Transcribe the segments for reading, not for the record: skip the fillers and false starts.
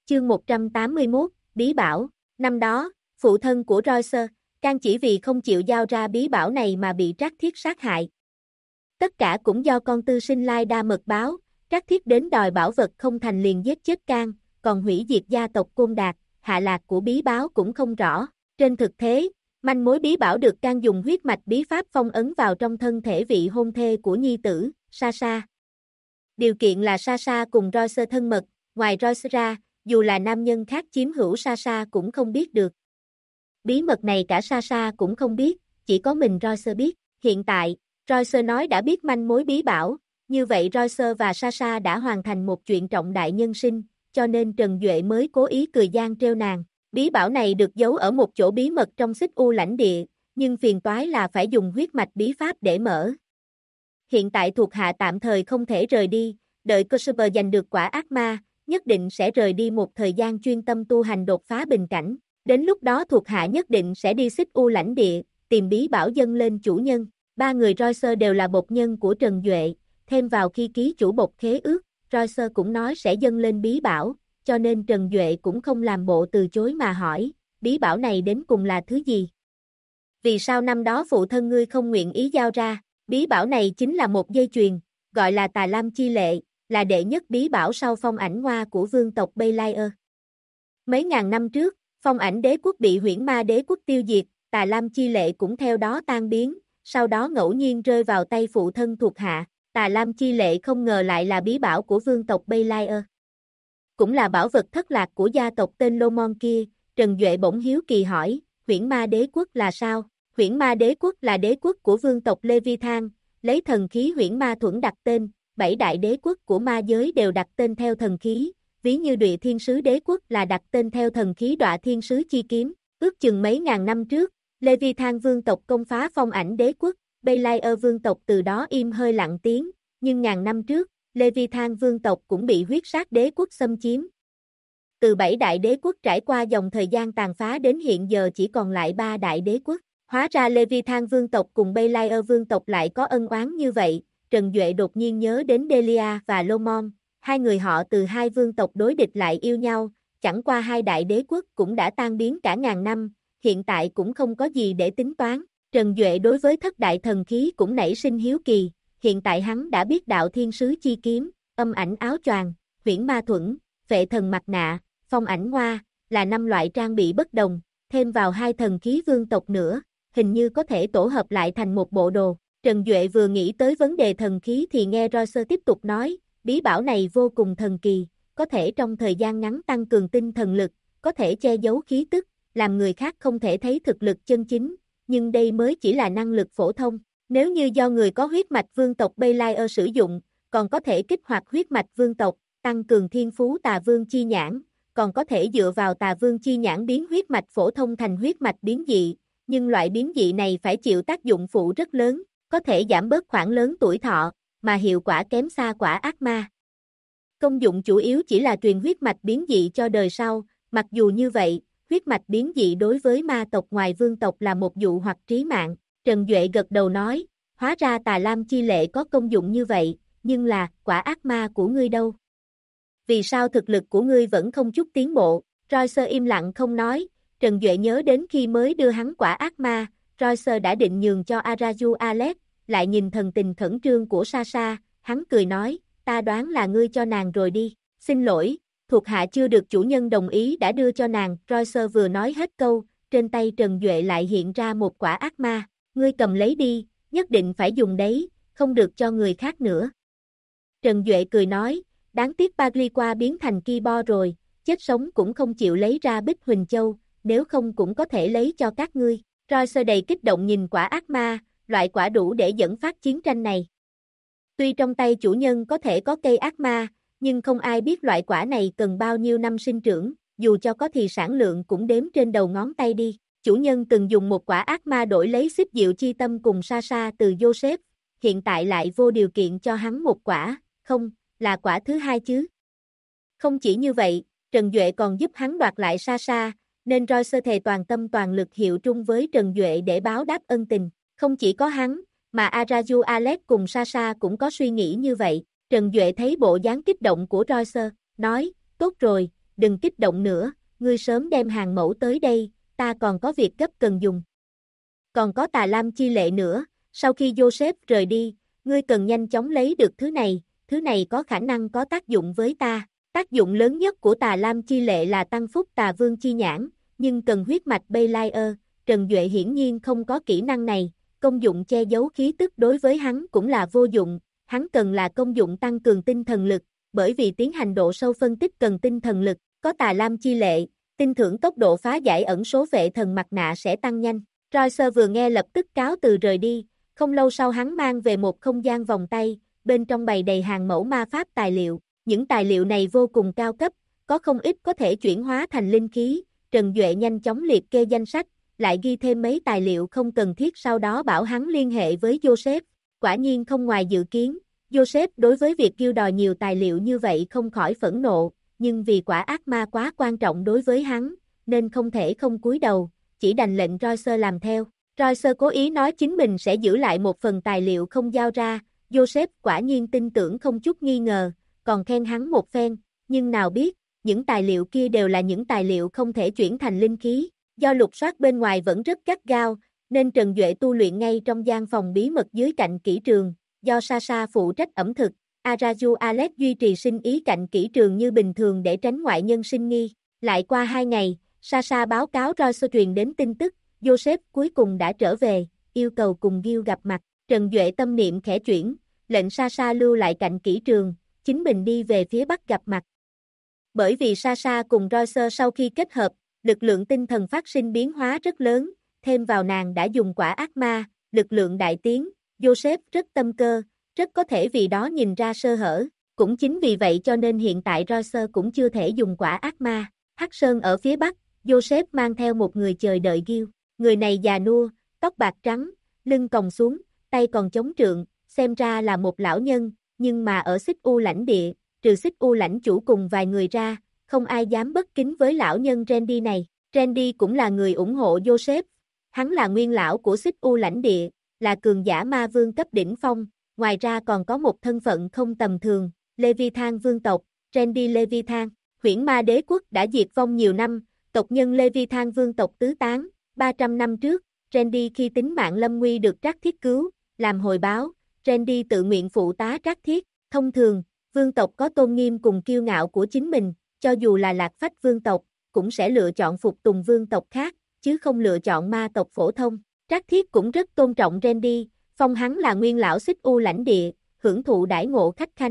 Chương 181, Bí Bảo. Năm đó, phụ thân của Royce, Can chỉ vì không chịu giao ra bí bảo này mà bị Trác Thiết sát hại. Tất cả cũng do con tư sinh Lai Đa mật báo, Trác Thiết đến đòi bảo vật không thành liền giết chết Can, còn hủy diệt gia tộc Côn Đạt, hạ lạc của bí báo cũng không rõ. Trên thực thế, manh mối bí bảo được Can dùng huyết mạch bí pháp phong ấn vào trong thân thể vị hôn thê của nhi tử, Sasha. Điều kiện là Sasha cùng Royce thân mật, ngoài Royce ra, dù là nam nhân khác chiếm hữu Sasha cũng không biết được. Bí mật này cả Sasha cũng không biết, chỉ có mình Royce biết. Hiện tại, Royce nói đã biết manh mối bí bảo, như vậy Royce và Sasha đã hoàn thành một chuyện trọng đại nhân sinh, cho nên Trần Duệ mới cố ý cười gian trêu nàng. Bí bảo này được giấu ở một chỗ bí mật trong Xích U lãnh địa, nhưng phiền toái là phải dùng huyết mạch bí pháp để mở. Hiện tại thuộc hạ tạm thời không thể rời đi, đợi Kosovo giành được quả ác ma, nhất định sẽ rời đi một thời gian chuyên tâm tu hành đột phá bình cảnh. Đến lúc đó thuộc hạ nhất định sẽ đi Xích U lãnh địa, tìm bí bảo dâng lên chủ nhân. Ba người Royce đều là bột nhân của Trần Duệ, thêm vào khi ký chủ bột khế ước, Royce cũng nói sẽ dâng lên bí bảo, cho nên Trần Duệ cũng không làm bộ từ chối mà hỏi, bí bảo này đến cùng là thứ gì? Vì sao năm đó phụ thân ngươi không nguyện ý giao ra? Bí bảo này chính là một dây chuyền, gọi là Tà Lam Chi Lệ, là đệ nhất bí bảo sau phong ảnh hoa của vương tộc Belair. Mấy ngàn năm trước, phong ảnh đế quốc bị Huyễn Ma đế quốc tiêu diệt, Tà Lam Chi Lệ cũng theo đó tan biến, sau đó ngẫu nhiên rơi vào tay phụ thân thuộc hạ. Tà Lam Chi Lệ không ngờ lại là bí bảo của vương tộc Belair. Cũng là bảo vật thất lạc của gia tộc tên Lomon kia. Trần Duệ bỗng hiếu kỳ hỏi, Huyễn Ma đế quốc là sao? Huyễn Ma đế quốc là đế quốc của vương tộc Leviathan, lấy thần khí Huyễn Ma thuẫn đặt tên, 7 đại đế quốc của ma giới đều đặt tên theo thần khí, ví như Địa Thiên Sứ đế quốc là đặt tên theo thần khí Đọa Thiên Sứ chi kiếm. Ước chừng mấy ngàn năm trước, Leviathan vương tộc công phá phong ảnh đế quốc, Belair vương tộc từ đó im hơi lặng tiếng, nhưng ngàn năm trước, Leviathan vương tộc cũng bị huyết sát đế quốc xâm chiếm. Từ 7 đại đế quốc trải qua dòng thời gian tàn phá đến hiện giờ chỉ còn lại 3 đại đế quốc. Hóa ra Leviathan vương tộc cùng Belair vương tộc lại có ân oán như vậy. Trần Duệ đột nhiên nhớ đến Delia và Lomon, hai người họ từ hai vương tộc đối địch lại yêu nhau, chẳng qua hai đại đế quốc cũng đã tan biến cả ngàn năm, hiện tại cũng không có gì để tính toán. Trần Duệ đối với thất đại thần khí cũng nảy sinh hiếu kỳ, hiện tại hắn đã biết đạo thiên sứ chi kiếm, âm ảnh áo choàng, huyễn ma thuẫn, vệ thần mặt nạ, phong ảnh hoa, là 5 loại trang bị bất đồng, thêm vào hai thần khí vương tộc nữa, hình như có thể tổ hợp lại thành một bộ đồ. Trần Duệ vừa nghĩ tới vấn đề thần khí thì nghe Royce tiếp tục nói, bí bảo này vô cùng thần kỳ, có thể trong thời gian ngắn tăng cường tinh thần lực, có thể che giấu khí tức, làm người khác không thể thấy thực lực chân chính, nhưng đây mới chỉ là năng lực phổ thông. Nếu như do người có huyết mạch vương tộc Belair sử dụng, còn có thể kích hoạt huyết mạch vương tộc, tăng cường thiên phú tà vương chi nhãn, còn có thể dựa vào tà vương chi nhãn biến huyết mạch phổ thông thành huyết mạch biến dị, nhưng loại biến dị này phải chịu tác dụng phụ rất lớn, có thể giảm bớt khoảng lớn tuổi thọ, mà hiệu quả kém xa quả ác ma. Công dụng chủ yếu chỉ là truyền huyết mạch biến dị cho đời sau, mặc dù như vậy, huyết mạch biến dị đối với ma tộc ngoài vương tộc là một dụ hoặc trí mạng. Trần Duệ gật đầu nói, hóa ra Tà Lam Chi Lệ có công dụng như vậy, nhưng là, quả ác ma của ngươi đâu? Vì sao thực lực của ngươi vẫn không chút tiến bộ? Royce im lặng không nói, Trần Duệ nhớ đến khi mới đưa hắn quả ác ma, Royce đã định nhường cho Araju Alex, lại nhìn thần tình khẩn trương của Sasha, hắn cười nói, ta đoán là ngươi cho nàng rồi đi, xin lỗi, thuộc hạ chưa được chủ nhân đồng ý đã đưa cho nàng. Royce vừa nói hết câu, trên tay Trần Duệ lại hiện ra một quả ác ma, ngươi cầm lấy đi, nhất định phải dùng đấy, không được cho người khác nữa. Trần Duệ cười nói, đáng tiếc Pagliqua biến thành Keyboard rồi, chết sống cũng không chịu lấy ra Bích Huỳnh Châu, nếu không cũng có thể lấy cho các ngươi. Royce đầy kích động nhìn quả ác ma, loại quả đủ để dẫn phát chiến tranh này. Tuy trong tay chủ nhân có thể có cây ác ma, nhưng không ai biết loại quả này cần bao nhiêu năm sinh trưởng, dù cho có thì sản lượng cũng đếm trên đầu ngón tay đi. Chủ nhân từng dùng một quả ác ma đổi lấy xích diệu chi tâm cùng Sasha từ Joseph, hiện tại lại vô điều kiện cho hắn một quả, không, là quả thứ hai chứ. Không chỉ như vậy, Trần Duệ còn giúp hắn đoạt lại Sasha, nên Royce thề toàn tâm toàn lực hiệu trung với Trần Duệ để báo đáp ân tình. Không chỉ có hắn, mà Araju Alex cùng Sasha cũng có suy nghĩ như vậy. Trần Duệ thấy bộ dáng kích động của Royce, nói, tốt rồi, đừng kích động nữa, ngươi sớm đem hàng mẫu tới đây, ta còn có việc gấp cần dùng. Còn có Tà Lam chi lệ nữa, sau khi Joseph rời đi, ngươi cần nhanh chóng lấy được thứ này có khả năng có tác dụng với ta. Tác dụng lớn nhất của Tà Lam chi lệ là tăng phúc Tà Vương chi nhãn, nhưng cần huyết mạch Belair, Trần Duệ hiển nhiên không có kỹ năng này, công dụng che giấu khí tức đối với hắn cũng là vô dụng, hắn cần là công dụng tăng cường tinh thần lực, bởi vì tiến hành độ sâu phân tích cần tinh thần lực, có Tà Lam chi lệ, tin thưởng tốc độ phá giải ẩn số vệ thần mặt nạ sẽ tăng nhanh. Royce vừa nghe lập tức cáo từ rời đi, không lâu sau hắn mang về một không gian vòng tay, bên trong bày đầy hàng mẫu ma pháp tài liệu, những tài liệu này vô cùng cao cấp, có không ít có thể chuyển hóa thành linh khí, Trần Duệ nhanh chóng liệt kê danh sách, lại ghi thêm mấy tài liệu không cần thiết sau đó bảo hắn liên hệ với Joseph, quả nhiên không ngoài dự kiến, Joseph đối với việc kêu đòi nhiều tài liệu như vậy không khỏi phẫn nộ, nhưng vì quả ác ma quá quan trọng đối với hắn, nên không thể không cúi đầu, chỉ đành lệnh Royce làm theo. Royce cố ý nói chính mình sẽ giữ lại một phần tài liệu không giao ra, Joseph quả nhiên tin tưởng không chút nghi ngờ, còn khen hắn một phen, nhưng nào biết, những tài liệu kia đều là những tài liệu không thể chuyển thành linh khí, do lục soát bên ngoài vẫn rất gắt gao, nên Trần Duệ tu luyện ngay trong gian phòng bí mật dưới cạnh kỹ trường, do Sasha phụ trách ẩm thực, Araju Alex duy trì sinh ý cạnh kỹ trường như bình thường để tránh ngoại nhân sinh nghi. Lại qua 2 ngày, Sasha báo cáo Royce truyền đến tin tức, Joseph cuối cùng đã trở về, yêu cầu cùng Gil gặp mặt, Trần Duệ tâm niệm khẽ chuyển, lệnh Sasha lưu lại cạnh kỹ trường, chính mình đi về phía bắc gặp mặt. Bởi vì Sasha cùng Royce sau khi kết hợp, lực lượng tinh thần phát sinh biến hóa rất lớn, thêm vào nàng đã dùng quả ác ma, lực lượng đại tiến, Joseph rất tâm cơ, rất có thể vì đó nhìn ra sơ hở, cũng chính vì vậy cho nên hiện tại Royce cũng chưa thể dùng quả ác ma. Hắc Sơn ở phía bắc, Joseph mang theo một người chờ đợi Gil, người này già nua, tóc bạc trắng, lưng còng xuống, tay còn chống trượng, xem ra là một lão nhân, nhưng mà ở Xích U lãnh địa, trừ Xích U lãnh chủ cùng vài người ra, không ai dám bất kính với lão nhân Randy này. Randy cũng là người ủng hộ Joseph, hắn là nguyên lão của Xích U lãnh địa, là cường giả ma vương cấp đỉnh phong, ngoài ra còn có một thân phận không tầm thường, Leviathan vương tộc, Randy Leviathan. Huyễn Ma Đế quốc đã diệt vong nhiều năm, tộc nhân Leviathan vương tộc tứ tán, 300 năm trước, Randy khi tính mạng lâm nguy được Trác Thiết cứu, làm hồi báo, Randy tự nguyện phụ tá Trác Thiết, thông thường, vương tộc có tôn nghiêm cùng kiêu ngạo của chính mình, cho dù là lạc phách vương tộc, cũng sẽ lựa chọn phục tùng vương tộc khác, chứ không lựa chọn ma tộc phổ thông. Trác Thiết cũng rất tôn trọng Randy, phong hắn là nguyên lão Xích U lãnh địa, hưởng thụ đãi ngộ khách khanh.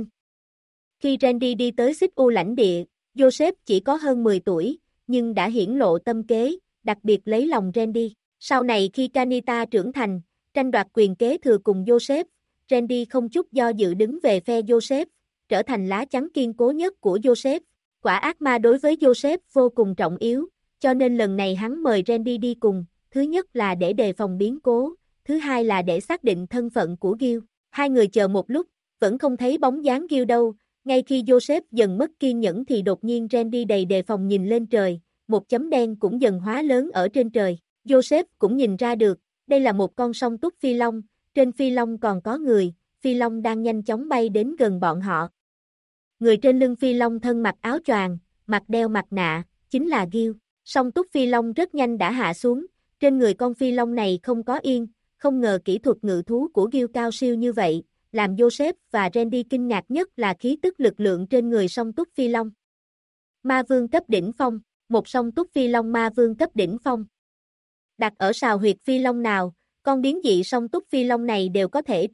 Khi Randy đi tới Xích U lãnh địa, Joseph chỉ có hơn 10 tuổi, nhưng đã hiển lộ tâm kế, đặc biệt lấy lòng Randy. Sau này khi Kanita trưởng thành, tranh đoạt quyền kế thừa cùng Joseph, Randy không chút do dự đứng về phe Joseph, trở thành lá chắn kiên cố nhất của Joseph. Quả ác ma đối với Joseph vô cùng trọng yếu, cho nên lần này hắn mời Randy đi cùng, thứ nhất là để đề phòng biến cố, thứ hai là để xác định thân phận của Gil. Hai người chờ một lúc, vẫn không thấy bóng dáng Gil đâu. Ngay khi Joseph dần mất kiên nhẫn thì đột nhiên Randy đầy đề phòng nhìn lên trời, một chấm đen cũng dần hóa lớn ở trên trời. Joseph cũng nhìn ra được, đây là một con song túc phi long, trên phi long còn có người, phi long đang nhanh chóng bay đến gần bọn họ. Người trên lưng phi long thân mặc áo choàng, mặt đeo mặt nạ, chính là Gil. Song túc phi long rất nhanh đã hạ xuống, trên người con phi long này không có yên, không ngờ kỹ thuật ngự thú của Gil cao siêu như vậy. Làm Joseph và Randy kinh ngạc nhất là khí tức lực lượng trên người song túc phi long. Ma vương cấp đỉnh phong, một song túc phi long ma vương cấp đỉnh phong. Đặt ở sào huyệt phi long nào, con biến dị song túc phi long này đều có thể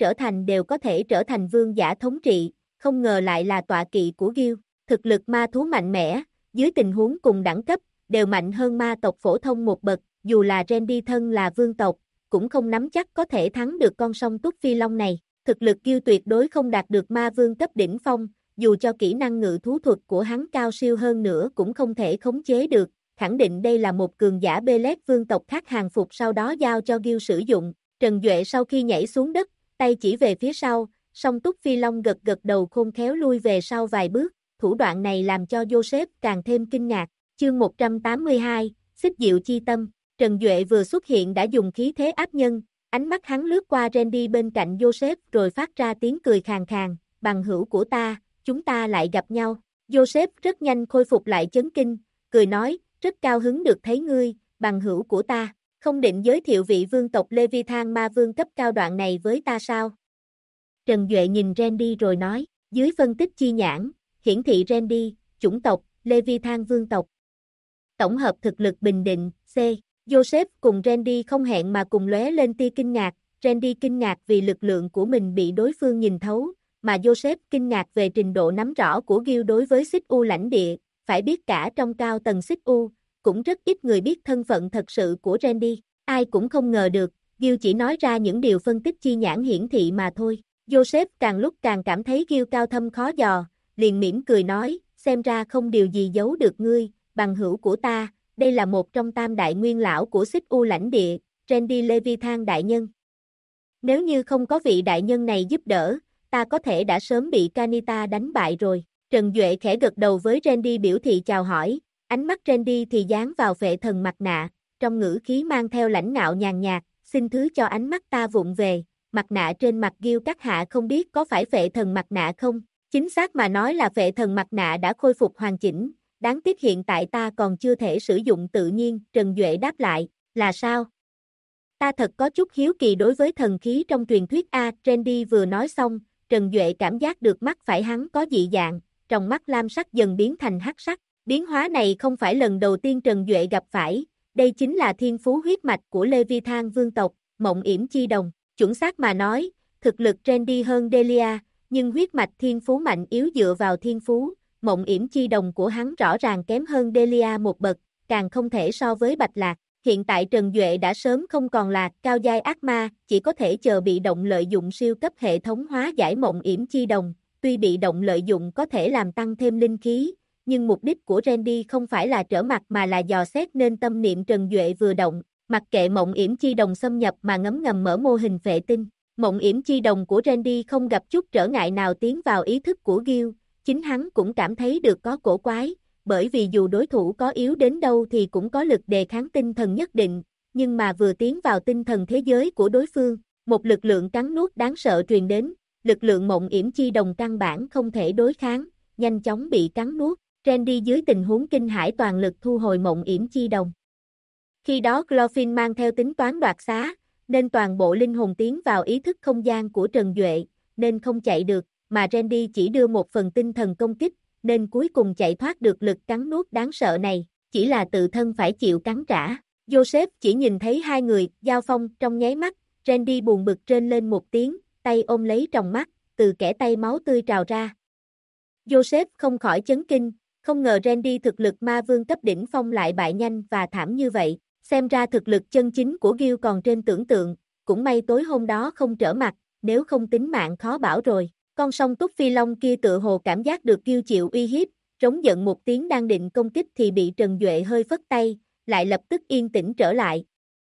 trở thành vương giả thống trị, không ngờ lại là tọa kỵ của Gil. Thực lực ma thú mạnh mẽ, dưới tình huống cùng đẳng cấp, đều mạnh hơn ma tộc phổ thông một bậc, dù là Randy thân là vương tộc, cũng không nắm chắc có thể thắng được con song túc phi long này. Thực lực Gil tuyệt đối không đạt được ma vương cấp đỉnh phong, dù cho kỹ năng ngự thú thuật của hắn cao siêu hơn nữa cũng không thể khống chế được, khẳng định đây là một cường giả Belet vương tộc khác hàng phục sau đó giao cho Gil sử dụng. Trần Duệ sau khi nhảy xuống đất, tay chỉ về phía sau, song túc phi long gật gật đầu khôn khéo lui về sau vài bước, thủ đoạn này làm cho Joseph càng thêm kinh ngạc. Chương 182, Xích Diệu Chi Tâm. Trần Duệ vừa xuất hiện đã dùng khí thế áp nhân, ánh mắt hắn lướt qua Randy bên cạnh Joseph rồi phát ra tiếng cười khàn khàn, bằng hữu của ta, chúng ta lại gặp nhau. Joseph rất nhanh khôi phục lại chấn kinh, cười nói, rất cao hứng được thấy ngươi, bằng hữu của ta, không định giới thiệu vị vương tộc Leviathan ma vương cấp cao đoạn này với ta sao? Trần Duệ nhìn Randy rồi nói, dưới phân tích chi nhãn, hiển thị Randy, chủng tộc, Leviathan vương tộc. Tổng hợp thực lực bình định, C. Joseph cùng Randy không hẹn mà cùng lóe lên tia kinh ngạc, Randy kinh ngạc vì lực lượng của mình bị đối phương nhìn thấu, mà Joseph kinh ngạc về trình độ nắm rõ của Gil đối với Xích U lãnh địa, phải biết cả trong cao tầng Xích U, cũng rất ít người biết thân phận thật sự của Randy, ai cũng không ngờ được, Gil chỉ nói ra những điều phân tích chi nhãn hiển thị mà thôi. Joseph càng lúc càng cảm thấy Gil cao thâm khó dò, liền mỉm cười nói, xem ra không điều gì giấu được ngươi, bằng hữu của ta, đây là một trong tam đại nguyên lão của Xích U lãnh địa, Randy Leviathan đại nhân. Nếu như không có vị đại nhân này giúp đỡ, ta có thể đã sớm bị Kanita đánh bại rồi. Trần Duệ khẽ gật đầu với Randy biểu thị chào hỏi, ánh mắt Randy thì dán vào phệ thần mặt nạ, trong ngữ khí mang theo lãnh ngạo nhàn nhạt, xin thứ cho ánh mắt ta vụng về, mặt nạ trên mặt Gil các hạ không biết có phải phệ thần mặt nạ không? Chính xác mà nói là phệ thần mặt nạ đã khôi phục hoàn chỉnh, đáng tiếc hiện tại ta còn chưa thể sử dụng tự nhiên, Trần Duệ đáp lại, là sao? Ta thật có chút hiếu kỳ đối với thần khí trong truyền thuyết A, Randy vừa nói xong, Trần Duệ cảm giác được mắt phải hắn có dị dạng, trong mắt lam sắc dần biến thành hắc sắc, biến hóa này không phải lần đầu tiên Trần Duệ gặp phải, đây chính là thiên phú huyết mạch của Leviathan vương tộc, Mộng Yểm Chi Đồng, chuẩn xác mà nói, thực lực Randy hơn Delia, nhưng huyết mạch thiên phú mạnh yếu dựa vào thiên phú, Mộng Yểm Chi Đồng của hắn rõ ràng kém hơn Delia một bậc, càng không thể so với Bạch Lạc. Hiện tại Trần Duệ đã sớm không còn là cao giai ác ma, chỉ có thể chờ bị động lợi dụng siêu cấp hệ thống hóa giải Mộng Yểm Chi Đồng, tuy bị động lợi dụng có thể làm tăng thêm linh khí, nhưng mục đích của Randy không phải là trở mặt mà là dò xét nên tâm niệm Trần Duệ vừa động, mặc kệ Mộng Yểm Chi Đồng xâm nhập mà ngấm ngầm mở mô hình phệ tinh. Mộng Yểm Chi Đồng của Randy không gặp chút trở ngại nào tiến vào ý thức của Gil, chính hắn cũng cảm thấy được có cổ quái, bởi vì dù đối thủ có yếu đến đâu thì cũng có lực đề kháng tinh thần nhất định, nhưng mà vừa tiến vào tinh thần thế giới của đối phương, một lực lượng cắn nuốt đáng sợ truyền đến, lực lượng Mộng Yểm Chi Đồng căn bản không thể đối kháng, nhanh chóng bị cắn nuốt, Randy dưới tình huống kinh hãi toàn lực thu hồi Mộng Yểm Chi Đồng. Khi đó Glorfin mang theo tính toán đoạt xá, nên toàn bộ linh hồn tiến vào ý thức không gian của Trần Duệ, nên không chạy được, mà Randy chỉ đưa một phần tinh thần công kích, nên cuối cùng chạy thoát được lực cắn nuốt đáng sợ này, chỉ là tự thân phải chịu cắn trả. Joseph chỉ nhìn thấy hai người giao phong trong nháy mắt, Randy buồn bực rên lên một tiếng, tay ôm lấy tròng mắt, từ kẽ tay máu tươi trào ra. Joseph không khỏi chấn kinh, không ngờ Randy thực lực ma vương cấp đỉnh phong lại bại nhanh và thảm như vậy, xem ra thực lực chân chính của Gil còn trên tưởng tượng, cũng may tối hôm đó không trở mặt, nếu không tính mạng khó bảo rồi. Con song túc phi long kia tự hồ cảm giác được Gil chịu uy hiếp, trống giận một tiếng đang định công kích thì bị Trần Duệ hơi phất tay, lại lập tức yên tĩnh trở lại.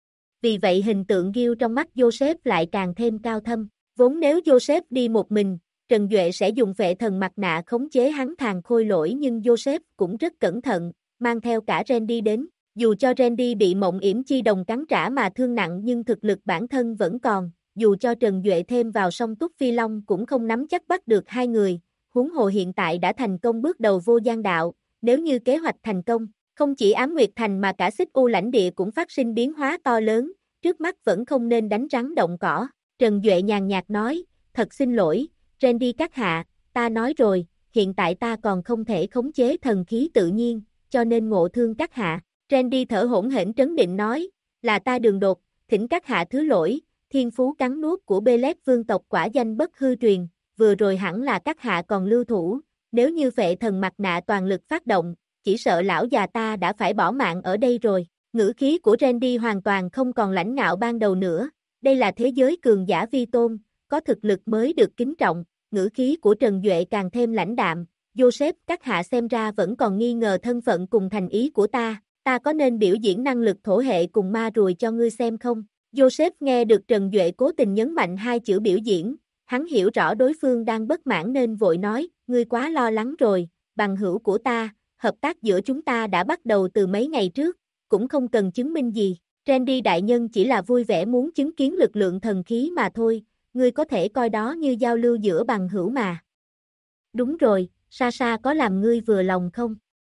Vì vậy hình tượng Gil trong mắt Joseph lại càng thêm cao thâm, vốn nếu Joseph đi một mình, Trần Duệ sẽ dùng phệ thần mặt nạ khống chế hắn thàn khôi lỗi nhưng Joseph cũng rất cẩn thận, mang theo cả Randy đến. Dù cho Randy bị Mộng Yểm Chi Đồng cắn trả mà thương nặng nhưng thực lực bản thân vẫn còn, dù cho Trần Duệ thêm vào song túc phi long cũng không nắm chắc bắt được hai người, huống hồ hiện tại đã thành công bước đầu vô gian đạo, nếu như kế hoạch thành công, không chỉ Ám Nguyệt Thành mà cả Xích U lãnh địa cũng phát sinh biến hóa to lớn, trước mắt vẫn không nên đánh rắn động cỏ. Trần Duệ nhàn nhạt nói, thật xin lỗi, Randy các hạ, ta nói rồi, hiện tại ta còn không thể khống chế thần khí tự nhiên, cho nên ngộ thương các hạ. Randy thở hổn hển trấn định nói, là ta đường đột, thỉnh các hạ thứ lỗi, thiên phú cắn nuốt của Belet vương tộc quả danh bất hư truyền, vừa rồi hẳn là các hạ còn lưu thủ, nếu như phệ thần mặt nạ toàn lực phát động, chỉ sợ lão già ta đã phải bỏ mạng ở đây rồi. Ngữ khí của Randy hoàn toàn không còn lãnh ngạo ban đầu nữa, đây là thế giới cường giả vi tôn, có thực lực mới được kính trọng, ngữ khí của Trần Duệ càng thêm lãnh đạm, Joseph các hạ xem ra vẫn còn nghi ngờ thân phận cùng thành ý của ta có nên biểu diễn năng lực thổ hệ cùng ma rùi cho ngươi xem không? Joseph nghe được Trần Duệ cố tình nhấn mạnh hai chữ biểu diễn, hắn hiểu rõ đối phương đang bất mãn nên vội nói, ngươi quá lo lắng rồi, bằng hữu của ta, hợp tác giữa chúng ta đã bắt đầu từ mấy ngày trước, cũng không cần chứng minh gì, Randy đại nhân chỉ là vui vẻ muốn chứng kiến lực lượng thần khí mà thôi, ngươi có thể coi đó như giao lưu giữa bằng hữu mà. Đúng rồi, Sa có làm ngươi vừa lòng không?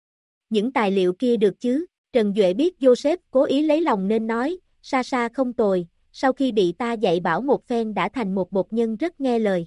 Những tài liệu kia được chứ? Trần Duệ biết Joseph cố ý lấy lòng nên nói, Sa không tồi, sau khi bị ta dạy bảo một phen đã thành một bột nhân rất nghe lời.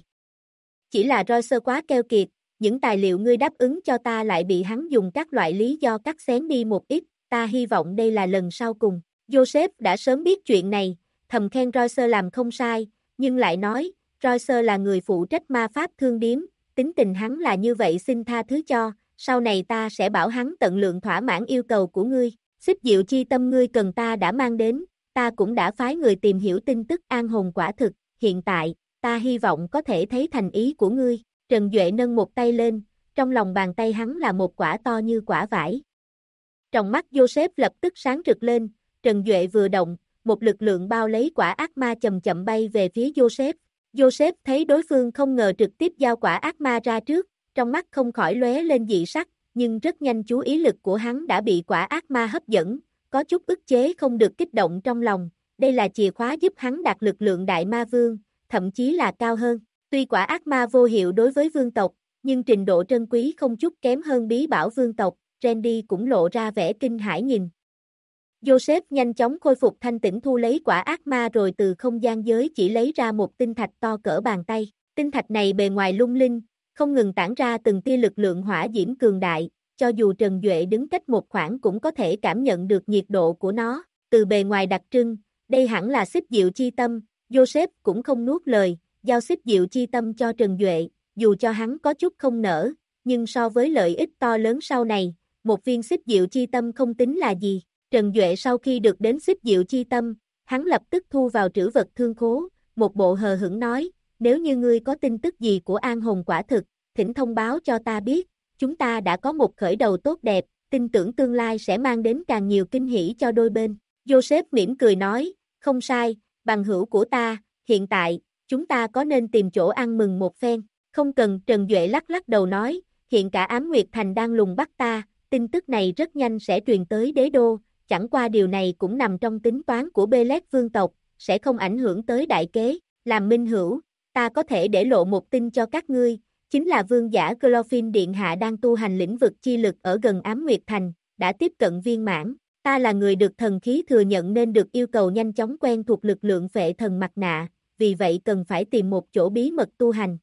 Chỉ là Royce quá keo kiệt, những tài liệu ngươi đáp ứng cho ta lại bị hắn dùng các loại lý do cắt xén đi một ít, ta hy vọng đây là lần sau cùng. Joseph đã sớm biết chuyện này, thầm khen Royce làm không sai, nhưng lại nói, Royce là người phụ trách ma pháp thương điếm, tính tình hắn là như vậy xin tha thứ cho, sau này ta sẽ bảo hắn tận lượng thỏa mãn yêu cầu của ngươi. Xích diệu chi tâm ngươi cần ta đã mang đến, ta cũng đã phái người tìm hiểu tin tức an hồn quả thực, hiện tại, ta hy vọng có thể thấy thành ý của ngươi. Trần Duệ nâng một tay lên, trong lòng bàn tay hắn là một quả to như quả vải. Trong mắt Joseph lập tức sáng rực lên, Trần Duệ vừa động, một lực lượng bao lấy quả ác ma chậm chậm bay về phía Joseph. Joseph thấy đối phương không ngờ trực tiếp giao quả ác ma ra trước, trong mắt không khỏi lóe lên dị sắc, nhưng rất nhanh chú ý lực của hắn đã bị quả ác ma hấp dẫn, có chút ức chế không được kích động trong lòng, đây là chìa khóa giúp hắn đạt lực lượng đại ma vương, thậm chí là cao hơn. Tuy quả ác ma vô hiệu đối với vương tộc, nhưng trình độ trân quý không chút kém hơn bí bảo vương tộc, Randy cũng lộ ra vẻ kinh hãi nhìn. Joseph nhanh chóng khôi phục thanh tĩnh thu lấy quả ác ma rồi từ không gian giới chỉ lấy ra một tinh thạch to cỡ bàn tay. Tinh thạch này bề ngoài lung linh, không ngừng tản ra từng tia lực lượng hỏa diễm cường đại, cho dù Trần Duệ đứng cách một khoảng cũng có thể cảm nhận được nhiệt độ của nó. Từ bề ngoài đặc trưng, đây hẳn là xích diệu chi tâm, Joseph cũng không nuốt lời, giao xích diệu chi tâm cho Trần Duệ, dù cho hắn có chút không nỡ, nhưng so với lợi ích to lớn sau này, một viên xích diệu chi tâm không tính là gì. Trần Duệ sau khi được đến xích diệu chi tâm, hắn lập tức thu vào trữ vật thương khố, một bộ hờ hững nói, nếu như ngươi có tin tức gì của an hồn quả thực, thỉnh thông báo cho ta biết, chúng ta đã có một khởi đầu tốt đẹp, tin tưởng tương lai sẽ mang đến càng nhiều kinh hỉ cho đôi bên. Joseph mỉm cười nói, không sai, bằng hữu của ta, hiện tại, chúng ta có nên tìm chỗ ăn mừng một phen, không cần. Trần Duệ lắc lắc đầu nói, hiện cả Ám Nguyệt Thành đang lùng bắt ta, tin tức này rất nhanh sẽ truyền tới đế đô, chẳng qua điều này cũng nằm trong tính toán của Belet vương tộc, sẽ không ảnh hưởng tới đại kế, làm minh hữu, ta có thể để lộ một tin cho các ngươi, chính là vương giả Glorfin Điện Hạ đang tu hành lĩnh vực chi lực ở gần Ám Nguyệt Thành, đã tiếp cận viên mãn, ta là người được thần khí thừa nhận nên được yêu cầu nhanh chóng quen thuộc lực lượng phệ thần mặt nạ, vì vậy cần phải tìm một chỗ bí mật tu hành.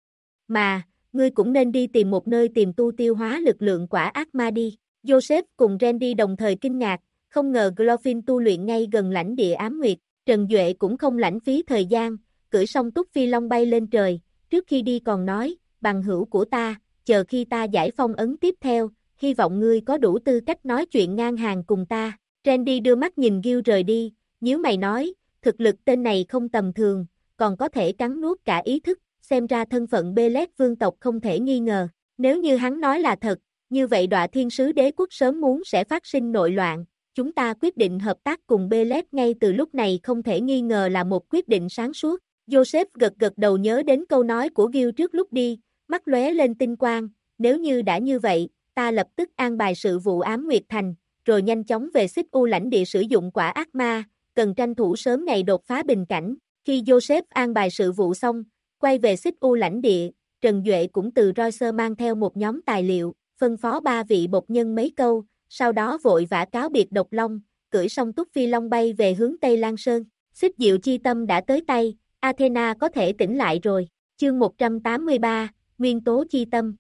Mà, ngươi cũng nên đi tìm một nơi tìm tu tiêu hóa lực lượng quả ác ma đi. Joseph cùng Randy đồng thời kinh ngạc, không ngờ Glorfin tu luyện ngay gần lãnh địa Ám Nguyệt, Trần Duệ cũng không lãng phí thời gian, cưỡi song túc phi long bay lên trời, trước khi đi còn nói, bằng hữu của ta, chờ khi ta giải phong ấn tiếp theo, hy vọng ngươi có đủ tư cách nói chuyện ngang hàng cùng ta. Randy đưa mắt nhìn Gil rời đi, nhíu mày nói, thực lực tên này không tầm thường, còn có thể cắn nuốt cả ý thức, xem ra thân phận Belet vương tộc không thể nghi ngờ, nếu như hắn nói là thật, như vậy Đọa Thiên Sứ Đế quốc sớm muốn sẽ phát sinh nội loạn, chúng ta quyết định hợp tác cùng Belet ngay từ lúc này không thể nghi ngờ là một quyết định sáng suốt. Joseph gật gật đầu nhớ đến câu nói của Gil trước lúc đi, mắt lóe lên tinh quang, nếu như đã như vậy, ta lập tức an bài sự vụ Ám Nguyệt Thành, rồi nhanh chóng về Xích U lãnh địa sử dụng quả ác ma, cần tranh thủ sớm ngày đột phá bình cảnh. Khi Joseph an bài sự vụ xong, quay về Xích U lãnh địa, Trần Duệ cũng từ Royce mang theo một nhóm tài liệu, phân phó 3 vị bột nhân mấy câu, sau đó vội vã cáo biệt Độc Long, cưỡi song túc phi long bay về hướng Tây Lan Sơn. Xích diệu chi tâm đã tới tay, Athena có thể tỉnh lại rồi. Chương 183, Nguyên tố chi tâm.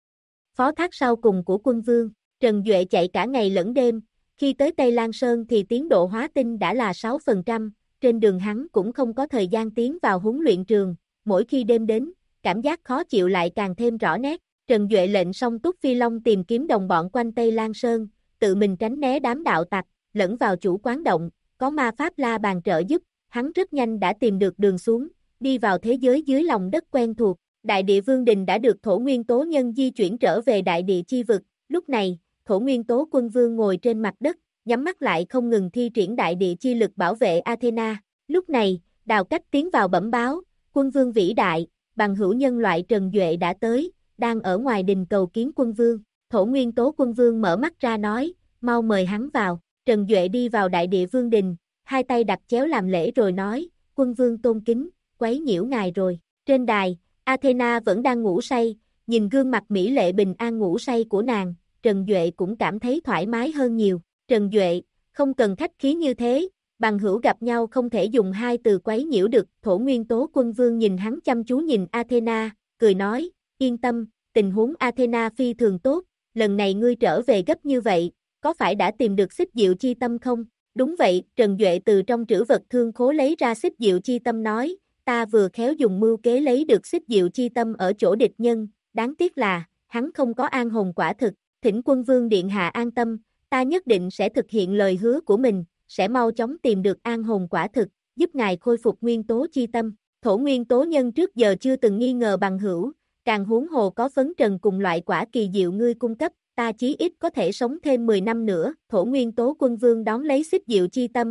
Phó thác sau cùng của quân vương, Trần Duệ chạy cả ngày lẫn đêm, khi tới Tây Lan Sơn thì tiến độ hóa tinh đã là 6%, trên đường hắn cũng không có thời gian tiến vào huấn luyện trường, mỗi khi đêm đến, cảm giác khó chịu lại càng thêm rõ nét. Trần Duệ lệnh song túc phi long tìm kiếm đồng bọn quanh Tây Lan Sơn, tự mình tránh né đám đạo tặc, lẫn vào chủ quán động, có ma pháp la bàn trợ giúp, hắn rất nhanh đã tìm được đường xuống, đi vào thế giới dưới lòng đất quen thuộc. Đại địa Vương Đình đã được thổ nguyên tố nhân di chuyển trở về đại địa chi vực, lúc này, thổ nguyên tố quân vương ngồi trên mặt đất, nhắm mắt lại không ngừng thi triển đại địa chi lực bảo vệ Athena. Lúc này, Đào Cách tiến vào bẩm báo, quân vương vĩ đại, bằng hữu nhân loại Trần Duệ đã tới, đang ở ngoài đình cầu kiến quân vương. Thổ nguyên tố quân vương mở mắt ra nói, mau mời hắn vào. Trần Duệ đi vào đại địa vương đình, hai tay đặt chéo làm lễ rồi nói, quân vương tôn kính, quấy nhiễu ngài rồi. Trên đài, Athena vẫn đang ngủ say, nhìn gương mặt mỹ lệ bình an ngủ say của nàng, Trần Duệ cũng cảm thấy thoải mái hơn nhiều. Trần Duệ, không cần khách khí như thế, bằng hữu gặp nhau không thể dùng hai từ quấy nhiễu được. Thổ Nguyên Tố Quân Vương nhìn hắn chăm chú nhìn Athena, cười nói, yên tâm, tình huống Athena phi thường tốt, lần này ngươi trở về gấp như vậy, có phải đã tìm được xích diệu chi tâm không? Đúng vậy, Trần Duệ từ trong trữ vật thương khố lấy ra xích diệu chi tâm nói, ta vừa khéo dùng mưu kế lấy được xích diệu chi tâm ở chỗ địch nhân, đáng tiếc là, hắn không có an hồn quả thực, thỉnh Quân Vương Điện Hạ an tâm, ta nhất định sẽ thực hiện lời hứa của mình, sẽ mau chóng tìm được an hồn quả thực, giúp ngài khôi phục nguyên tố chi tâm. Thổ Nguyên Tố Nhân trước giờ chưa từng nghi ngờ bằng hữu, càng huống hồ có phấn trần cùng loại quả kỳ diệu ngươi cung cấp, ta chí ít có thể sống thêm 10 năm nữa. Thổ Nguyên Tố Quân Vương đón lấy xích diệu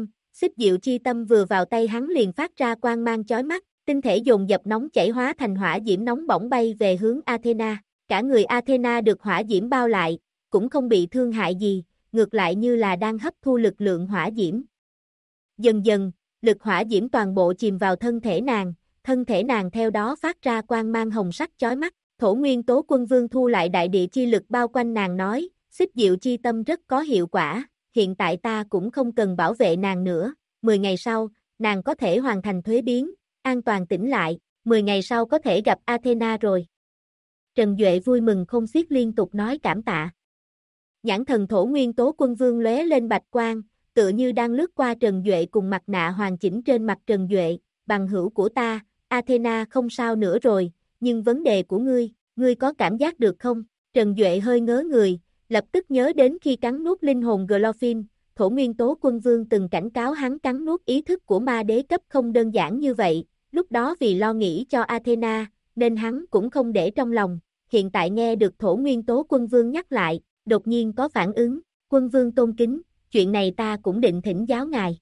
chi tâm vừa vào tay hắn liền phát ra quang mang chói mắt, tinh thể dồn dập nóng chảy hóa thành hỏa diễm nóng bỏng bay về hướng Athena. Cả người Athena được hỏa diễm bao lại, cũng không bị thương hại gì, ngược lại như là đang hấp thu lực lượng hỏa diễm. Dần dần, lực hỏa diễm toàn bộ chìm vào thân thể nàng theo đó phát ra quang mang hồng sắc chói mắt. Thổ Nguyên Tố Quân Vương thu lại đại địa chi lực bao quanh nàng nói, xích diệu chi tâm rất có hiệu quả, hiện tại ta cũng không cần bảo vệ nàng nữa, 10 ngày sau, nàng có thể hoàn thành thuế biến, an toàn tỉnh lại, 10 ngày sau có thể gặp Athena rồi. Trần Duệ vui mừng không xiết liên tục nói cảm tạ. Nhãn thần Thổ Nguyên Tố Quân Vương lóe lên bạch quang, tựa như đang lướt qua Trần Duệ cùng mặt nạ hoàn chỉnh trên mặt Trần Duệ, bằng hữu của ta, Athena không sao nữa rồi, nhưng vấn đề của ngươi có cảm giác được không? Trần Duệ hơi ngớ người, lập tức nhớ đến khi cắn nuốt linh hồn Glorfin, Thổ Nguyên Tố Quân Vương từng cảnh cáo hắn cắn nuốt ý thức của ma đế cấp không đơn giản như vậy, lúc đó vì lo nghĩ cho Athena, nên hắn cũng không để trong lòng, hiện tại nghe được Thổ Nguyên Tố Quân Vương nhắc lại, đột nhiên có phản ứng, Quân Vương tôn kính, chuyện này ta cũng định thỉnh giáo ngài.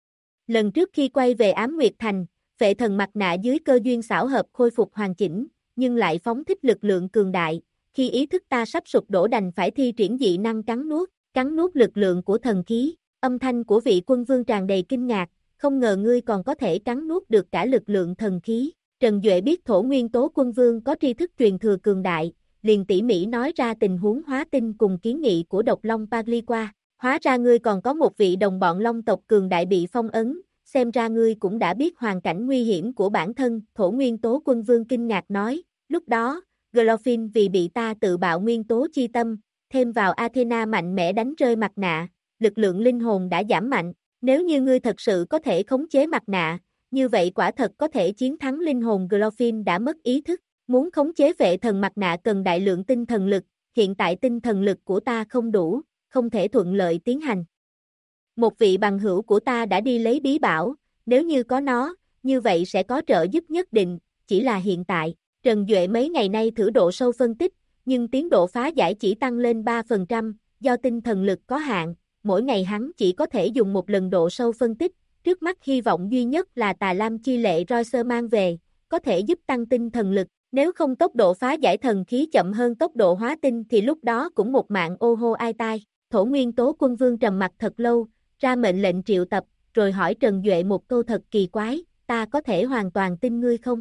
Lần trước khi quay về Ám Nguyệt Thành, Phệ Thần mặt nạ dưới cơ duyên xảo hợp khôi phục hoàn chỉnh, nhưng lại phóng thích lực lượng cường đại, khi ý thức ta sắp sụp đổ đành phải thi triển dị năng cắn nuốt lực lượng của thần khí. Âm thanh của vị Quân Vương tràn đầy kinh ngạc, không ngờ ngươi còn có thể cắn nuốt được cả lực lượng thần khí. Trần Duệ biết Thổ Nguyên Tố Quân Vương có tri thức truyền thừa cường đại, liền tỉ mỉ nói ra tình huống hóa tinh cùng kiến nghị của độc long Pagliqua. Hóa ra ngươi còn có một vị đồng bọn long tộc cường đại bị phong ấn, xem ra ngươi cũng đã biết hoàn cảnh nguy hiểm của bản thân. Thổ Nguyên Tố Quân Vương kinh ngạc nói, lúc đó, Glorfin vì bị ta tự bạo nguyên tố chi tâm, thêm vào Athena mạnh mẽ đánh rơi mặt nạ, lực lượng linh hồn đã giảm mạnh, nếu như ngươi thật sự có thể khống chế mặt nạ, như vậy quả thật có thể chiến thắng linh hồn Glorfin đã mất ý thức. Muốn khống chế Phệ Thần mặt nạ cần đại lượng tinh thần lực, hiện tại tinh thần lực của ta không đủ, không thể thuận lợi tiến hành. Một vị bằng hữu của ta đã đi lấy bí bảo, nếu như có nó, như vậy sẽ có trợ giúp nhất định, chỉ là hiện tại, Trần Duệ mấy ngày nay thử độ sâu phân tích, nhưng tiến độ phá giải chỉ tăng lên 3%, do tinh thần lực có hạn, mỗi ngày hắn chỉ có thể dùng một lần độ sâu phân tích, trước mắt hy vọng duy nhất là Tà Lam chi lệ Royce mang về, có thể giúp tăng tinh thần lực, nếu không tốc độ phá giải thần khí chậm hơn tốc độ hóa tinh thì lúc đó cũng một mạng ô hô ai tai. Thổ Nguyên Tố Quân Vương trầm mặt thật lâu, ra mệnh lệnh triệu tập, rồi hỏi Trần Duệ một câu thật kỳ quái, ta có thể hoàn toàn tin ngươi không?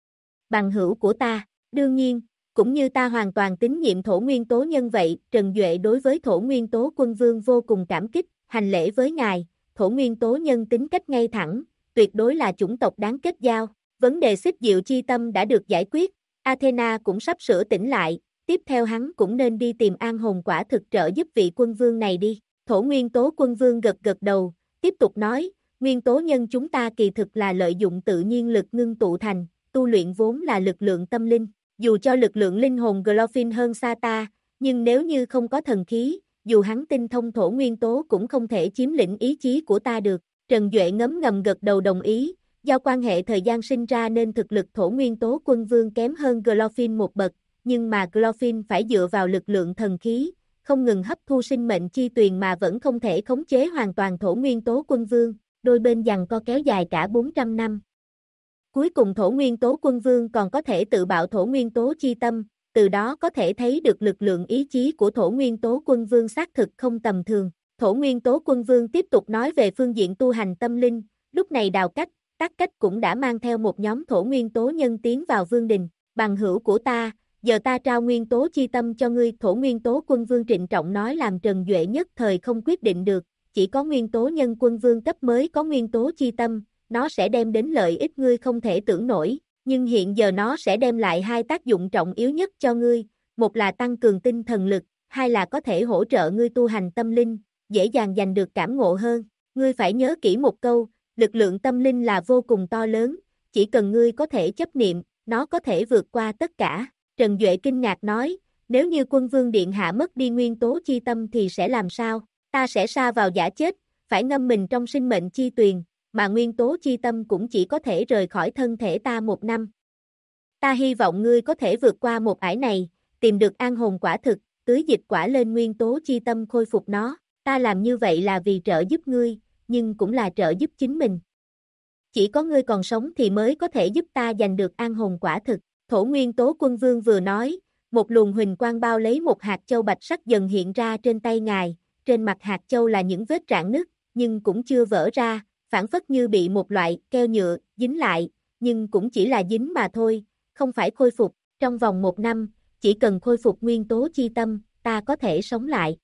Bằng hữu của ta, đương nhiên, cũng như ta hoàn toàn tín nhiệm Thổ Nguyên Tố Nhân vậy. Trần Duệ đối với Thổ Nguyên Tố Quân Vương vô cùng cảm kích, hành lễ với ngài. Thổ Nguyên Tố Nhân tính cách ngay thẳng, tuyệt đối là chủng tộc đáng kết giao. Vấn đề xích diệu chi tâm đã được giải quyết, Athena cũng sắp sửa tỉnh lại, tiếp theo hắn cũng nên đi tìm an hồn quả thực trợ giúp vị quân vương này đi. Thổ Nguyên Tố Quân Vương gật gật đầu, tiếp tục nói, nguyên tố nhân chúng ta kỳ thực là lợi dụng tự nhiên lực ngưng tụ thành, tu luyện vốn là lực lượng tâm linh, dù cho lực lượng linh hồn Glorfin hơn xa ta, nhưng nếu như không có thần khí, dù hắn tinh thông thổ nguyên tố cũng không thể chiếm lĩnh ý chí của ta được. Trần Duệ ngấm ngầm gật đầu đồng ý, do quan hệ thời gian sinh ra nên thực lực thổ nguyên tố quân vương kém hơn Glorfin một bậc, nhưng mà Glorfin phải dựa vào lực lượng thần khí, không ngừng hấp thu sinh mệnh chi tuyền mà vẫn không thể khống chế hoàn toàn thổ nguyên tố quân vương, đôi bên giằng co kéo dài cả 400 năm. Cuối cùng thổ nguyên tố quân vương còn có thể tự bạo thổ nguyên tố chi tâm, từ đó có thể thấy được lực lượng ý chí của thổ nguyên tố quân vương xác thực không tầm thường. Thổ nguyên tố quân vương tiếp tục nói về phương diện tu hành tâm linh, lúc này Đào Cách, Tắc Cách cũng đã mang theo một nhóm thổ nguyên tố nhân tiến vào vương đình. Bằng hữu của ta, giờ ta trao nguyên tố chi tâm cho ngươi. Thổ nguyên tố quân vương trịnh trọng nói, làm Trần Duệ nhất thời không quyết định được, chỉ có nguyên tố nhân quân vương cấp mới có nguyên tố chi tâm, nó sẽ đem đến lợi ích ngươi không thể tưởng nổi, nhưng hiện giờ nó sẽ đem lại hai tác dụng trọng yếu nhất cho ngươi, một là tăng cường tinh thần lực, hai là có thể hỗ trợ ngươi tu hành tâm linh, dễ dàng giành được cảm ngộ hơn. Ngươi phải nhớ kỹ một câu, lực lượng tâm linh là vô cùng to lớn, chỉ cần ngươi có thể chấp niệm, nó có thể vượt qua tất cả. Trần Duệ kinh ngạc nói, nếu như quân vương điện hạ mất đi nguyên tố chi tâm thì sẽ làm sao? Ta sẽ sa vào giả chết, phải ngâm mình trong sinh mệnh chi tuyền, mà nguyên tố chi tâm cũng chỉ có thể rời khỏi thân thể ta 1 năm. Ta hy vọng ngươi có thể vượt qua một ải này, tìm được an hồn quả thực, tưới dịch quả lên nguyên tố chi tâm khôi phục nó. Ta làm như vậy là vì trợ giúp ngươi, nhưng cũng là trợ giúp chính mình. Chỉ có ngươi còn sống thì mới có thể giúp ta giành được an hồn quả thực. Thổ nguyên tố quân vương vừa nói, một luồng huỳnh quang bao lấy một hạt châu bạch sắc dần hiện ra trên tay ngài, trên mặt hạt châu là những vết rạn nứt, nhưng cũng chưa vỡ ra, phản phất như bị một loại keo nhựa dính lại, nhưng cũng chỉ là dính mà thôi, không phải khôi phục. Trong vòng 1 năm, chỉ cần khôi phục nguyên tố chi tâm, ta có thể sống lại.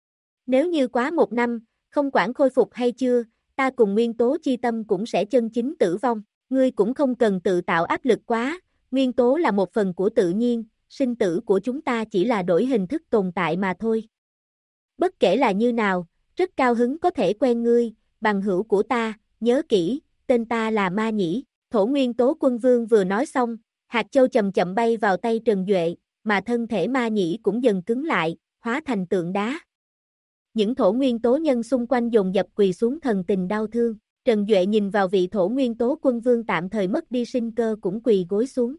Nếu như quá 1 năm, không quản khôi phục hay chưa, ta cùng nguyên tố chi tâm cũng sẽ chân chính tử vong. Ngươi cũng không cần tự tạo áp lực quá, nguyên tố là một phần của tự nhiên, sinh tử của chúng ta chỉ là đổi hình thức tồn tại mà thôi. Bất kể là như nào, rất cao hứng có thể quen ngươi, bằng hữu của ta, nhớ kỹ, tên ta là Ma Nhĩ. Thổ nguyên tố quân vương vừa nói xong, hạt châu chậm chậm bay vào tay Trần Duệ, mà thân thể Ma Nhĩ cũng dần cứng lại, hóa thành tượng đá. Những thổ nguyên tố nhân xung quanh dồn dập quỳ xuống thần tình đau thương. Trần Duệ nhìn vào vị thổ nguyên tố quân vương tạm thời mất đi sinh cơ cũng quỳ gối xuống.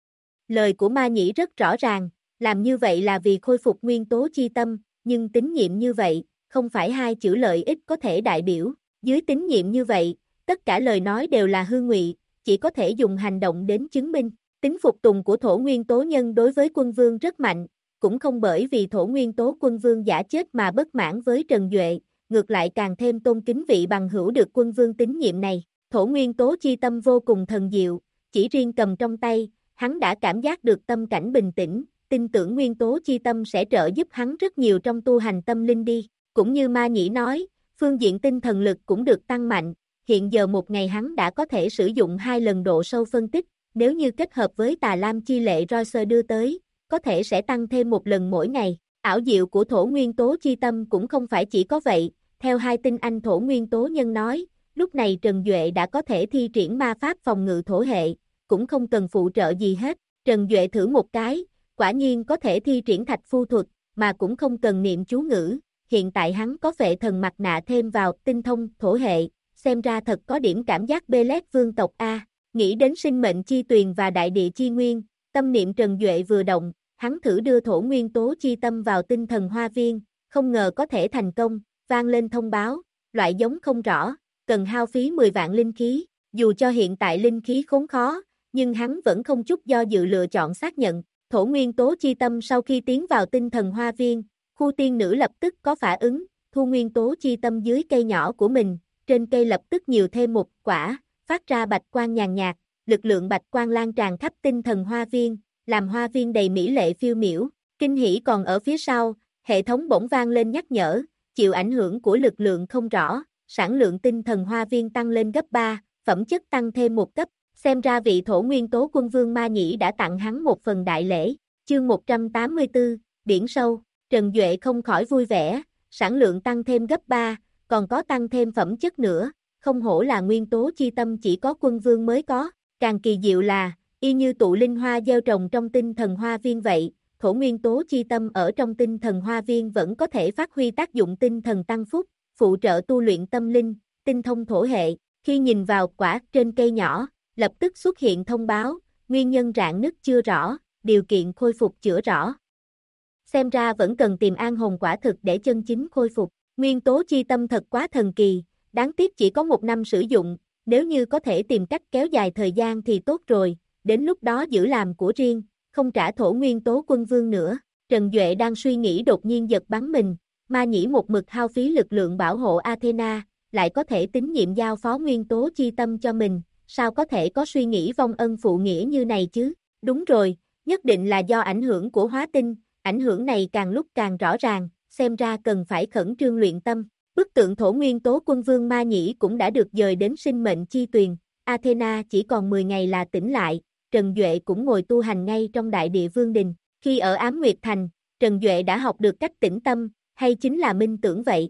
Lời của Ma Nhĩ rất rõ ràng, làm như vậy là vì khôi phục nguyên tố chi tâm, nhưng tín nhiệm như vậy, không phải hai chữ lợi ích có thể đại biểu. Dưới tín nhiệm như vậy, tất cả lời nói đều là hư ngụy, chỉ có thể dùng hành động đến chứng minh. Tính phục tùng của thổ nguyên tố nhân đối với quân vương rất mạnh, cũng không bởi vì thổ nguyên tố quân vương giả chết mà bất mãn với Trần Duệ, ngược lại càng thêm tôn kính vị bằng hữu được quân vương tín nhiệm này. Thổ nguyên tố chi tâm vô cùng thần diệu, chỉ riêng cầm trong tay, hắn đã cảm giác được tâm cảnh bình tĩnh, tin tưởng nguyên tố chi tâm sẽ trợ giúp hắn rất nhiều trong tu hành tâm linh đi. Cũng như Ma Nhĩ nói, phương diện tinh thần lực cũng được tăng mạnh, hiện giờ một ngày hắn đã có thể sử dụng 2 lần độ sâu phân tích, nếu như kết hợp với tà lam chi lệ Royce đưa tới, có thể sẽ tăng thêm 1 lần mỗi ngày. Ảo diệu của thổ nguyên tố chi tâm cũng không phải chỉ có vậy, theo hai tinh anh thổ nguyên tố nhân nói, lúc này Trần Duệ đã có thể thi triển ma pháp phòng ngự thổ hệ, cũng không cần phụ trợ gì hết. Trần Duệ thử một cái, quả nhiên có thể thi triển thạch phu thuật, mà cũng không cần niệm chú ngữ. Hiện tại hắn có phệ thần mặt nạ thêm vào, tinh thông thổ hệ, xem ra thật có điểm cảm giác Belet vương tộc A. Nghĩ đến sinh mệnh chi tuyền và đại địa chi nguyên, tâm niệm Trần Duệ vừa động, hắn thử đưa thổ nguyên tố chi tâm vào tinh thần hoa viên, không ngờ có thể thành công, vang lên thông báo, loại giống không rõ, cần hao phí 10 vạn linh khí. Dù cho hiện tại linh khí khốn khó, nhưng hắn vẫn không chút do dự lựa chọn xác nhận. Thổ nguyên tố chi tâm sau khi tiến vào tinh thần hoa viên, khu tiên nữ lập tức có phản ứng, thu nguyên tố chi tâm dưới cây nhỏ của mình, trên cây lập tức nhiều thêm một quả, phát ra bạch quang nhàn nhạt, lực lượng bạch quang lan tràn khắp tinh thần hoa viên, làm hoa viên đầy mỹ lệ phiêu miểu. Kinh hỉ còn ở phía sau, hệ thống bỗng vang lên nhắc nhở, chịu ảnh hưởng của lực lượng không rõ, sản lượng tinh thần hoa viên tăng lên gấp 3, phẩm chất tăng thêm 1 cấp, xem ra vị thổ nguyên tố quân vương Ma Nhĩ đã tặng hắn một phần đại lễ. Chương 184, Biển sâu. Trần Duệ không khỏi vui vẻ, sản lượng tăng thêm gấp 3, còn có tăng thêm phẩm chất nữa, không hổ là nguyên tố chi tâm chỉ có quân vương mới có. Càng kỳ diệu là, y như tụ linh hoa gieo trồng trong tinh thần hoa viên vậy, thổ nguyên tố chi tâm ở trong tinh thần hoa viên vẫn có thể phát huy tác dụng tinh thần tăng phúc, phụ trợ tu luyện tâm linh, tinh thông thổ hệ. Khi nhìn vào quả trên cây nhỏ, lập tức xuất hiện thông báo, nguyên nhân rạn nứt chưa rõ, điều kiện khôi phục chữa rõ. Xem ra vẫn cần tìm an hồn quả thực để chân chính khôi phục. Nguyên tố chi tâm thật quá thần kỳ, đáng tiếc chỉ có 1 năm sử dụng, nếu như có thể tìm cách kéo dài thời gian thì tốt rồi, đến lúc đó giữ làm của riêng, không trả thổ nguyên tố quân vương nữa. Trần Duệ đang suy nghĩ đột nhiên giật bắn mình, Ma Nhĩ một mực hao phí lực lượng bảo hộ Athena, lại có thể tín nhiệm giao phó nguyên tố chi tâm cho mình, sao có thể có suy nghĩ vong ân phụ nghĩa như này chứ? Đúng rồi, Nhất định là do ảnh hưởng của hóa tinh, ảnh hưởng này càng lúc càng rõ ràng, xem ra cần phải khẩn trương luyện tâm. Bức tượng thổ nguyên tố quân vương Ma Nhĩ cũng đã được dời đến sinh mệnh chi tuyền, Athena chỉ còn 10 ngày là tỉnh lại, Trần Duệ cũng ngồi tu hành ngay trong đại địa vương đình. Khi ở Ám Nguyệt Thành, Trần Duệ đã học được cách tĩnh tâm, hay chính là minh tưởng vậy.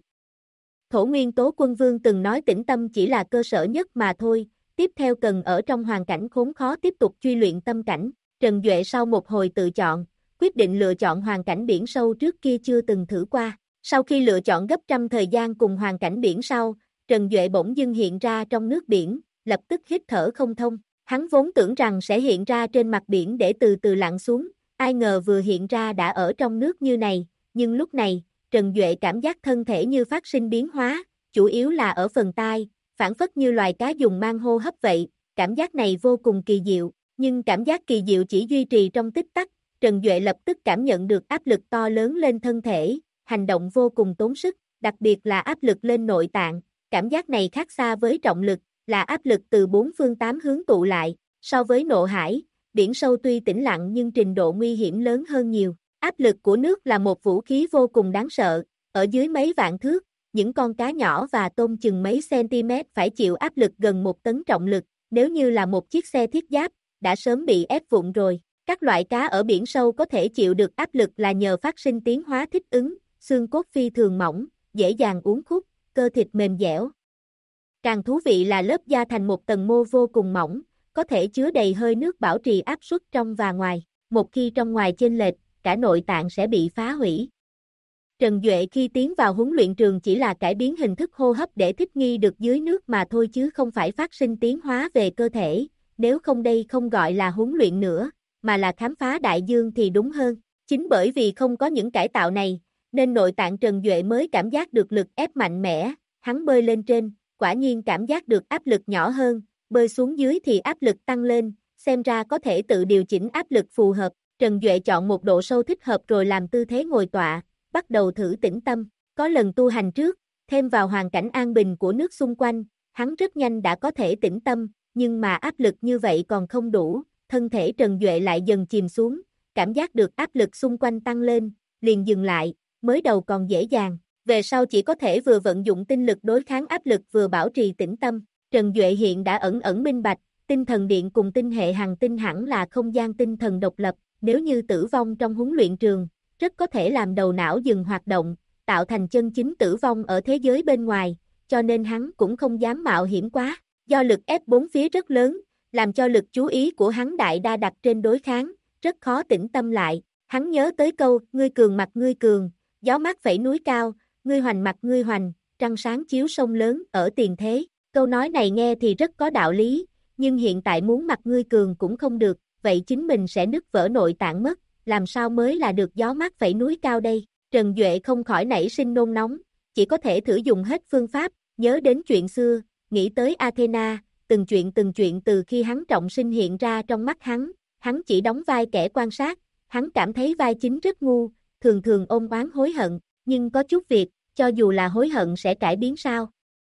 Thổ nguyên tố quân vương từng nói tĩnh tâm chỉ là cơ sở nhất mà thôi, tiếp theo cần ở trong hoàn cảnh khốn khó tiếp tục truy luyện tâm cảnh. Trần Duệ sau một hồi tự chọn, quyết định lựa chọn hoàn cảnh biển sâu trước kia chưa từng thử qua. Sau khi lựa chọn gấp trăm thời gian cùng hoàn cảnh biển sâu, Trần Duệ bỗng dưng hiện ra trong nước biển, lập tức hít thở không thông. Hắn vốn tưởng rằng sẽ hiện ra trên mặt biển để từ từ lặn xuống, ai ngờ vừa hiện ra đã ở trong nước như này, nhưng lúc này, Trần Duệ cảm giác thân thể như phát sinh biến hóa, chủ yếu là ở phần tai, phản phất như loài cá dùng mang hô hấp vậy, cảm giác này vô cùng kỳ diệu, nhưng cảm giác kỳ diệu chỉ duy trì trong tích tắc, Trần Duệ lập tức cảm nhận được áp lực to lớn lên thân thể, hành động vô cùng tốn sức, đặc biệt là áp lực lên nội tạng, cảm giác này khác xa với trọng lực, là áp lực từ bốn phương tám hướng tụ lại, so với nộ hải, biển sâu tuy tĩnh lặng nhưng trình độ nguy hiểm lớn hơn nhiều. Áp lực của nước là một vũ khí vô cùng đáng sợ, ở dưới mấy vạn thước, những con cá nhỏ và tôm chừng mấy cm phải chịu áp lực gần 1 tấn trọng lực, nếu như là một chiếc xe thiết giáp, đã sớm bị ép vụn rồi. Các loại cá ở biển sâu có thể chịu được áp lực là nhờ phát sinh tiến hóa thích ứng, xương cốt phi thường mỏng, dễ dàng uốn khúc, cơ thịt mềm dẻo. Càng thú vị là lớp da thành một tầng mô vô cùng mỏng, có thể chứa đầy hơi nước bảo trì áp suất trong và ngoài, một khi trong ngoài chênh lệch, cả nội tạng sẽ bị phá hủy. Trần Duệ khi tiến vào huấn luyện trường chỉ là cải biến hình thức hô hấp để thích nghi được dưới nước mà thôi chứ không phải phát sinh tiến hóa về cơ thể, nếu không đây không gọi là huấn luyện nữa, mà là khám phá đại dương thì đúng hơn. Chính bởi vì không có những cải tạo này, nên nội tạng Trần Duệ mới cảm giác được lực ép mạnh mẽ, hắn bơi lên trên, quả nhiên cảm giác được áp lực nhỏ hơn, bơi xuống dưới thì áp lực tăng lên, xem ra có thể tự điều chỉnh áp lực phù hợp. Trần Duệ chọn một độ sâu thích hợp rồi làm tư thế ngồi tọa, bắt đầu thử tĩnh tâm. Có lần tu hành trước, thêm vào hoàn cảnh an bình của nước xung quanh, hắn rất nhanh đã có thể tĩnh tâm, nhưng mà áp lực như vậy còn không đủ, thân thể Trần Duệ lại dần chìm xuống, cảm giác được áp lực xung quanh tăng lên, liền dừng lại, mới đầu còn dễ dàng, về sau chỉ có thể vừa vận dụng tinh lực đối kháng áp lực vừa bảo trì tĩnh tâm. Trần Duệ hiện đã ẩn ẩn minh bạch, tinh thần điện cùng tinh hệ hành tinh hẳn là không gian tinh thần độc lập. Nếu như tử vong trong huấn luyện trường, rất có thể làm đầu não dừng hoạt động, tạo thành chân chính tử vong ở thế giới bên ngoài, cho nên hắn cũng không dám mạo hiểm quá. Do lực ép bốn phía rất lớn, làm cho lực chú ý của hắn đại đa đặt trên đối kháng, rất khó tĩnh tâm lại. Hắn nhớ tới câu, ngươi cường mặt ngươi cường, gió mát phẩy núi cao, ngươi hoành mặt ngươi hoành, trăng sáng chiếu sông lớn ở tiền thế. Câu nói này nghe thì rất có đạo lý, nhưng hiện tại muốn mặt ngươi cường cũng không được. Vậy chính mình sẽ nứt vỡ nội tạng mất, làm sao mới là được gió mát phẩy núi cao đây? Trần Duệ không khỏi nảy sinh nôn nóng, chỉ có thể thử dùng hết phương pháp, nhớ đến chuyện xưa, nghĩ tới Athena, từng chuyện từ khi hắn trọng sinh hiện ra trong mắt hắn chỉ đóng vai kẻ quan sát, hắn cảm thấy vai chính rất ngu, thường thường ôm oán hối hận, nhưng có chút việc, cho dù là hối hận sẽ cải biến sao?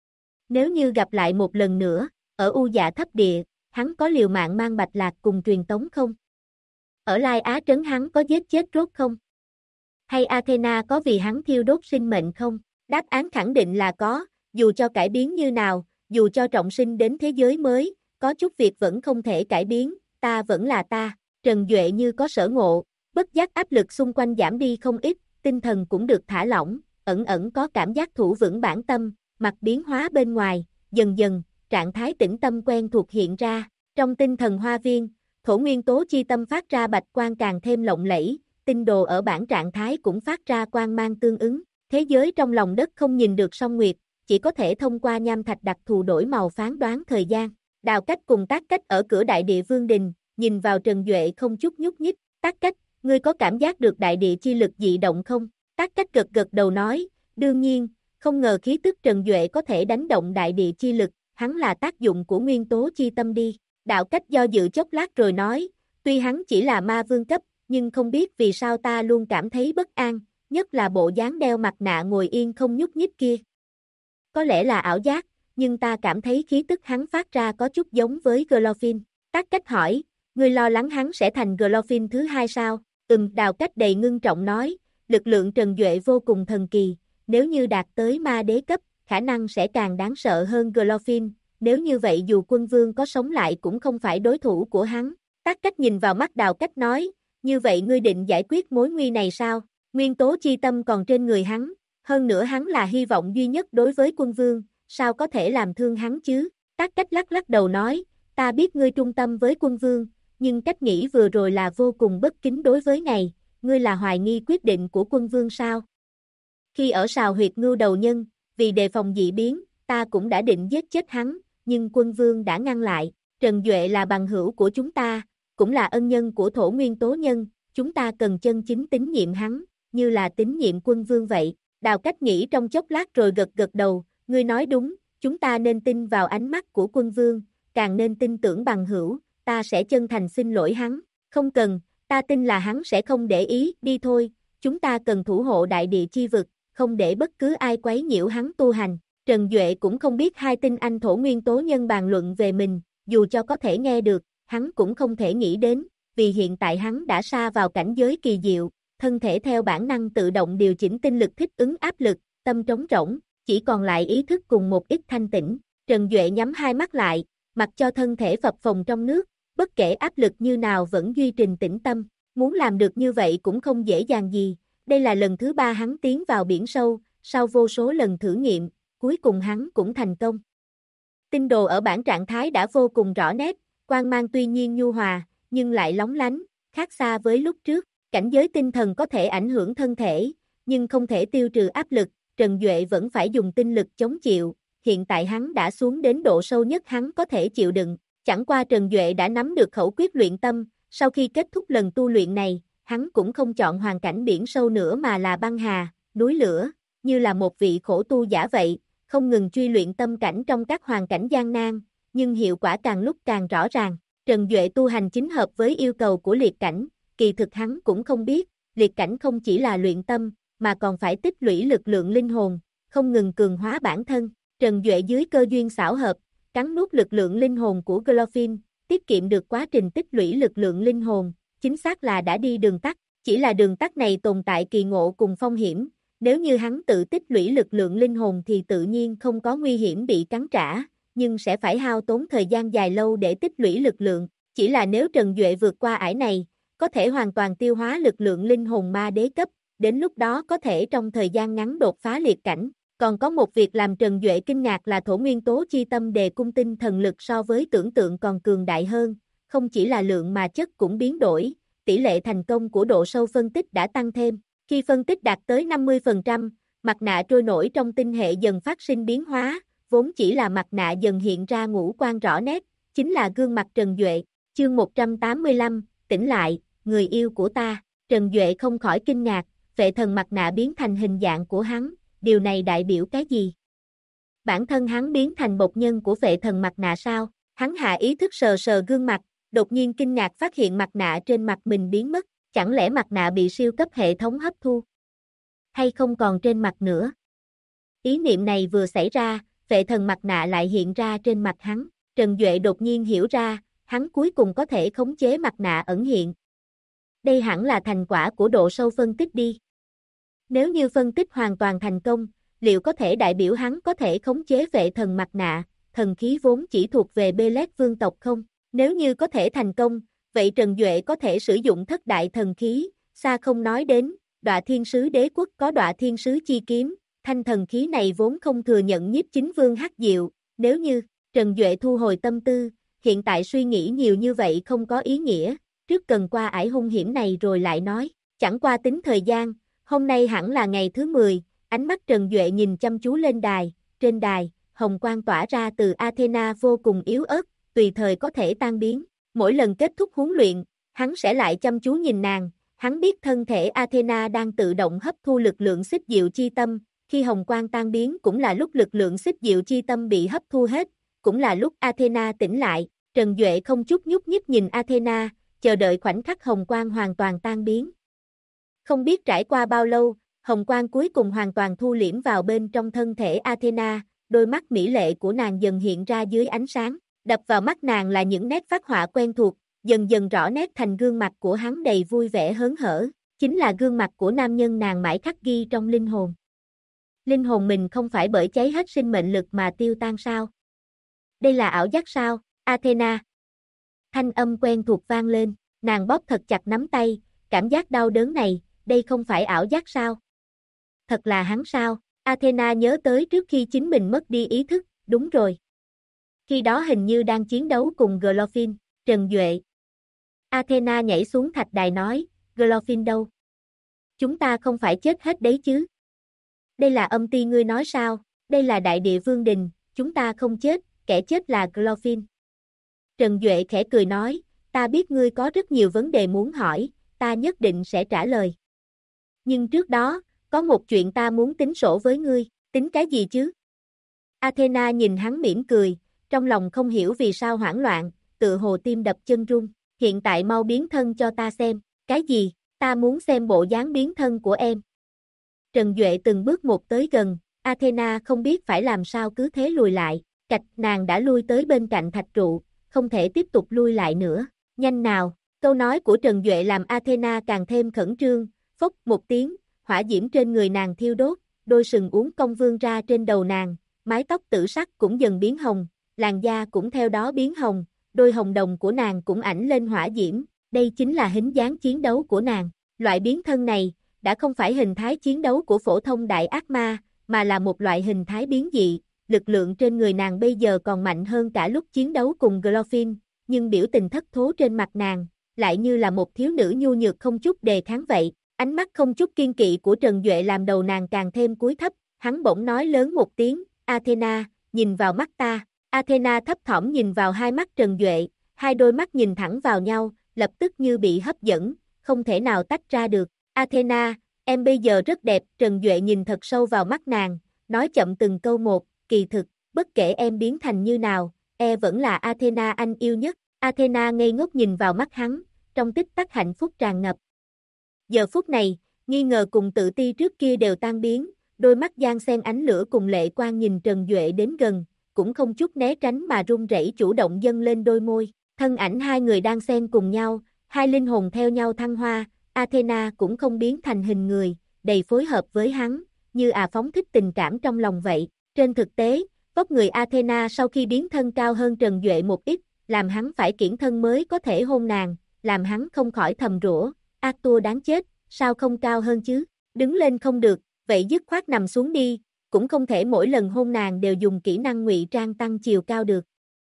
Nếu như gặp lại một lần nữa, ở U Dạ Thấp Địa, hắn có liều mạng mang Bạch Lạc cùng truyền tống không? Ở Lai Á Trấn hắn có giết chết rốt không? Hay Athena có vì hắn thiêu đốt sinh mệnh không? Đáp án khẳng định là có, dù cho cải biến như nào, dù cho trọng sinh đến thế giới mới, có chút việc vẫn không thể cải biến, ta vẫn là ta. Trần Duệ như có sở ngộ, bất giác áp lực xung quanh giảm đi không ít, tinh thần cũng được thả lỏng, ẩn ẩn có cảm giác thủ vững bản tâm, mặt biến hóa bên ngoài, dần dần, trạng thái tĩnh tâm quen thuộc hiện ra. Trong tinh thần hoa viên, thổ nguyên tố chi tâm phát ra bạch quang càng thêm lộng lẫy, tinh đồ ở bản trạng thái cũng phát ra quang mang tương ứng. Thế giới trong lòng đất không nhìn được song nguyệt, chỉ có thể thông qua nham thạch đặc thù đổi màu phán đoán thời gian. Đào Cách cùng Tác Cách ở cửa đại địa vương đình, nhìn vào Trần Duệ không chút nhúc nhích. Tác Cách, ngươi có cảm giác được đại địa chi lực dị động không? Tác Cách gật gật đầu nói, đương nhiên, không ngờ khí tức Trần Duệ có thể đánh động đại địa chi lực, hắn là tác dụng của nguyên tố chi tâm đi. Đạo Cách do dự chốc lát rồi nói, tuy hắn chỉ là ma vương cấp, nhưng không biết vì sao ta luôn cảm thấy bất an, nhất là bộ dáng đeo mặt nạ ngồi yên không nhúc nhích kia. Có lẽ là ảo giác, nhưng ta cảm thấy khí tức hắn phát ra có chút giống với Glorfin. Tác Cách hỏi, Ngươi lo lắng hắn sẽ thành Glorfin thứ hai sao? Đào Cách đầy ngưng trọng nói, lực lượng Trần Duệ vô cùng thần kỳ, nếu như đạt tới ma đế cấp, khả năng sẽ càng đáng sợ hơn Glorfin, nếu như vậy dù quân vương có sống lại cũng không phải đối thủ của hắn. Tắc Cách nhìn vào mắt Đào Cách nói, như vậy ngươi định giải quyết mối nguy này sao? Nguyên tố chi tâm còn trên người hắn, hơn nữa hắn là hy vọng duy nhất đối với quân vương, sao có thể làm thương hắn chứ? Tắc Cách lắc lắc đầu nói, ta biết ngươi trung tâm với quân vương, nhưng cách nghĩ vừa rồi là vô cùng bất kính đối với ngài, ngươi là hoài nghi quyết định của quân vương sao? Khi ở sào huyệt ngưu đầu nhân, vì đề phòng dị biến, ta cũng đã định giết chết hắn, nhưng quân vương đã ngăn lại. Trần Duệ là bằng hữu của chúng ta, cũng là ân nhân của thổ nguyên tố nhân, chúng ta cần chân chính tín nhiệm hắn, như là tín nhiệm quân vương vậy. Đào Cách nghĩ trong chốc lát rồi gật gật đầu, ngươi nói đúng, chúng ta nên tin vào ánh mắt của quân vương, càng nên tin tưởng bằng hữu, ta sẽ chân thành xin lỗi hắn, không cần, ta tin là hắn sẽ không để ý, đi thôi, chúng ta cần thủ hộ đại địa chi vực, không để bất cứ ai quấy nhiễu hắn tu hành. Trần Duệ cũng không biết hai tinh anh thổ nguyên tố nhân bàn luận về mình, dù cho có thể nghe được, hắn cũng không thể nghĩ đến, vì hiện tại hắn đã sa vào cảnh giới kỳ diệu, thân thể theo bản năng tự động điều chỉnh tinh lực thích ứng áp lực, tâm trống rỗng, chỉ còn lại ý thức cùng một ít thanh tĩnh. Trần Duệ nhắm hai mắt lại, mặc cho thân thể phập phồng trong nước, bất kể áp lực như nào vẫn duy trì tĩnh tâm, muốn làm được như vậy cũng không dễ dàng gì, đây là lần thứ 3 hắn tiến vào biển sâu, sau vô số lần thử nghiệm, cuối cùng hắn cũng thành công. Tinh đồ ở bản trạng thái đã vô cùng rõ nét, quang mang tuy nhiên nhu hòa, nhưng lại lóng lánh, khác xa với lúc trước, cảnh giới tinh thần có thể ảnh hưởng thân thể, nhưng không thể tiêu trừ áp lực, Trần Duệ vẫn phải dùng tinh lực chống chịu, hiện tại hắn đã xuống đến độ sâu nhất hắn có thể chịu đựng, chẳng qua Trần Duệ đã nắm được khẩu quyết luyện tâm, sau khi kết thúc lần tu luyện này, hắn cũng không chọn hoàn cảnh biển sâu nữa mà là băng hà, núi lửa, như là một vị khổ tu giả vậy, không ngừng truy luyện tâm cảnh trong các hoàn cảnh gian nan, nhưng hiệu quả càng lúc càng rõ ràng. Trần Duệ tu hành chính hợp với yêu cầu của liệt cảnh, kỳ thực hắn cũng không biết, liệt cảnh không chỉ là luyện tâm, mà còn phải tích lũy lực lượng linh hồn, không ngừng cường hóa bản thân. Trần Duệ dưới cơ duyên xảo hợp, cắn nuốt lực lượng linh hồn của Glorfin, tiết kiệm được quá trình tích lũy lực lượng linh hồn, chính xác là đã đi đường tắt, chỉ là đường tắt này tồn tại kỳ ngộ cùng phong hiểm, nếu như hắn tự tích lũy lực lượng linh hồn thì tự nhiên không có nguy hiểm bị cắn trả, nhưng sẽ phải hao tốn thời gian dài lâu để tích lũy lực lượng, chỉ là nếu Trần Duệ vượt qua ải này, có thể hoàn toàn tiêu hóa lực lượng linh hồn ma đế cấp, đến lúc đó có thể trong thời gian ngắn đột phá liệt cảnh. Còn có một việc làm Trần Duệ kinh ngạc là thổ nguyên tố chi tâm đề cung tinh thần lực so với tưởng tượng còn cường đại hơn, không chỉ là lượng mà chất cũng biến đổi, tỷ lệ thành công của độ sâu phân tích đã tăng thêm. Khi phân tích đạt tới 50%, mặt nạ trôi nổi trong tinh hệ dần phát sinh biến hóa, vốn chỉ là mặt nạ dần hiện ra ngũ quan rõ nét, chính là gương mặt Trần Duệ. Chương 185, tỉnh lại, người yêu của ta. Trần Duệ không khỏi kinh ngạc, vệ thần mặt nạ biến thành hình dạng của hắn, điều này đại biểu cái gì? Bản thân hắn biến thành bộc nhân của vệ thần mặt nạ sao? Hắn hạ ý thức sờ sờ gương mặt, đột nhiên kinh ngạc phát hiện mặt nạ trên mặt mình biến mất, chẳng lẽ mặt nạ bị siêu cấp hệ thống hấp thu? Hay không còn trên mặt nữa? Ý niệm này vừa xảy ra, vệ thần mặt nạ lại hiện ra trên mặt hắn, Trần Duệ đột nhiên hiểu ra, hắn cuối cùng có thể khống chế mặt nạ ẩn hiện. Đây hẳn là thành quả của độ sâu phân tích đi. Nếu như phân tích hoàn toàn thành công, liệu có thể đại biểu hắn có thể khống chế vệ thần mặt nạ, thần khí vốn chỉ thuộc về Belet vương tộc không? Nếu như có thể thành công, vậy Trần Duệ có thể sử dụng thất đại thần khí, xa không nói đến, Đọa Thiên Sứ Đế Quốc có Đọa Thiên Sứ Chi Kiếm, thanh thần khí này vốn không thừa nhận nhiếp chính vương Hắc Diệu, nếu như, Trần Duệ thu hồi tâm tư, hiện tại suy nghĩ nhiều như vậy không có ý nghĩa, trước cần qua ải hung hiểm này rồi lại nói, chẳng qua tính thời gian, hôm nay hẳn là ngày thứ 10, ánh mắt Trần Duệ nhìn chăm chú lên đài, trên đài, hồng quang tỏa ra từ Athena vô cùng yếu ớt, tùy thời có thể tan biến, mỗi lần kết thúc huấn luyện, hắn sẽ lại chăm chú nhìn nàng, hắn biết thân thể Athena đang tự động hấp thu lực lượng xích diệu chi tâm, khi hồng quang tan biến cũng là lúc lực lượng xích diệu chi tâm bị hấp thu hết, cũng là lúc Athena tỉnh lại, Trần Duệ không chút nhúc nhích nhìn Athena, chờ đợi khoảnh khắc hồng quang hoàn toàn tan biến. Không biết trải qua bao lâu, hồng quang cuối cùng hoàn toàn thu liễm vào bên trong thân thể Athena, đôi mắt mỹ lệ của nàng dần hiện ra dưới ánh sáng, đập vào mắt nàng là những nét phác họa quen thuộc, dần dần rõ nét thành gương mặt của hắn đầy vui vẻ hớn hở, chính là gương mặt của nam nhân nàng mãi khắc ghi trong linh hồn. Linh hồn mình không phải bởi cháy hết sinh mệnh lực mà tiêu tan sao? Đây là ảo giác sao, Athena? Thanh âm quen thuộc vang lên, nàng bóp thật chặt nắm tay, cảm giác đau đớn này, đây không phải ảo giác sao? Thật là hắn sao? Athena nhớ tới trước khi chính mình mất đi ý thức, đúng rồi. Khi đó hình như đang chiến đấu cùng Glorfin, Trần Duệ. Athena nhảy xuống thạch đài nói, Glorfin đâu? Chúng ta không phải chết hết đấy chứ? Đây là âm ti ngươi nói sao? Đây là đại địa vương đình, chúng ta không chết, kẻ chết là Glorfin. Trần Duệ khẽ cười nói, ta biết ngươi có rất nhiều vấn đề muốn hỏi, ta nhất định sẽ trả lời. Nhưng trước đó, có một chuyện ta muốn tính sổ với ngươi, tính cái gì chứ? Athena nhìn hắn mỉm cười, trong lòng không hiểu vì sao hoảng loạn, tự hồ tim đập chân run, hiện tại mau biến thân cho ta xem, cái gì, ta muốn xem bộ dáng biến thân của em. Trần Duệ từng bước một tới gần, Athena không biết phải làm sao cứ thế lùi lại, cạch nàng đã lui tới bên cạnh thạch trụ, không thể tiếp tục lui lại nữa, nhanh nào, câu nói của Trần Duệ làm Athena càng thêm khẩn trương, phốc một tiếng, hỏa diễm trên người nàng thiêu đốt, đôi sừng uốn cong vươn ra trên đầu nàng, mái tóc tử sắc cũng dần biến hồng, làn da cũng theo đó biến hồng, đôi hồng đồng của nàng cũng ảnh lên hỏa diễm, đây chính là hình dáng chiến đấu của nàng, loại biến thân này, đã không phải hình thái chiến đấu của phổ thông đại ác ma, mà là một loại hình thái biến dị, lực lượng trên người nàng bây giờ còn mạnh hơn cả lúc chiến đấu cùng Glorfin, nhưng biểu tình thất thố trên mặt nàng, lại như là một thiếu nữ nhu nhược không chút đề kháng vậy, ánh mắt không chút kiên kỵ của Trần Duệ làm đầu nàng càng thêm cúi thấp, hắn bỗng nói lớn một tiếng, Athena, nhìn vào mắt ta, Athena thấp thỏm nhìn vào hai mắt Trần Duệ, hai đôi mắt nhìn thẳng vào nhau, lập tức như bị hấp dẫn, không thể nào tách ra được, Athena, em bây giờ rất đẹp, Trần Duệ nhìn thật sâu vào mắt nàng, nói chậm từng câu một, kỳ thực, bất kể em biến thành như nào, vẫn là Athena anh yêu nhất, Athena ngây ngốc nhìn vào mắt hắn, trong tích tắc hạnh phúc tràn ngập. Giờ phút này, nghi ngờ cùng tự ti trước kia đều tan biến, đôi mắt giăng xen ánh lửa cùng lệ quang nhìn Trần Duệ đến gần, cũng không chút né tránh mà run rẩy chủ động dâng lên đôi môi, thân ảnh hai người đang xen cùng nhau, hai linh hồn theo nhau thăng hoa, Athena cũng không biến thành hình người, đầy phối hợp với hắn, như phóng thích tình cảm trong lòng vậy. Trên thực tế, vóc người Athena sau khi biến thân cao hơn Trần Duệ một ít, làm hắn phải kiển thân mới có thể hôn nàng, làm hắn không khỏi thầm rủa, Arthur đáng chết, sao không cao hơn chứ, đứng lên không được, vậy dứt khoát nằm xuống đi, cũng không thể mỗi lần hôn nàng đều dùng kỹ năng ngụy trang tăng chiều cao được.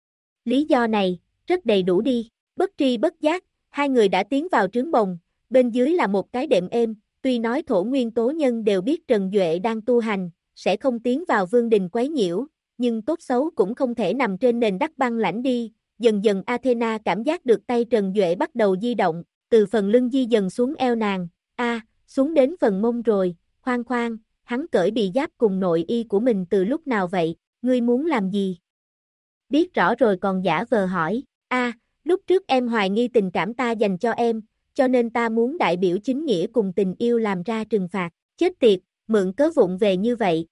Lý do này, rất đầy đủ đi, bất tri bất giác, hai người đã tiến vào trướng bồng, bên dưới là một cái đệm êm, tuy nói thổ nguyên tố nhân đều biết Trần Duệ đang tu hành, sẽ không tiến vào vương đình quấy nhiễu, nhưng tốt xấu cũng không thể nằm trên nền đất băng lãnh đi, dần dần Athena cảm giác được tay Trần Duệ bắt đầu di động, từ phần lưng di dần xuống eo nàng, xuống đến phần mông rồi, khoan khoan, hắn cởi bì giáp cùng nội y của mình từ lúc nào vậy, ngươi muốn làm gì? Biết rõ rồi còn giả vờ hỏi, lúc trước em hoài nghi tình cảm ta dành cho em, cho nên ta muốn đại biểu chính nghĩa cùng tình yêu làm ra trừng phạt, chết tiệt, mượn cớ vụng về như vậy.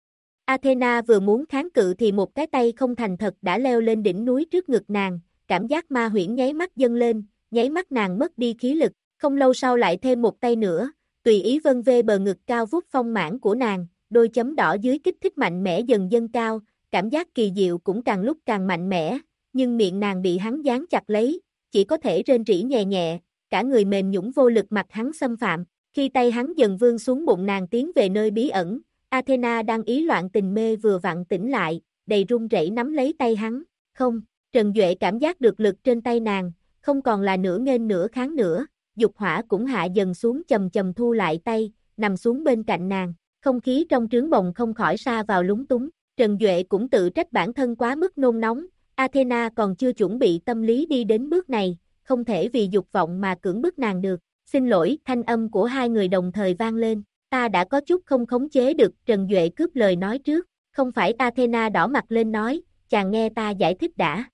Athena vừa muốn kháng cự thì một cái tay không thành thật đã leo lên đỉnh núi trước ngực nàng, cảm giác ma huyễn nháy mắt dâng lên, nháy mắt nàng mất đi khí lực, không lâu sau lại thêm một tay nữa, tùy ý vân vê bờ ngực cao vút phong mãn của nàng, đôi chấm đỏ dưới kích thích mạnh mẽ dần dâng cao, cảm giác kỳ diệu cũng càng lúc càng mạnh mẽ, nhưng miệng nàng bị hắn dán chặt lấy, chỉ có thể rên rỉ nhẹ nhẹ, cả người mềm nhũn vô lực mặt hắn xâm phạm, khi tay hắn dần vươn xuống bụng nàng tiến về nơi bí ẩn, Athena đang ý loạn tình mê vừa vặn tỉnh lại, đầy run rẩy nắm lấy tay hắn, không, Trần Duệ cảm giác được lực trên tay nàng, không còn là nửa nghênh nửa kháng nữa, dục hỏa cũng hạ dần xuống chầm chầm thu lại tay, nằm xuống bên cạnh nàng, không khí trong trướng bồng không khỏi sa vào lúng túng, Trần Duệ cũng tự trách bản thân quá mức nôn nóng, Athena còn chưa chuẩn bị tâm lý đi đến bước này, không thể vì dục vọng mà cưỡng bức nàng được, xin lỗi, thanh âm của hai người đồng thời vang lên, ta đã có chút không khống chế được, Trần Duệ cướp lời nói trước, không phải Athena đỏ mặt lên nói, chàng nghe ta giải thích đã,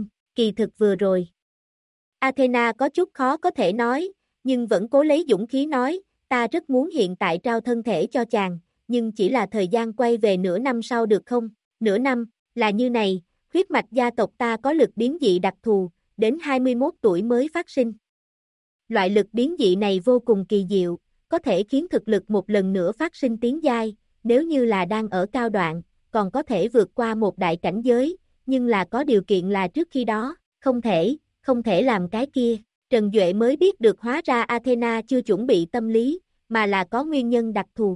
kỳ thực vừa rồi. Athena có chút khó có thể nói, nhưng vẫn cố lấy dũng khí nói, ta rất muốn hiện tại trao thân thể cho chàng, nhưng chỉ là thời gian quay về nửa năm sau được không? Nửa năm, là như này, huyết mạch gia tộc ta có lực biến dị đặc thù, đến 21 tuổi mới phát sinh. Loại lực biến dị này vô cùng kỳ diệu, có thể khiến thực lực một lần nữa phát sinh tiến giai, nếu như là đang ở cao đoạn, còn có thể vượt qua một đại cảnh giới, nhưng là có điều kiện là trước khi đó, không thể làm cái kia. Trần Duệ mới biết được hóa ra Athena chưa chuẩn bị tâm lý, mà là có nguyên nhân đặc thù.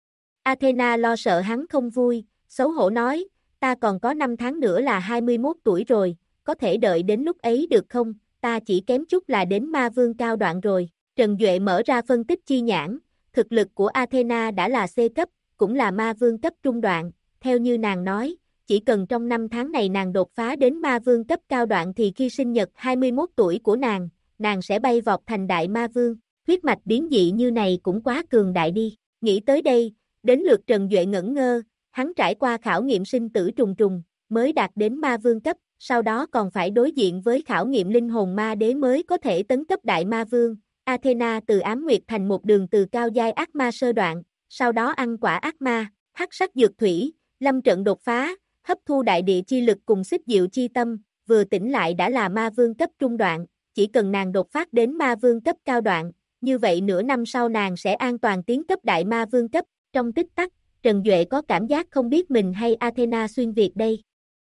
Athena lo sợ hắn không vui, xấu hổ nói, ta còn có 5 tháng nữa là 21 tuổi rồi, có thể đợi đến lúc ấy được không, ta chỉ kém chút là đến ma vương cao đoạn rồi. Trần Duệ mở ra phân tích chi nhãn, thực lực của Athena đã là C cấp, cũng là ma vương cấp trung đoạn, theo như nàng nói, chỉ cần trong 5 tháng này nàng đột phá đến ma vương cấp cao đoạn thì khi sinh nhật 21 tuổi của nàng sẽ bay vọt thành đại ma vương, huyết mạch biến dị như này cũng quá cường đại đi. Nghĩ tới đây, đến lượt Trần Duệ ngẩn ngơ, hắn trải qua khảo nghiệm sinh tử trùng trùng, mới đạt đến ma vương cấp, sau đó còn phải đối diện với khảo nghiệm linh hồn ma đế mới có thể tấn cấp đại ma vương. Athena từ ám nguyệt thành một đường từ cao giai ác ma sơ đoạn, sau đó ăn quả ác ma, hắc sắc dược thủy, lâm trận đột phá, hấp thu đại địa chi lực cùng xích diệu chi tâm, vừa tỉnh lại đã là ma vương cấp trung đoạn, chỉ cần nàng đột phát đến ma vương cấp cao đoạn, như vậy nửa năm sau nàng sẽ an toàn tiến cấp đại ma vương cấp. Trong tích tắc, Trần Duệ có cảm giác không biết mình hay Athena xuyên việt đây.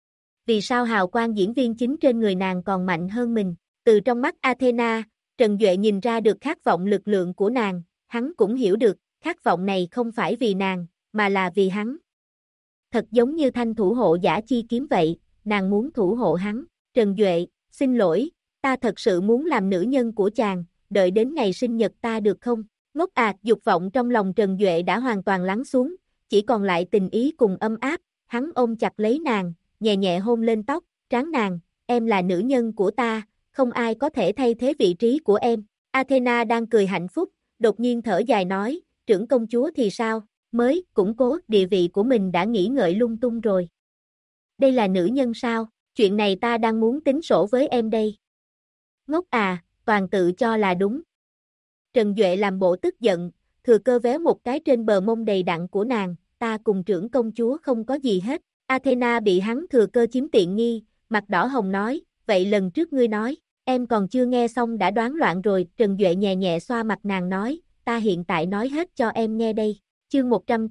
Vì sao hào quang diễn viên chính trên người nàng còn mạnh hơn mình? Từ trong mắt Athena, Trần Duệ nhìn ra được khát vọng lực lượng của nàng, hắn cũng hiểu được, khát vọng này không phải vì nàng, mà là vì hắn. Thật giống như thanh thủ hộ giả chi kiếm vậy, nàng muốn thủ hộ hắn. Trần Duệ, xin lỗi, ta thật sự muốn làm nữ nhân của chàng, đợi đến ngày sinh nhật ta được không? Ngốc dục vọng trong lòng Trần Duệ đã hoàn toàn lắng xuống, chỉ còn lại tình ý cùng ấm áp, hắn ôm chặt lấy nàng, nhẹ nhẹ hôn lên tóc, trán nàng, em là nữ nhân của ta, không ai có thể thay thế vị trí của em. Athena đang cười hạnh phúc, đột nhiên thở dài nói, trưởng công chúa thì sao, mới củng cố địa vị của mình đã nghĩ ngợi lung tung rồi. Đây là nữ nhân sao, chuyện này ta đang muốn tính sổ với em đây. Ngốc toàn tự cho là đúng. Trần Duệ làm bộ tức giận, thừa cơ véo một cái trên bờ mông đầy đặn của nàng, ta cùng trưởng công chúa không có gì hết. Athena bị hắn thừa cơ chiếm tiện nghi, mặt đỏ hồng nói, vậy lần trước ngươi nói, em còn chưa nghe xong đã đoán loạn rồi. Trần Duệ nhẹ nhẹ xoa mặt nàng nói, ta hiện tại nói hết cho em nghe đây. Chương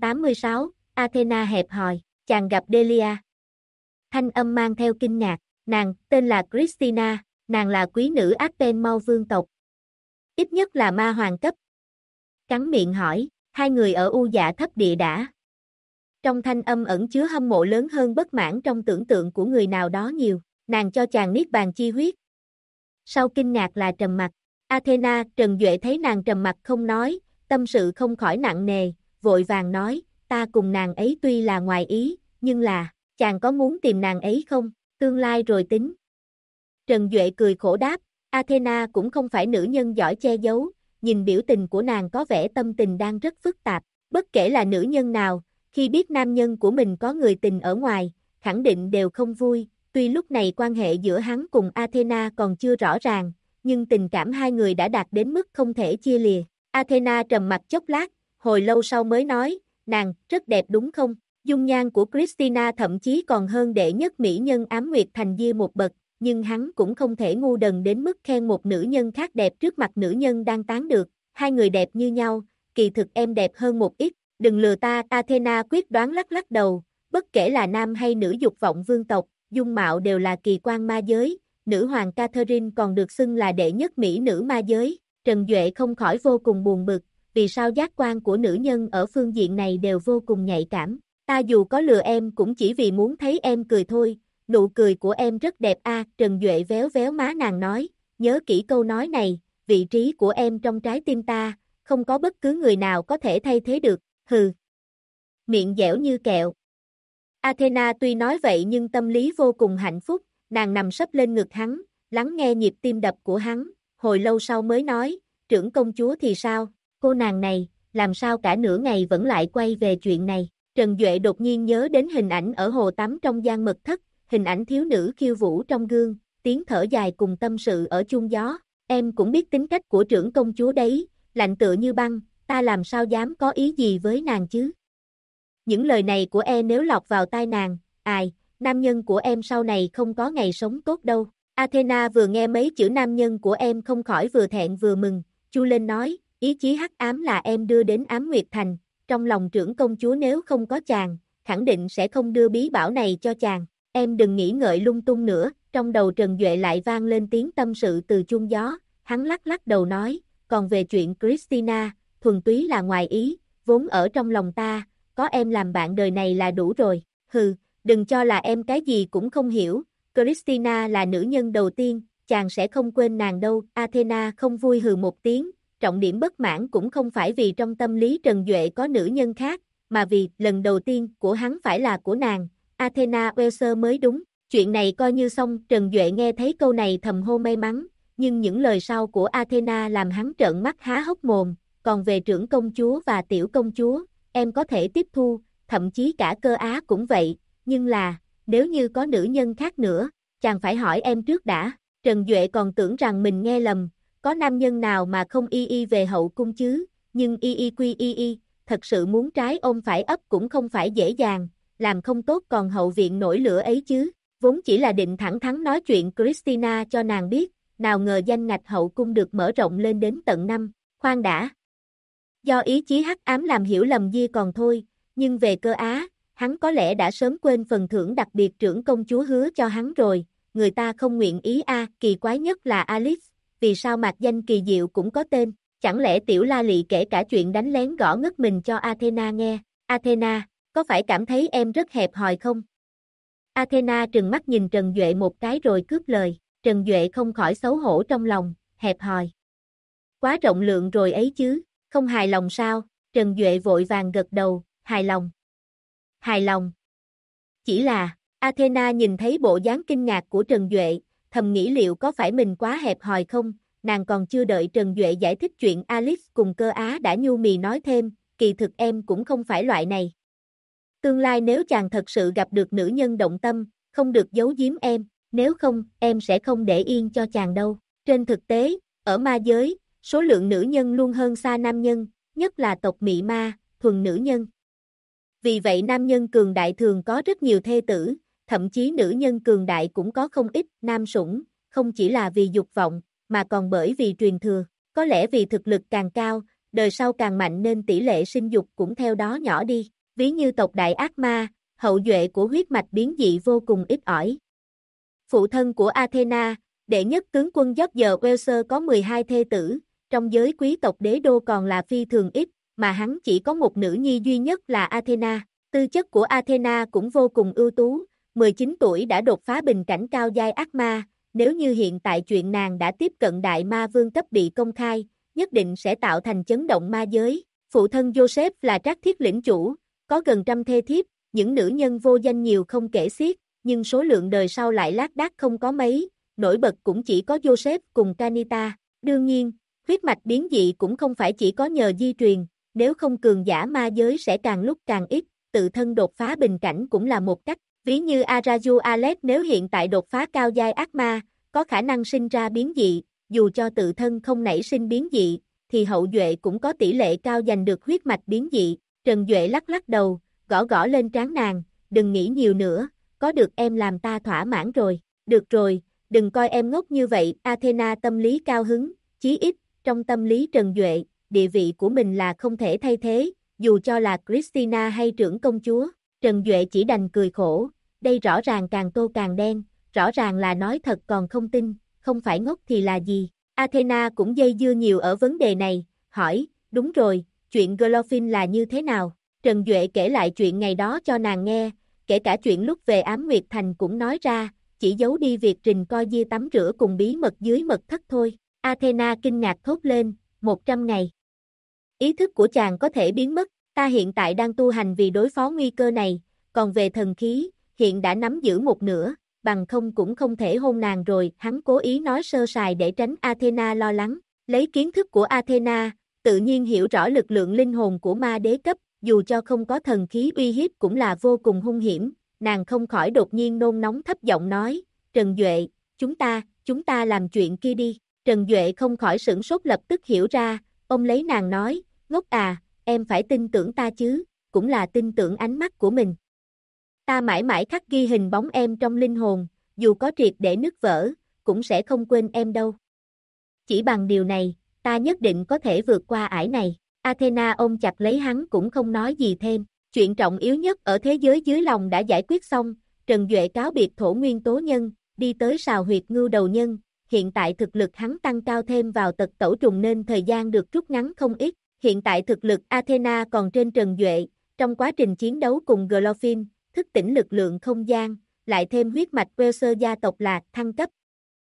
186, Athena hẹp hòi, chàng gặp Delia. Thanh âm mang theo kinh ngạc, nàng, tên là Christina, nàng là quý nữ Aspen Mau vương tộc. Ít nhất là ma hoàng cấp. Cắn miệng hỏi, hai người ở U Dạ thấp địa đã. Trong thanh âm ẩn chứa hâm mộ lớn hơn bất mãn trong tưởng tượng của người nào đó nhiều, nàng cho chàng niết bàn chi huyết. Sau kinh ngạc là trầm mặc, Athena, Trần Duệ thấy nàng trầm mặc không nói, tâm sự không khỏi nặng nề, vội vàng nói, ta cùng nàng ấy tuy là ngoài ý, nhưng là, chàng có muốn tìm nàng ấy không, tương lai rồi tính. Trần Duệ cười khổ đáp, Athena cũng không phải nữ nhân giỏi che giấu, nhìn biểu tình của nàng có vẻ tâm tình đang rất phức tạp, bất kể là nữ nhân nào, khi biết nam nhân của mình có người tình ở ngoài, khẳng định đều không vui, tuy lúc này quan hệ giữa hắn cùng Athena còn chưa rõ ràng, nhưng tình cảm hai người đã đạt đến mức không thể chia lìa. Athena trầm mặt chốc lát, hồi lâu sau mới nói, nàng, rất đẹp đúng không? Dung nhan của Christina thậm chí còn hơn đệ nhất mỹ nhân Ám Nguyệt Thành Dia một bậc, nhưng hắn cũng không thể ngu đần đến mức khen một nữ nhân khác đẹp trước mặt nữ nhân đang tán được, hai người đẹp như nhau, kỳ thực em đẹp hơn một ít, đừng lừa ta. Athena quyết đoán lắc lắc đầu, bất kể là nam hay nữ dục vọng vương tộc, dung mạo đều là kỳ quan ma giới, nữ hoàng Catherine còn được xưng là đệ nhất mỹ nữ ma giới. Trần Duệ không khỏi vô cùng buồn bực, vì sao giác quan của nữ nhân ở phương diện này đều vô cùng nhạy cảm, ta dù có lừa em cũng chỉ vì muốn thấy em cười thôi, nụ cười của em rất đẹp Trần Duệ véo véo má nàng nói, nhớ kỹ câu nói này, vị trí của em trong trái tim ta, không có bất cứ người nào có thể thay thế được, hừ. Miệng dẻo như kẹo. Athena tuy nói vậy nhưng tâm lý vô cùng hạnh phúc, nàng nằm sấp lên ngực hắn, lắng nghe nhịp tim đập của hắn, hồi lâu sau mới nói, trưởng công chúa thì sao, cô nàng này, làm sao cả nửa ngày vẫn lại quay về chuyện này. Trần Duệ đột nhiên nhớ đến hình ảnh ở hồ tắm trong gian mật thất, hình ảnh thiếu nữ khiêu vũ trong gương, tiếng thở dài cùng tâm sự ở chung gió, em cũng biết tính cách của trưởng công chúa đấy, lạnh tựa như băng, ta làm sao dám có ý gì với nàng chứ. Những lời này của em nếu lọt vào tai nàng, nam nhân của em sau này không có ngày sống tốt đâu. Athena vừa nghe mấy chữ nam nhân của em không khỏi vừa thẹn vừa mừng, chu lên nói, ý chí hắc ám là em đưa đến Ám Nguyệt Thành, trong lòng trưởng công chúa nếu không có chàng, khẳng định sẽ không đưa bí bảo này cho chàng, em đừng nghĩ ngợi lung tung nữa, trong đầu Trần Duệ lại vang lên tiếng tâm sự từ chuông gió, hắn lắc lắc đầu nói, còn về chuyện Christina, thuần túy là ngoài ý, vốn ở trong lòng ta, có em làm bạn đời này là đủ rồi, hừ, đừng cho là em cái gì cũng không hiểu, Christina là nữ nhân đầu tiên, chàng sẽ không quên nàng đâu, Athena không vui hừ một tiếng, trọng điểm bất mãn cũng không phải vì trong tâm lý Trần Duệ có nữ nhân khác, mà vì lần đầu tiên của hắn phải là của nàng, Athena Welser mới đúng, chuyện này coi như xong, Trần Duệ nghe thấy câu này thầm hô may mắn, nhưng những lời sau của Athena làm hắn trợn mắt há hốc mồm, còn về trưởng công chúa và tiểu công chúa, em có thể tiếp thu, thậm chí cả Cơ Á cũng vậy, nhưng là, nếu như có nữ nhân khác nữa, chàng phải hỏi em trước đã, Trần Duệ còn tưởng rằng mình nghe lầm, có nam nhân nào mà không y về hậu cung chứ, nhưng y quy y, thật sự muốn trái ôm phải ấp cũng không phải dễ dàng, làm không tốt còn hậu viện nổi lửa ấy chứ, vốn chỉ là định thẳng thắn nói chuyện Christina cho nàng biết, nào ngờ danh ngạch hậu cung được mở rộng lên đến tận 5, khoan đã. Do ý chí hắc ám làm hiểu lầm Di còn thôi, nhưng về Cơ Á, hắn có lẽ đã sớm quên phần thưởng đặc biệt trưởng công chúa hứa cho hắn rồi, người ta không nguyện ý kỳ quái nhất là Alice, vì sao mạc danh kỳ diệu cũng có tên, chẳng lẽ tiểu la lị kể cả chuyện đánh lén gõ ngất mình cho Athena nghe, Athena, có phải cảm thấy em rất hẹp hòi không? Athena trừng mắt nhìn Trần Duệ một cái rồi cướp lời, Trần Duệ không khỏi xấu hổ trong lòng, hẹp hòi. Quá rộng lượng rồi ấy chứ, không hài lòng sao, Trần Duệ vội vàng gật đầu, hài lòng. Hài lòng. Chỉ là, Athena nhìn thấy bộ dáng kinh ngạc của Trần Duệ, thầm nghĩ liệu có phải mình quá hẹp hòi không, nàng còn chưa đợi Trần Duệ giải thích chuyện Alice cùng Cơ Á đã nhu mì nói thêm, kỳ thực em cũng không phải loại này. Tương lai nếu chàng thật sự gặp được nữ nhân động tâm, không được giấu giếm em, nếu không, em sẽ không để yên cho chàng đâu. Trên thực tế, ở ma giới, số lượng nữ nhân luôn hơn xa nam nhân, nhất là tộc Mị Ma, thuần nữ nhân. Vì vậy nam nhân cường đại thường có rất nhiều thê tử, thậm chí nữ nhân cường đại cũng có không ít nam sủng, không chỉ là vì dục vọng, mà còn bởi vì truyền thừa. Có lẽ vì thực lực càng cao, đời sau càng mạnh nên tỷ lệ sinh dục cũng theo đó nhỏ đi. Ví như tộc Đại Ác Ma, hậu duệ của huyết mạch biến dị vô cùng ít ỏi. Phụ thân của Athena, đệ nhất tướng quân George Welser có 12 thê tử, trong giới quý tộc đế đô còn là phi thường ít, mà hắn chỉ có một nữ nhi duy nhất là Athena. Tư chất của Athena cũng vô cùng ưu tú, 19 tuổi đã đột phá bình cảnh cao giai ác ma, nếu như hiện tại chuyện nàng đã tiếp cận đại ma vương cấp bị công khai, nhất định sẽ tạo thành chấn động ma giới. Phụ thân Joseph là Trác Thiết lĩnh chủ, có gần trăm thê thiếp, những nữ nhân vô danh nhiều không kể xiết, nhưng số lượng đời sau lại lác đác không có mấy, nổi bật cũng chỉ có Joseph cùng Canita. Đương nhiên, huyết mạch biến dị cũng không phải chỉ có nhờ di truyền, nếu không cường giả ma giới sẽ càng lúc càng ít, tự thân đột phá bình cảnh cũng là một cách, ví như Araju Alex nếu hiện tại đột phá cao giai ác ma, có khả năng sinh ra biến dị, dù cho tự thân không nảy sinh biến dị, thì hậu duệ cũng có tỷ lệ cao giành được huyết mạch biến dị. Trần Duệ lắc lắc đầu, gõ gõ lên trán nàng, đừng nghĩ nhiều nữa, có được em làm ta thỏa mãn rồi, được rồi, đừng coi em ngốc như vậy, Athena tâm lý cao hứng, chí ít, trong tâm lý Trần Duệ, địa vị của mình là không thể thay thế, dù cho là Christina hay trưởng công chúa, Trần Duệ chỉ đành cười khổ, đây rõ ràng càng tô càng đen, rõ ràng là nói thật còn không tin, không phải ngốc thì là gì, Athena cũng dây dưa nhiều ở vấn đề này, hỏi, đúng rồi, chuyện Glorfin là như thế nào? Trần Duệ kể lại chuyện ngày đó cho nàng nghe, kể cả chuyện lúc về Ám Nguyệt Thành cũng nói ra, chỉ giấu đi việc Trình coi Dia tắm rửa cùng bí mật dưới mật thất thôi. Athena kinh ngạc thốt lên, 100 ngày. Ý thức của chàng có thể biến mất, ta hiện tại đang tu hành vì đối phó nguy cơ này, còn về thần khí, hiện đã nắm giữ một nửa, bằng không cũng không thể hôn nàng rồi, hắn cố ý nói sơ sài để tránh Athena lo lắng, lấy kiến thức của Athena, tự nhiên hiểu rõ lực lượng linh hồn của ma đế cấp, dù cho không có thần khí uy hiếp cũng là vô cùng hung hiểm, nàng không khỏi đột nhiên nôn nóng thấp giọng nói, Trần Duệ, chúng ta làm chuyện kia đi, Trần Duệ không khỏi sửng sốt lập tức hiểu ra, ông lấy nàng nói, ngốc à, em phải tin tưởng ta chứ, cũng là tin tưởng ánh mắt của mình. Ta mãi mãi khắc ghi hình bóng em trong linh hồn, dù có triệt để nứt vỡ, cũng sẽ không quên em đâu. Chỉ bằng điều này, ta nhất định có thể vượt qua ải này. Athena ôm chặt lấy hắn cũng không nói gì thêm. Chuyện trọng yếu nhất ở thế giới dưới lòng đã giải quyết xong, Trần Duệ cáo biệt Thổ Nguyên Tố Nhân, đi tới sào huyệt Ngưu Đầu Nhân. Hiện tại thực lực hắn tăng cao thêm vào tật tẩu trùng nên thời gian được rút ngắn không ít. Hiện tại thực lực Athena còn trên Trần Duệ, trong quá trình chiến đấu cùng Glorfin, thức tỉnh lực lượng không gian, lại thêm huyết mạch Welser gia tộc Lạc thăng cấp.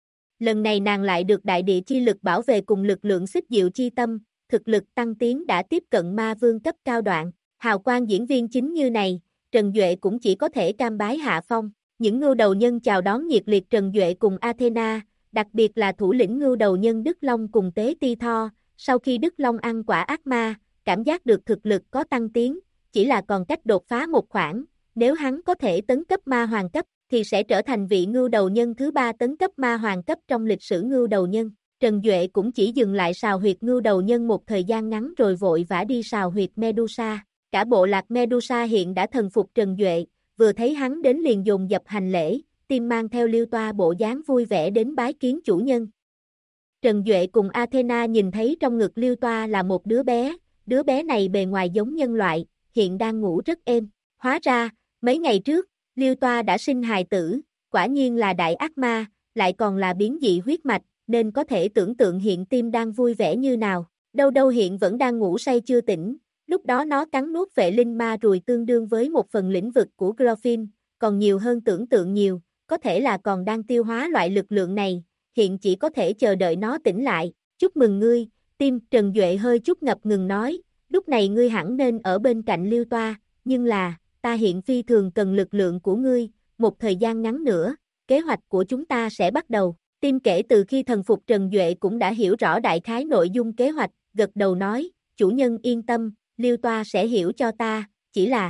Lần này nàng lại được đại địa chi lực bảo vệ cùng lực lượng xích diệu chi tâm, thực lực tăng tiến đã tiếp cận ma vương cấp cao đoạn. Hào quang diễn viên chính như này, Trần Duệ cũng chỉ có thể cam bái hạ phong. Những Ngưu Đầu Nhân chào đón nhiệt liệt Trần Duệ cùng Athena, đặc biệt là thủ lĩnh Ngưu Đầu Nhân Đức Long cùng Tế Ti Tho. Sau khi Đức Long ăn quả ác ma, cảm giác được thực lực có tăng tiến, chỉ là còn cách đột phá một khoảng. Nếu hắn có thể tấn cấp ma hoàng cấp, thì sẽ trở thành vị Ngưu Đầu Nhân thứ 3 tấn cấp ma hoàng cấp trong lịch sử Ngưu Đầu Nhân. Trần Duệ cũng chỉ dừng lại sào huyệt Ngưu Đầu Nhân một thời gian ngắn rồi vội vã đi sào huyệt Medusa. Cả bộ lạc Medusa hiện đã thần phục Trần Duệ, vừa thấy hắn đến liền dồn dập hành lễ, tim mang theo Liêu Toa bộ dáng vui vẻ đến bái kiến chủ nhân. Trần Duệ cùng Athena nhìn thấy trong ngực Liêu Toa là một đứa bé này bề ngoài giống nhân loại, hiện đang ngủ rất êm. Hóa ra, mấy ngày trước, Liêu Toa đã sinh hài tử, quả nhiên là đại ác ma, lại còn là biến dị huyết mạch, nên có thể tưởng tượng hiện tim đang vui vẻ như nào. Đâu hiện vẫn đang ngủ say chưa tỉnh, lúc đó nó cắn nuốt vệ linh ma rùi tương đương với một phần lĩnh vực của Glorfin, còn nhiều hơn tưởng tượng nhiều, có thể là còn đang tiêu hóa loại lực lượng này, hiện chỉ có thể chờ đợi nó tỉnh lại. Chúc mừng ngươi, tim. Trần Duệ hơi chút ngập ngừng nói, lúc này ngươi hẳn nên ở bên cạnh Liêu Toa, nhưng là, ta hiện phi thường cần lực lượng của ngươi, một thời gian ngắn nữa, kế hoạch của chúng ta sẽ bắt đầu. Tim kể từ khi thần phục Trần Duệ cũng đã hiểu rõ đại khái nội dung kế hoạch, gật đầu nói, chủ nhân yên tâm, Liêu Toa sẽ hiểu cho ta, chỉ là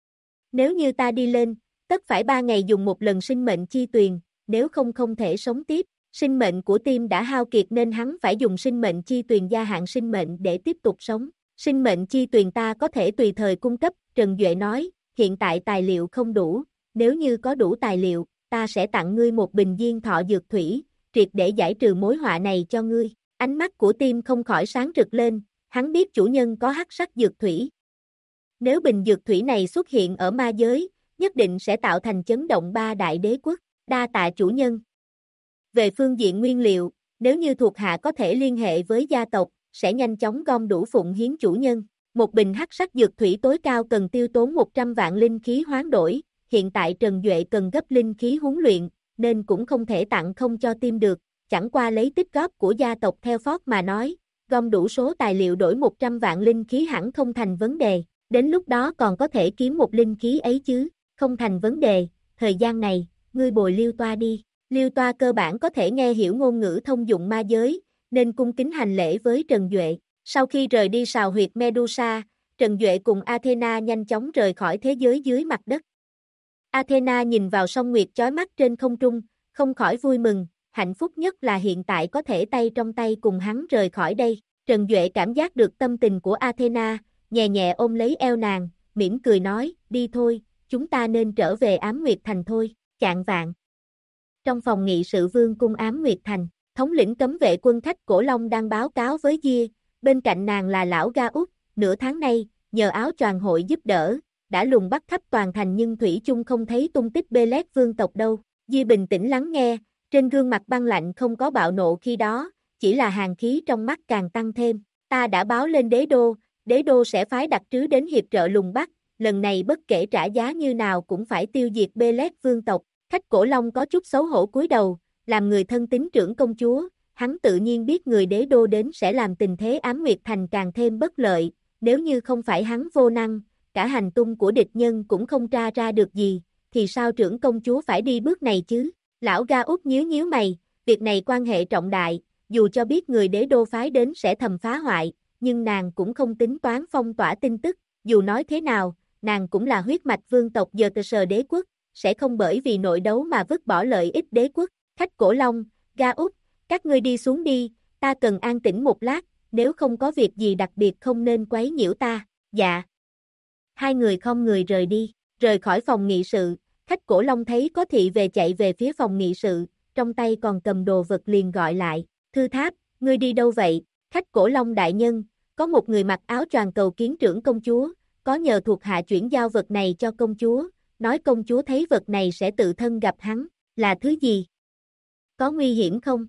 nếu như ta đi lên, tất phải 3 ngày dùng một lần sinh mệnh chi tuyền, nếu không thể sống tiếp. Sinh mệnh của Tim đã hao kiệt nên hắn phải dùng sinh mệnh chi tuyền gia hạn sinh mệnh để tiếp tục sống. Sinh mệnh chi tuyền ta có thể tùy thời cung cấp, Trần Duệ nói, hiện tại tài liệu không đủ, nếu như có đủ tài liệu, ta sẽ tặng ngươi một bình diên thọ dược thủy, triệt để giải trừ mối họa này cho ngươi. Ánh mắt của Tim không khỏi sáng rực lên, hắn biết chủ nhân có hắc sắc dược thủy. Nếu bình dược thủy này xuất hiện ở ma giới, nhất định sẽ tạo thành chấn động 3 đại đế quốc, đa tạ chủ nhân. Về phương diện nguyên liệu, nếu như thuộc hạ có thể liên hệ với gia tộc, sẽ nhanh chóng gom đủ phụng hiến chủ nhân. Một bình hắc sắc dược thủy tối cao cần tiêu tốn 100 vạn linh khí hoán đổi, hiện tại Trần Duệ cần gấp linh khí huấn luyện, nên cũng không thể tặng không cho Tim được, chẳng qua lấy tích góp của gia tộc theo Ford mà nói, gom đủ số tài liệu đổi 100 vạn linh khí hẳn không thành vấn đề, đến lúc đó còn có thể kiếm một linh khí ấy chứ, không thành vấn đề, thời gian này, ngươi bồi Liêu Toa đi. Liêu Toa cơ bản có thể nghe hiểu ngôn ngữ thông dụng ma giới, nên cung kính hành lễ với Trần Duệ. Sau khi rời đi sào huyệt Medusa, Trần Duệ cùng Athena nhanh chóng rời khỏi thế giới dưới mặt đất. Athena nhìn vào song nguyệt chói mắt trên không trung, không khỏi vui mừng, hạnh phúc nhất là hiện tại có thể tay trong tay cùng hắn rời khỏi đây. Trần Duệ cảm giác được tâm tình của Athena, nhẹ nhẹ ôm lấy eo nàng, mỉm cười nói, đi thôi, chúng ta nên trở về Ám Nguyệt Thành thôi. Chạng vạng. Trong phòng nghị sự vương cung Ám Nguyệt Thành, thống lĩnh cấm vệ quân Khách Cổ Long đang báo cáo với Gia, bên cạnh nàng là lão Ga Út, nửa tháng nay, nhờ áo choàng hội giúp đỡ, đã lùng bắt khắp toàn thành nhưng thủy chung không thấy tung tích Belet vương tộc đâu. Gia bình tĩnh lắng nghe, trên gương mặt băng lạnh không có bạo nộ khi đó, chỉ là hàn khí trong mắt càng tăng thêm. Ta đã báo lên đế đô sẽ phái đặc trứ đến hiệp trợ lùng bắt, lần này bất kể trả giá như nào cũng phải tiêu diệt Belet vương tộc. Khách Cổ Long có chút xấu hổ cúi đầu, làm người thân tín trưởng công chúa, hắn tự nhiên biết người đế đô đến sẽ làm tình thế Ám Nguyệt Thành càng thêm bất lợi, nếu như không phải hắn vô năng, cả hành tung của địch nhân cũng không tra ra được gì, thì sao trưởng công chúa phải đi bước này chứ? Lão Ga Út nhíu mày, việc này quan hệ trọng đại, dù cho biết người đế đô phái đến sẽ thầm phá hoại, nhưng nàng cũng không tính toán phong tỏa tin tức, dù nói thế nào, nàng cũng là huyết mạch vương tộc giờ tờ sờ đế quốc, sẽ không bởi vì nội đấu mà vứt bỏ lợi ích đế quốc. Khách Cổ Long, Ga Út, các ngươi đi xuống đi, ta cần an tĩnh một lát, nếu không có việc gì đặc biệt không nên quấy nhiễu ta. Dạ. Hai người không người rời đi, rời khỏi phòng nghị sự, Khách Cổ Long thấy có thị về chạy về phía phòng nghị sự, trong tay còn cầm đồ vật liền gọi lại, Thư Tháp, ngươi đi đâu vậy? Khách Cổ Long đại nhân, có một người mặc áo choàng cầu kiến trưởng công chúa, có nhờ thuộc hạ chuyển giao vật này cho công chúa, nói công chúa thấy vật này sẽ tự thân gặp hắn, là thứ gì? Có nguy hiểm không?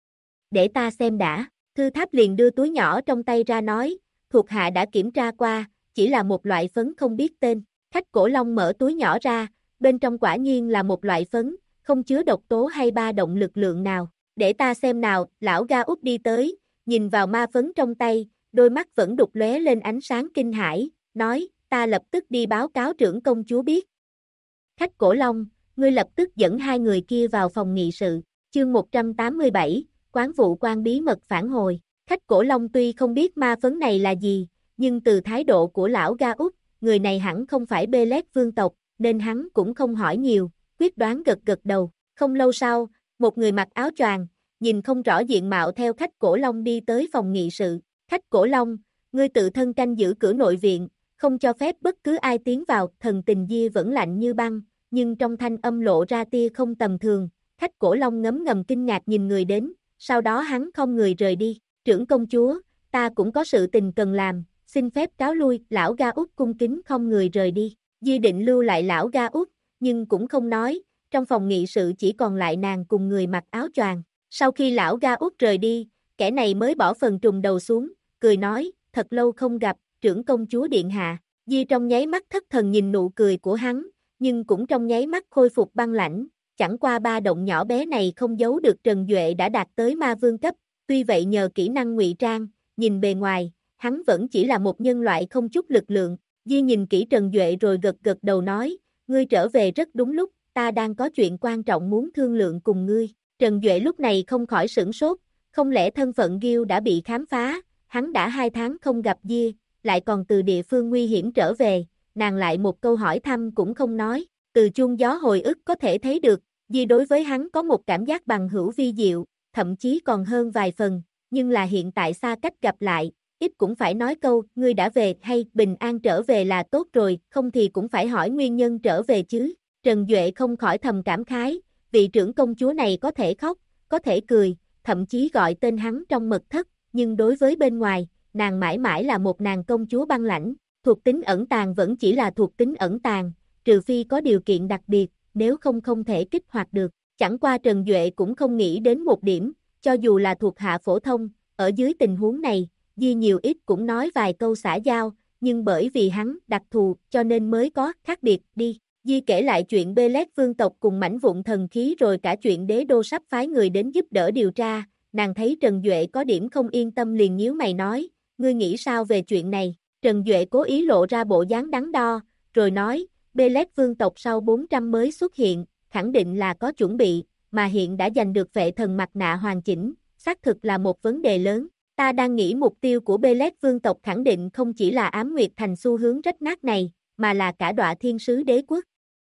Để ta xem đã, Thư Tháp liền đưa túi nhỏ trong tay ra nói, thuộc hạ đã kiểm tra qua, chỉ là một loại phấn không biết tên. Khách Cổ Long mở túi nhỏ ra, bên trong quả nhiên là một loại phấn, không chứa độc tố hay ba động lực lượng nào. Để ta xem nào, lão Ga Út đi tới, nhìn vào ma phấn trong tay, đôi mắt vẫn đục lóe lên ánh sáng kinh hãi, nói, ta lập tức đi báo cáo trưởng công chúa biết. Khách Cổ Long, ngươi lập tức dẫn hai người kia vào phòng nghị sự. Chương 187, Quán vụ quan bí mật phản hồi. Khách Cổ Long tuy không biết ma phấn này là gì, nhưng từ thái độ của lão Ga Út, người này hẳn không phải Bê-lét vương tộc, nên hắn cũng không hỏi nhiều, quyết đoán gật gật đầu. Không lâu sau, một người mặc áo choàng, nhìn không rõ diện mạo theo khách Cổ Long đi tới phòng nghị sự. Khách Cổ Long, ngươi tự thân canh giữ cửa nội viện, không cho phép bất cứ ai tiến vào. Thần Tình Diê vẫn lạnh như băng, nhưng trong thanh âm lộ ra tia không tầm thường. Khách Cổ Long ngấm ngầm kinh ngạc nhìn người đến, sau đó hắn không người rời đi. Trưởng công chúa, ta cũng có sự tình cần làm, xin phép cáo lui. Lão Ga Út cung kính không người rời đi. Di định lưu lại lão Ga Út, nhưng cũng không nói. Trong phòng nghị sự chỉ còn lại nàng cùng người mặc áo choàng. Sau khi lão Ga Út rời đi, kẻ này mới bỏ phần trùng đầu xuống, cười nói, thật lâu không gặp, trưởng công chúa điện hạ. Di trong nháy mắt thất thần nhìn nụ cười của hắn, nhưng cũng trong nháy mắt khôi phục băng lãnh. Chẳng qua ba động nhỏ bé này không giấu được Trần Duệ đã đạt tới ma vương cấp, tuy vậy nhờ kỹ năng ngụy trang, nhìn bề ngoài, hắn vẫn chỉ là một nhân loại không chút lực lượng. Di nhìn kỹ Trần Duệ rồi gật gật đầu nói, ngươi trở về rất đúng lúc, ta đang có chuyện quan trọng muốn thương lượng cùng ngươi. Trần Duệ lúc này không khỏi sửng sốt, không lẽ thân phận Gil đã bị khám phá, hắn đã 2 tháng không gặp Di, lại còn từ địa phương nguy hiểm trở về, nàng lại một câu hỏi thăm cũng không nói. Từ chuông gió hồi ức có thể thấy được, Di đối với hắn có một cảm giác bằng hữu vi diệu, thậm chí còn hơn vài phần, nhưng là hiện tại xa cách gặp lại, ít cũng phải nói câu, ngươi đã về hay bình an trở về là tốt rồi, không thì cũng phải hỏi nguyên nhân trở về chứ. Trần Duệ không khỏi thầm cảm khái, vị trưởng công chúa này có thể khóc, có thể cười, thậm chí gọi tên hắn trong mật thất, nhưng đối với bên ngoài, nàng mãi mãi là một nàng công chúa băng lãnh, thuộc tính ẩn tàng vẫn chỉ là thuộc tính ẩn tàng, trừ phi có điều kiện đặc biệt, nếu không không thể kích hoạt được. Chẳng qua Trần Duệ cũng không nghĩ đến một điểm, cho dù là thuộc hạ phổ thông, ở dưới tình huống này, Di nhiều ít cũng nói vài câu xã giao, nhưng bởi vì hắn đặc thù cho nên mới có khác biệt đi. Di kể lại chuyện Bê-lét vương tộc cùng mảnh vụn thần khí rồi cả chuyện đế đô sắp phái người đến giúp đỡ điều tra, nàng thấy Trần Duệ có điểm không yên tâm liền nhíu mày nói, ngươi nghĩ sao về chuyện này? Trần Duệ cố ý lộ ra bộ dáng đắn đo, rồi nói, Bê-lét vương tộc sau 400 mới xuất hiện, khẳng định là có chuẩn bị, mà hiện đã giành được vệ thần mặt nạ hoàn chỉnh, xác thực là một vấn đề lớn. Ta đang nghĩ mục tiêu của Bê-lét vương tộc khẳng định không chỉ là Ám Nguyệt Thành xu hướng rách nát này, mà là cả Đọa Thiên Sứ Đế Quốc.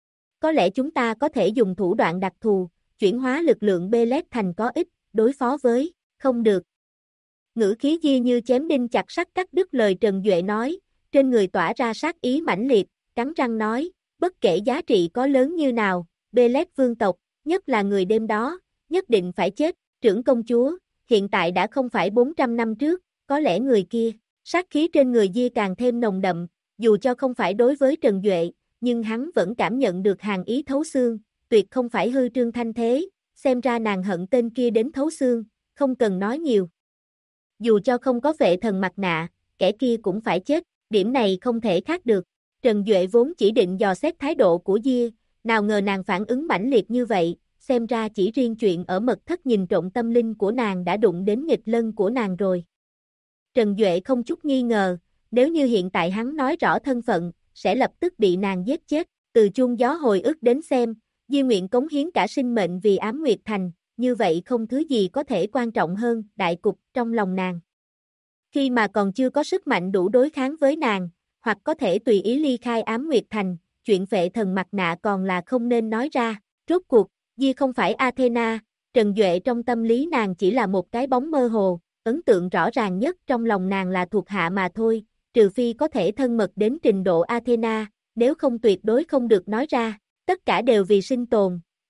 Có lẽ chúng ta có thể dùng thủ đoạn đặc thù, chuyển hóa lực lượng Bê-lét thành có ích, đối phó với, không được. Ngữ khí Di như chém đinh chặt sắt cắt đứt lời Trần Duệ nói, trên người tỏa ra sát ý mãnh liệt, cắn răng nói, bất kể giá trị có lớn như nào, Bê-lét vương tộc, nhất là người đêm đó, nhất định phải chết. Trưởng công chúa, hiện tại đã không phải 400 năm trước, có lẽ người kia, sát khí trên người Di càng thêm nồng đậm, dù cho không phải đối với Trần Duệ, nhưng hắn vẫn cảm nhận được hàn ý thấu xương, tuyệt không phải hư trương thanh thế, xem ra nàng hận tên kia đến thấu xương, không cần nói nhiều. Dù cho không có vệ thần mặt nạ, kẻ kia cũng phải chết, điểm này không thể khác được. Trần Duệ vốn chỉ định dò xét thái độ của Di, nào ngờ nàng phản ứng mãnh liệt như vậy, xem ra chỉ riêng chuyện ở mật thất nhìn trộm tâm linh của nàng đã đụng đến nghịch lân của nàng rồi. Trần Duệ không chút nghi ngờ, nếu như hiện tại hắn nói rõ thân phận, sẽ lập tức bị nàng giết chết. Từ chuông gió hồi ức đến xem, Di nguyện cống hiến cả sinh mệnh vì Ám Nguyệt Thành, như vậy không thứ gì có thể quan trọng hơn đại cục trong lòng nàng. Khi mà còn chưa có sức mạnh đủ đối kháng với nàng, hoặc có thể tùy ý ly khai Ám Nguyệt Thành, chuyện vệ thần mặt nạ còn là không nên nói ra. Rốt cuộc, Di không phải Athena, Trần Duệ trong tâm lý nàng chỉ là một cái bóng mơ hồ, ấn tượng rõ ràng nhất trong lòng nàng là thuộc hạ mà thôi, trừ phi có thể thân mật đến trình độ Athena, nếu không tuyệt đối không được nói ra, tất cả đều vì sinh tồn,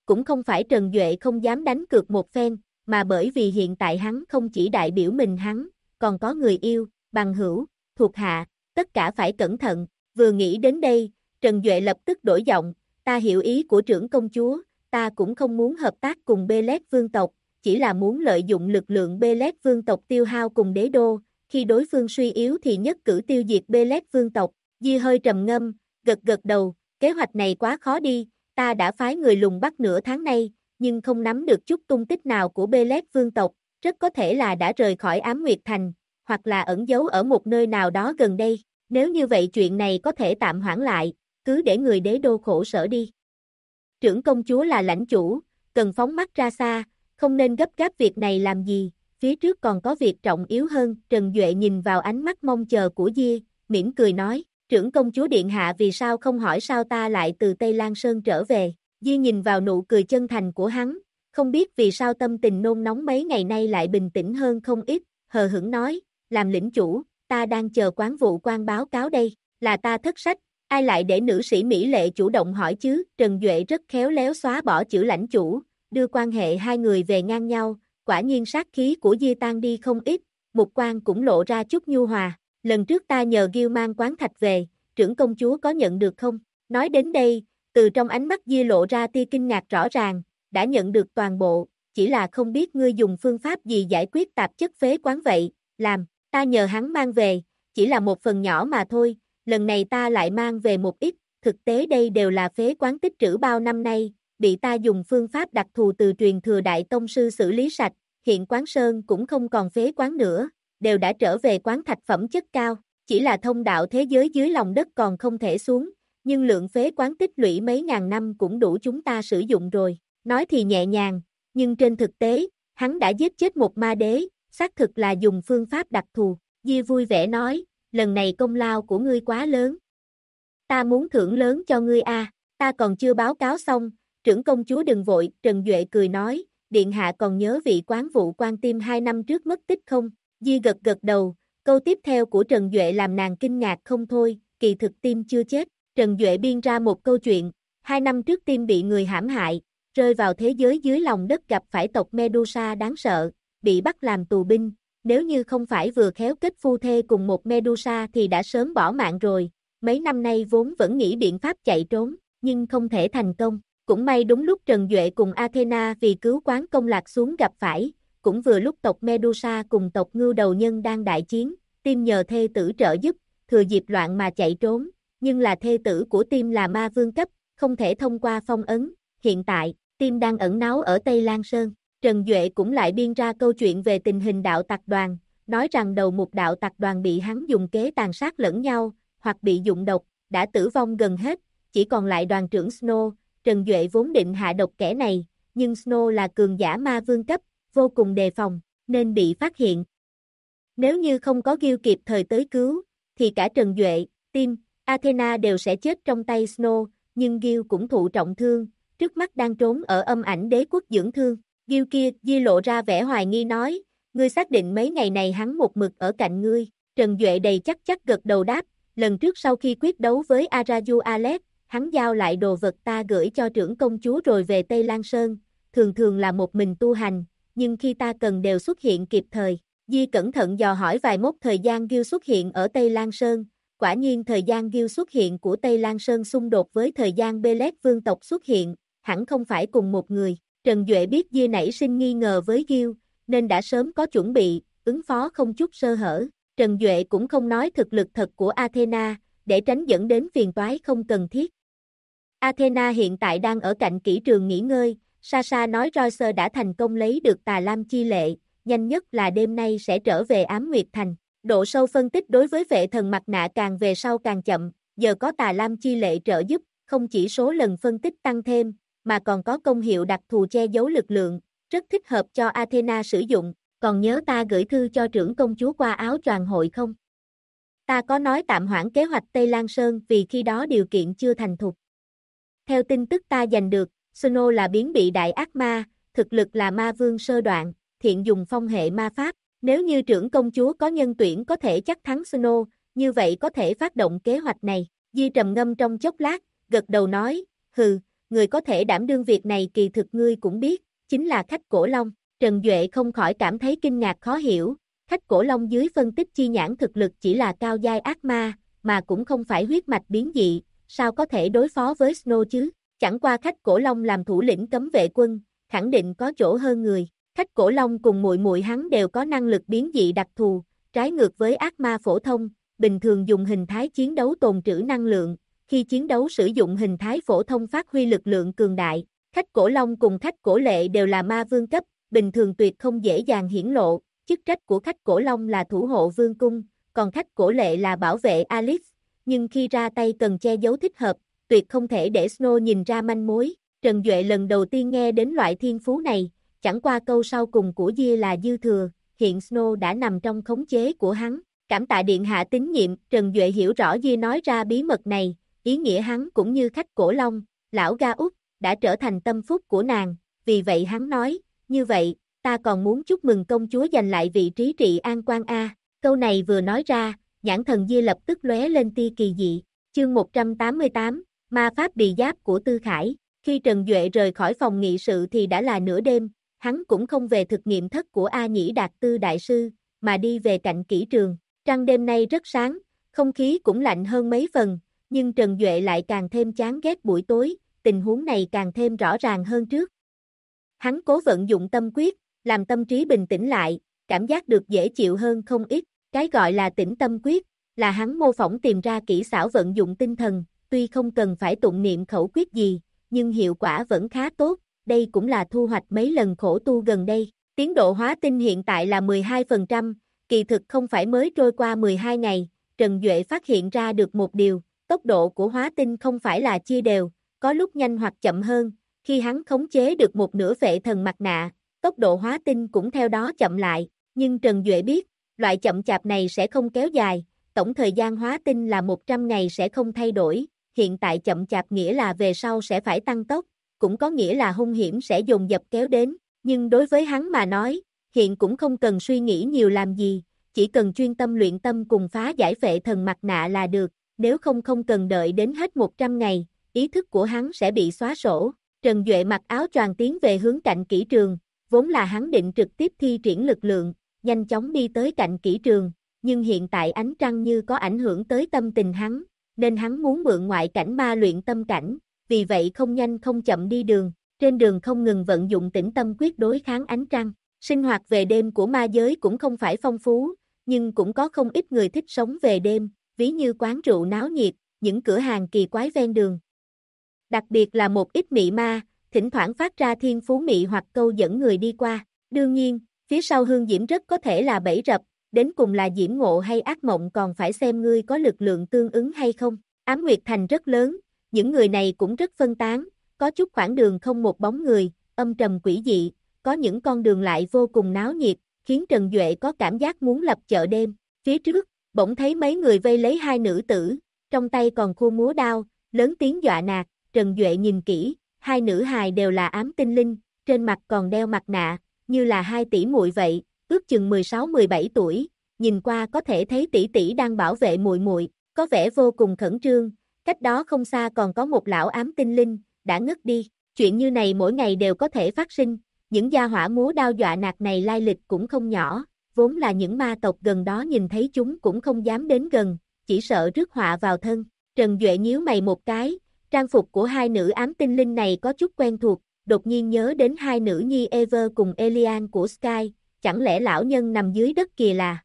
cũng không phải Trần Duệ không dám đánh cược một phen, mà bởi vì hiện tại hắn không chỉ đại biểu mình hắn, còn có người yêu, bằng hữu, thuộc hạ, tất cả phải cẩn thận. Vừa nghĩ đến đây, Trần Duệ lập tức đổi giọng, ta hiểu ý của trưởng công chúa, ta cũng không muốn hợp tác cùng Bê-lét vương tộc, chỉ là muốn lợi dụng lực lượng Bê-lét vương tộc tiêu hao cùng đế đô, khi đối phương suy yếu thì nhất cử tiêu diệt Bê-lét vương tộc. Di hơi trầm ngâm, gật gật đầu, kế hoạch này quá khó đi, ta đã phái người lùng bắt nửa tháng nay, nhưng không nắm được chút tung tích nào của Bê-lét vương tộc, rất có thể là đã rời khỏi Ám Nguyệt Thành, hoặc là ẩn giấu ở một nơi nào đó gần đây. Nếu như vậy chuyện này có thể tạm hoãn lại, cứ để người đế đô khổ sở đi. Trưởng công chúa là lãnh chủ, cần phóng mắt ra xa, không nên gấp gáp việc này làm gì, phía trước còn có việc trọng yếu hơn. Trần Duệ nhìn vào ánh mắt mong chờ của Di, mỉm cười nói, trưởng công chúa điện hạ vì sao không hỏi sao ta lại từ Tây Lan Sơn trở về. Di nhìn vào nụ cười chân thành của hắn, không biết vì sao tâm tình nôn nóng mấy ngày nay lại bình tĩnh hơn không ít, hờ hững nói, làm lĩnh chủ, ta đang chờ quán vụ quan báo cáo đây, là ta thất sách, ai lại để nữ sĩ Mỹ Lệ chủ động hỏi chứ. Trần Duệ rất khéo léo xóa bỏ chữ lãnh chủ, đưa quan hệ hai người về ngang nhau, quả nhiên sát khí của Di tan đi không ít, mục quan cũng lộ ra chút nhu hòa, lần trước ta nhờ Gil mang quán thạch về, trưởng công chúa có nhận được không? Nói đến đây, từ trong ánh mắt Di lộ ra tia kinh ngạc rõ ràng, đã nhận được toàn bộ, chỉ là không biết ngươi dùng phương pháp gì giải quyết tạp chất phế quán vậy, làm, ta nhờ hắn mang về, chỉ là một phần nhỏ mà thôi, lần này ta lại mang về một ít, thực tế đây đều là phế quán tích trữ bao năm nay, bị ta dùng phương pháp đặc thù từ truyền thừa đại tông sư xử lý sạch, hiện quán sơn cũng không còn phế quán nữa, đều đã trở về quán thạch phẩm chất cao, chỉ là thông đạo thế giới dưới lòng đất còn không thể xuống, nhưng lượng phế quán tích lũy mấy ngàn năm cũng đủ chúng ta sử dụng rồi. Nói thì nhẹ nhàng, nhưng trên thực tế, hắn đã giết chết một ma đế, xác thực là dùng phương pháp đặc thù. Di vui vẻ nói, lần này công lao của ngươi quá lớn. Ta muốn thưởng lớn cho ngươi a, ta còn chưa báo cáo xong, trưởng công chúa đừng vội. Trần Duệ cười nói, điện hạ còn nhớ vị quán vụ quan Tim 2 năm trước mất tích không? Di gật gật đầu, câu tiếp theo của Trần Duệ làm nàng kinh ngạc không thôi, kỳ thực Tim chưa chết. Trần Duệ biên ra một câu chuyện, 2 năm trước Tim bị người hãm hại, rơi vào thế giới dưới lòng đất gặp phải tộc Medusa đáng sợ, bị bắt làm tù binh, nếu như không phải vừa khéo kết phu thê cùng một Medusa thì đã sớm bỏ mạng rồi, mấy năm nay vốn vẫn nghĩ biện pháp chạy trốn, nhưng không thể thành công, cũng may đúng lúc Trần Duệ cùng Athena vì cứu quán công lạc xuống gặp phải, cũng vừa lúc tộc Medusa cùng tộc Ngưu Đầu Nhân đang đại chiến, Tim nhờ thê tử trợ giúp, thừa dịp loạn mà chạy trốn, nhưng là thê tử của Tim là ma vương cấp, không thể thông qua phong ấn, hiện tại, Tim đang ẩn náu ở Tây Lan Sơn. Trần Duệ cũng lại biên ra câu chuyện về tình hình đạo tặc đoàn, nói rằng đầu mục đạo tặc đoàn bị hắn dùng kế tàn sát lẫn nhau, hoặc bị dụng độc, đã tử vong gần hết, chỉ còn lại đoàn trưởng Snow. Trần Duệ vốn định hạ độc kẻ này, nhưng Snow là cường giả ma vương cấp, vô cùng đề phòng, nên bị phát hiện. Nếu như không có Gil kịp thời tới cứu, thì cả Trần Duệ, Tim, Athena đều sẽ chết trong tay Snow, nhưng Gil cũng thụ trọng thương, trước mắt đang trốn ở âm ảnh đế quốc dưỡng thương. Gil kia, Di lộ ra vẻ hoài nghi nói, ngươi xác định mấy ngày này hắn một mực ở cạnh ngươi. Trần Duệ đầy chắc gật đầu đáp, lần trước sau khi quyết đấu với Araju Alex, hắn giao lại đồ vật ta gửi cho trưởng công chúa rồi về Tây Lan Sơn, thường thường là một mình tu hành, nhưng khi ta cần đều xuất hiện kịp thời. Di cẩn thận dò hỏi vài mốc thời gian Gil xuất hiện ở Tây Lan Sơn, quả nhiên thời gian Gil xuất hiện của Tây Lan Sơn xung đột với thời gian Bê-lét vương tộc xuất hiện, hẳn không phải cùng một người. Trần Duệ biết Di nảy sinh nghi ngờ với Gil, nên đã sớm có chuẩn bị, ứng phó không chút sơ hở. Trần Duệ cũng không nói thực lực thật của Athena, để tránh dẫn đến phiền toái không cần thiết. Athena hiện tại đang ở cạnh kỹ trường nghỉ ngơi, Sasha nói Royce đã thành công lấy được Tà Lam chi lệ, nhanh nhất là đêm nay sẽ trở về Ám Nguyệt Thành. Độ sâu phân tích đối với vệ thần mặt nạ càng về sau càng chậm, giờ có Tà Lam chi lệ trợ giúp, không chỉ số lần phân tích tăng thêm, mà còn có công hiệu đặc thù che giấu lực lượng, rất thích hợp cho Athena sử dụng. Còn nhớ ta gửi thư cho trưởng công chúa qua áo choàng hội không? Ta có nói tạm hoãn kế hoạch Tây Lan Sơn vì khi đó điều kiện chưa thành thục. Theo tin tức ta giành được, Snow là biến bị đại ác ma, thực lực là ma vương sơ đoạn, thiện dùng phong hệ ma pháp. Nếu như trưởng công chúa có nhân tuyển có thể chắc thắng Snow, như vậy có thể phát động kế hoạch này. Di trầm ngâm trong chốc lát, gật đầu nói, hừ, người có thể đảm đương việc này kỳ thực ngươi cũng biết, chính là Khách Cổ Long. Trần Duệ không khỏi cảm thấy kinh ngạc khó hiểu, Khách Cổ Long dưới phân tích chi nhãn thực lực chỉ là cao giai ác ma, mà cũng không phải huyết mạch biến dị, sao có thể đối phó với Snow chứ? Chẳng qua Khách Cổ Long làm thủ lĩnh cấm vệ quân, khẳng định có chỗ hơn người. Khách Cổ Long cùng muội muội hắn đều có năng lực biến dị đặc thù, trái ngược với ác ma phổ thông, bình thường dùng hình thái chiến đấu tồn trữ năng lượng, khi chiến đấu sử dụng hình thái phổ thông phát huy lực lượng cường đại. Khách Cổ Long cùng Khách Cổ Lệ đều là ma vương cấp, bình thường tuyệt không dễ dàng hiển lộ, chức trách của Khách Cổ Long là thủ hộ vương cung, còn Khách Cổ Lệ là bảo vệ Alice, nhưng khi ra tay cần che giấu thích hợp, tuyệt không thể để Snow nhìn ra manh mối. Trần Duệ lần đầu tiên nghe đến loại thiên phú này, chẳng qua câu sau cùng của Dia là dư thừa, hiện Snow đã nằm trong khống chế của hắn. Cảm tạ điện hạ tín nhiệm, Trần Duệ hiểu rõ Dia nói ra bí mật này, ý nghĩa hắn cũng như Khách Cổ Long, lão Ga Út, đã trở thành tâm phúc của nàng, vì vậy hắn nói, như vậy, ta còn muốn chúc mừng công chúa giành lại vị trí trị an quan a. Câu này vừa nói ra, nhãn thần Dia lập tức lóe lên tia kỳ dị. Chương 188, Ma pháp bì giáp của Tư Khải. Khi Trần Duệ rời khỏi phòng nghị sự thì đã là nửa đêm, hắn cũng không về thực nghiệm thất của A Nhĩ Đạt Tư đại sư, mà đi về cạnh kỹ trường. Trăng đêm nay rất sáng, không khí cũng lạnh hơn mấy phần, nhưng Trần Duệ lại càng thêm chán ghét buổi tối, tình huống này càng thêm rõ ràng hơn trước. Hắn cố vận dụng tâm quyết, làm tâm trí bình tĩnh lại, cảm giác được dễ chịu hơn không ít. Cái gọi là tĩnh tâm quyết, là hắn mô phỏng tìm ra kỹ xảo vận dụng tinh thần, tuy không cần phải tụng niệm khẩu quyết gì, nhưng hiệu quả vẫn khá tốt, đây cũng là thu hoạch mấy lần khổ tu gần đây. Tiến độ hóa tinh hiện tại là 12%, kỳ thực không phải mới trôi qua 12 ngày, Trần Duệ phát hiện ra được một điều, tốc độ của hóa tinh không phải là chia đều, có lúc nhanh hoặc chậm hơn, khi hắn khống chế được một nửa vệ thần mặt nạ, tốc độ hóa tinh cũng theo đó chậm lại, nhưng Trần Duệ biết, loại chậm chạp này sẽ không kéo dài, tổng thời gian hóa tinh là 100 ngày sẽ không thay đổi, hiện tại chậm chạp nghĩa là về sau sẽ phải tăng tốc, cũng có nghĩa là hung hiểm sẽ dồn dập kéo đến, nhưng đối với hắn mà nói, hiện cũng không cần suy nghĩ nhiều làm gì, chỉ cần chuyên tâm luyện tâm cùng phá giải phệ thần mặt nạ là được, nếu không cần đợi đến hết 100 ngày, ý thức của hắn sẽ bị xóa sổ. Trần Duệ mặc áo choàng tiến về hướng cạnh kỹ trường, vốn là hắn định trực tiếp thi triển lực lượng, nhanh chóng đi tới cạnh kỹ trường, nhưng hiện tại ánh trăng như có ảnh hưởng tới tâm tình hắn, nên hắn muốn mượn ngoại cảnh ma luyện tâm cảnh, vì vậy không nhanh không chậm đi đường, trên đường không ngừng vận dụng tĩnh tâm quyết đối kháng ánh trăng. Sinh hoạt về đêm của ma giới cũng không phải phong phú, nhưng cũng có không ít người thích sống về đêm, ví như quán rượu náo nhiệt, những cửa hàng kỳ quái ven đường. Đặc biệt là một ít mị ma, thỉnh thoảng phát ra thiên phú mị hoặc câu dẫn người đi qua. Đương nhiên, phía sau hương diễm rất có thể là bẫy rập, đến cùng là diễm ngộ hay ác mộng còn phải xem ngươi có lực lượng tương ứng hay không. Ám Nguyệt Thành rất lớn, những người này cũng rất phân tán, có chút khoảng đường không một bóng người, âm trầm quỷ dị, có những con đường lại vô cùng náo nhiệt, khiến Trần Duệ có cảm giác muốn lập chợ đêm. Phía trước, bỗng thấy mấy người vây lấy hai nữ tử, trong tay còn khua múa đao, lớn tiếng dọa nạt. Trần Duệ nhìn kỹ, hai nữ hài đều là ám tinh linh, trên mặt còn đeo mặt nạ, như là hai tỷ muội vậy, ước chừng 16-17 tuổi, nhìn qua có thể thấy tỷ tỷ đang bảo vệ muội muội, có vẻ vô cùng khẩn trương. Cách đó không xa còn có một lão ám tinh linh, đã ngất đi. Chuyện như này mỗi ngày đều có thể phát sinh, những gia hỏa múa đao dọa nạt này lai lịch cũng không nhỏ, vốn là những ma tộc gần đó nhìn thấy chúng cũng không dám đến gần, chỉ sợ rước họa vào thân. Trần Duệ nhíu mày một cái, trang phục của hai nữ ám tinh linh này có chút quen thuộc, đột nhiên nhớ đến hai nữ nhi Ever cùng Elian của Sky, chẳng lẽ lão nhân nằm dưới đất kìa là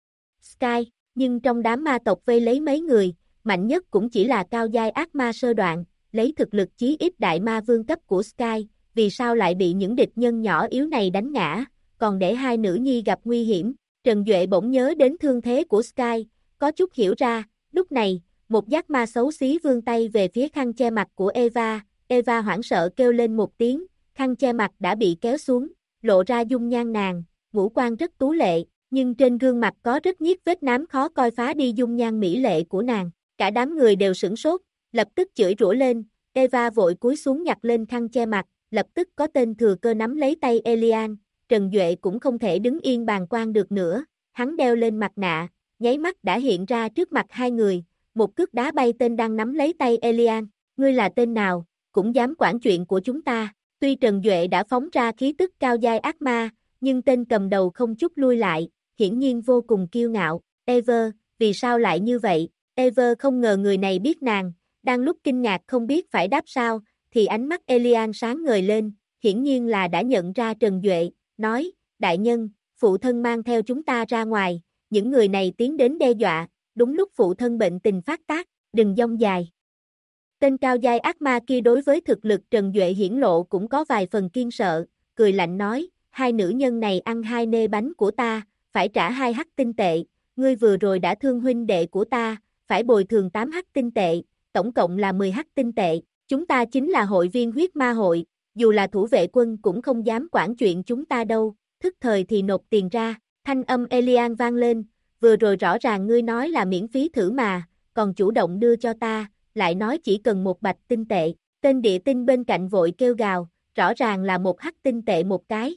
Sky, nhưng trong đám ma tộc vây lấy mấy người, mạnh nhất cũng chỉ là cao giai ác ma sơ đoạn, lấy thực lực chí ít đại ma vương cấp của Sky, vì sao lại bị những địch nhân nhỏ yếu này đánh ngã, còn để hai nữ nhi gặp nguy hiểm. Trần Duệ bỗng nhớ đến thương thế của Sky, có chút hiểu ra, lúc này, một giác ma xấu xí vươn tay về phía khăn che mặt của Eva, Eva hoảng sợ kêu lên một tiếng, khăn che mặt đã bị kéo xuống, lộ ra dung nhan nàng, ngũ quan rất tú lệ, nhưng trên gương mặt có rất nhiết vết nám khó coi phá đi dung nhan mỹ lệ của nàng. Cả đám người đều sửng sốt, lập tức chửi rủa lên, Eva vội cúi xuống nhặt lên khăn che mặt, lập tức có tên thừa cơ nắm lấy tay Elian, Trần Duệ cũng không thể đứng yên bàng quan được nữa, hắn đeo lên mặt nạ, nháy mắt đã hiện ra trước mặt hai người, một cước đá bay tên đang nắm lấy tay Elian, ngươi là tên nào, cũng dám quản chuyện của chúng ta. Tuy Trần Duệ đã phóng ra khí tức cao giai ác ma, nhưng tên cầm đầu không chút lui lại, hiển nhiên vô cùng kiêu ngạo. Ever, vì sao lại như vậy? Ever không ngờ người này biết nàng, đang lúc kinh ngạc không biết phải đáp sao, thì ánh mắt Elian sáng ngời lên, hiển nhiên là đã nhận ra Trần Duệ, nói, đại nhân, phụ thân mang theo chúng ta ra ngoài, những người này tiến đến đe dọa, đúng lúc phụ thân bệnh tình phát tác, đừng dông dài. Tên cao giai ác ma kia đối với thực lực Trần Duệ hiển lộ cũng có vài phần kiêng sợ, cười lạnh nói, hai nữ nhân này ăn hai nê bánh của ta, phải trả 2 hắc tinh tệ, ngươi vừa rồi đã thương huynh đệ của ta, phải bồi thường 8 hắc tinh tệ, tổng cộng là 10 hắc tinh tệ, chúng ta chính là hội viên huyết ma hội, dù là thủ vệ quân cũng không dám quản chuyện chúng ta đâu, thức thời thì nộp tiền ra, thanh âm Elian vang lên, vừa rồi rõ ràng ngươi nói là miễn phí thử mà, còn chủ động đưa cho ta, lại nói chỉ cần 1 bạch tinh tệ, tên địa tinh bên cạnh vội kêu gào, rõ ràng là 1 hắc tinh tệ một cái.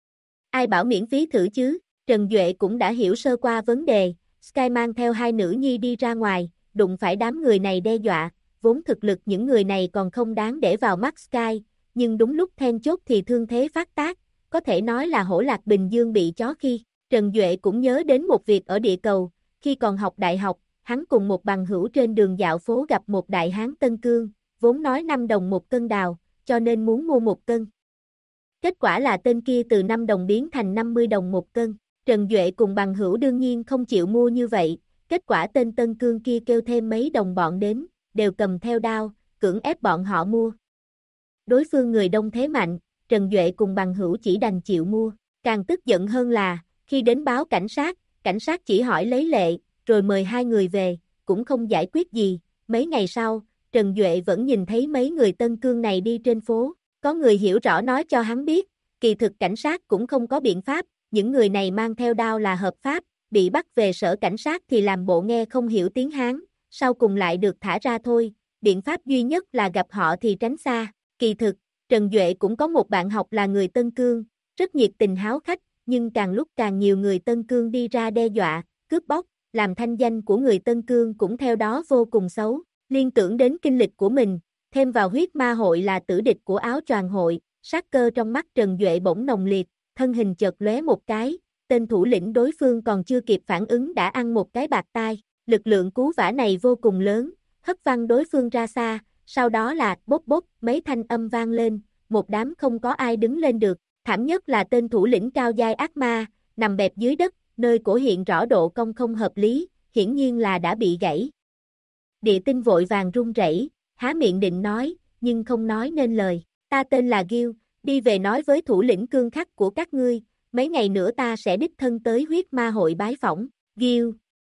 Ai bảo miễn phí thử chứ, Trần Duệ cũng đã hiểu sơ qua vấn đề, Sky mang theo 2 nữ nhi đi ra ngoài, đụng phải đám người này đe dọa, vốn thực lực những người này còn không đáng để vào mắt Sky, nhưng đúng lúc then chốt thì thương thế phát tác, có thể nói là hổ lạc Bình Dương bị chó khi. Trần Duệ cũng nhớ đến một việc ở địa cầu, khi còn học đại học, hắn cùng một bằng hữu trên đường dạo phố gặp một đại hán Tân Cương, vốn nói 5 đồng một cân đào, cho nên muốn mua 1 cân. Kết quả là tên kia từ 5 đồng biến thành 50 đồng một cân. Trần Duệ cùng bằng hữu đương nhiên không chịu mua như vậy, kết quả tên Tân Cương kia kêu thêm mấy đồng bọn đến, đều cầm theo đao, cưỡng ép bọn họ mua. Đối phương người đông thế mạnh, Trần Duệ cùng bằng hữu chỉ đành chịu mua, càng tức giận hơn là, khi đến báo cảnh sát chỉ hỏi lấy lệ, rồi mời 2 người về, cũng không giải quyết gì, mấy ngày sau, Trần Duệ vẫn nhìn thấy mấy người Tân Cương này đi trên phố, có người hiểu rõ nói cho hắn biết, kỳ thực cảnh sát cũng không có biện pháp, những người này mang theo đao là hợp pháp, bị bắt về sở cảnh sát thì làm bộ nghe không hiểu tiếng Hán, sau cùng lại được thả ra thôi, biện pháp duy nhất là gặp họ thì tránh xa, kỳ thực, Trần Duệ cũng có một bạn học là người Tân Cương, rất nhiệt tình háo khách, nhưng càng lúc càng nhiều người Tân Cương đi ra đe dọa, cướp bóc, làm thanh danh của người Tân Cương cũng theo đó vô cùng xấu, liên tưởng đến kinh lịch của mình, thêm vào huyết ma hội là tử địch của áo choàng hội, sát cơ trong mắt Trần Duệ bỗng nồng liệt, thân hình chợt lóe một cái, tên thủ lĩnh đối phương còn chưa kịp phản ứng đã ăn một cái bạt tai, lực lượng cú vả này vô cùng lớn, hất văng đối phương ra xa, sau đó là bốp bốp mấy thanh âm vang lên, một đám không có ai đứng lên được, thảm nhất là tên thủ lĩnh cao giai ác ma, nằm bẹp dưới đất, nơi cổ hiện rõ độ cong không hợp lý, hiển nhiên là đã bị gãy. Địa tinh vội vàng run rẩy, há miệng định nói, nhưng không nói nên lời, ta tên là Gil, đi về nói với thủ lĩnh cương khắc của các ngươi, mấy ngày nữa ta sẽ đích thân tới huyết ma hội bái phỏng, Gil.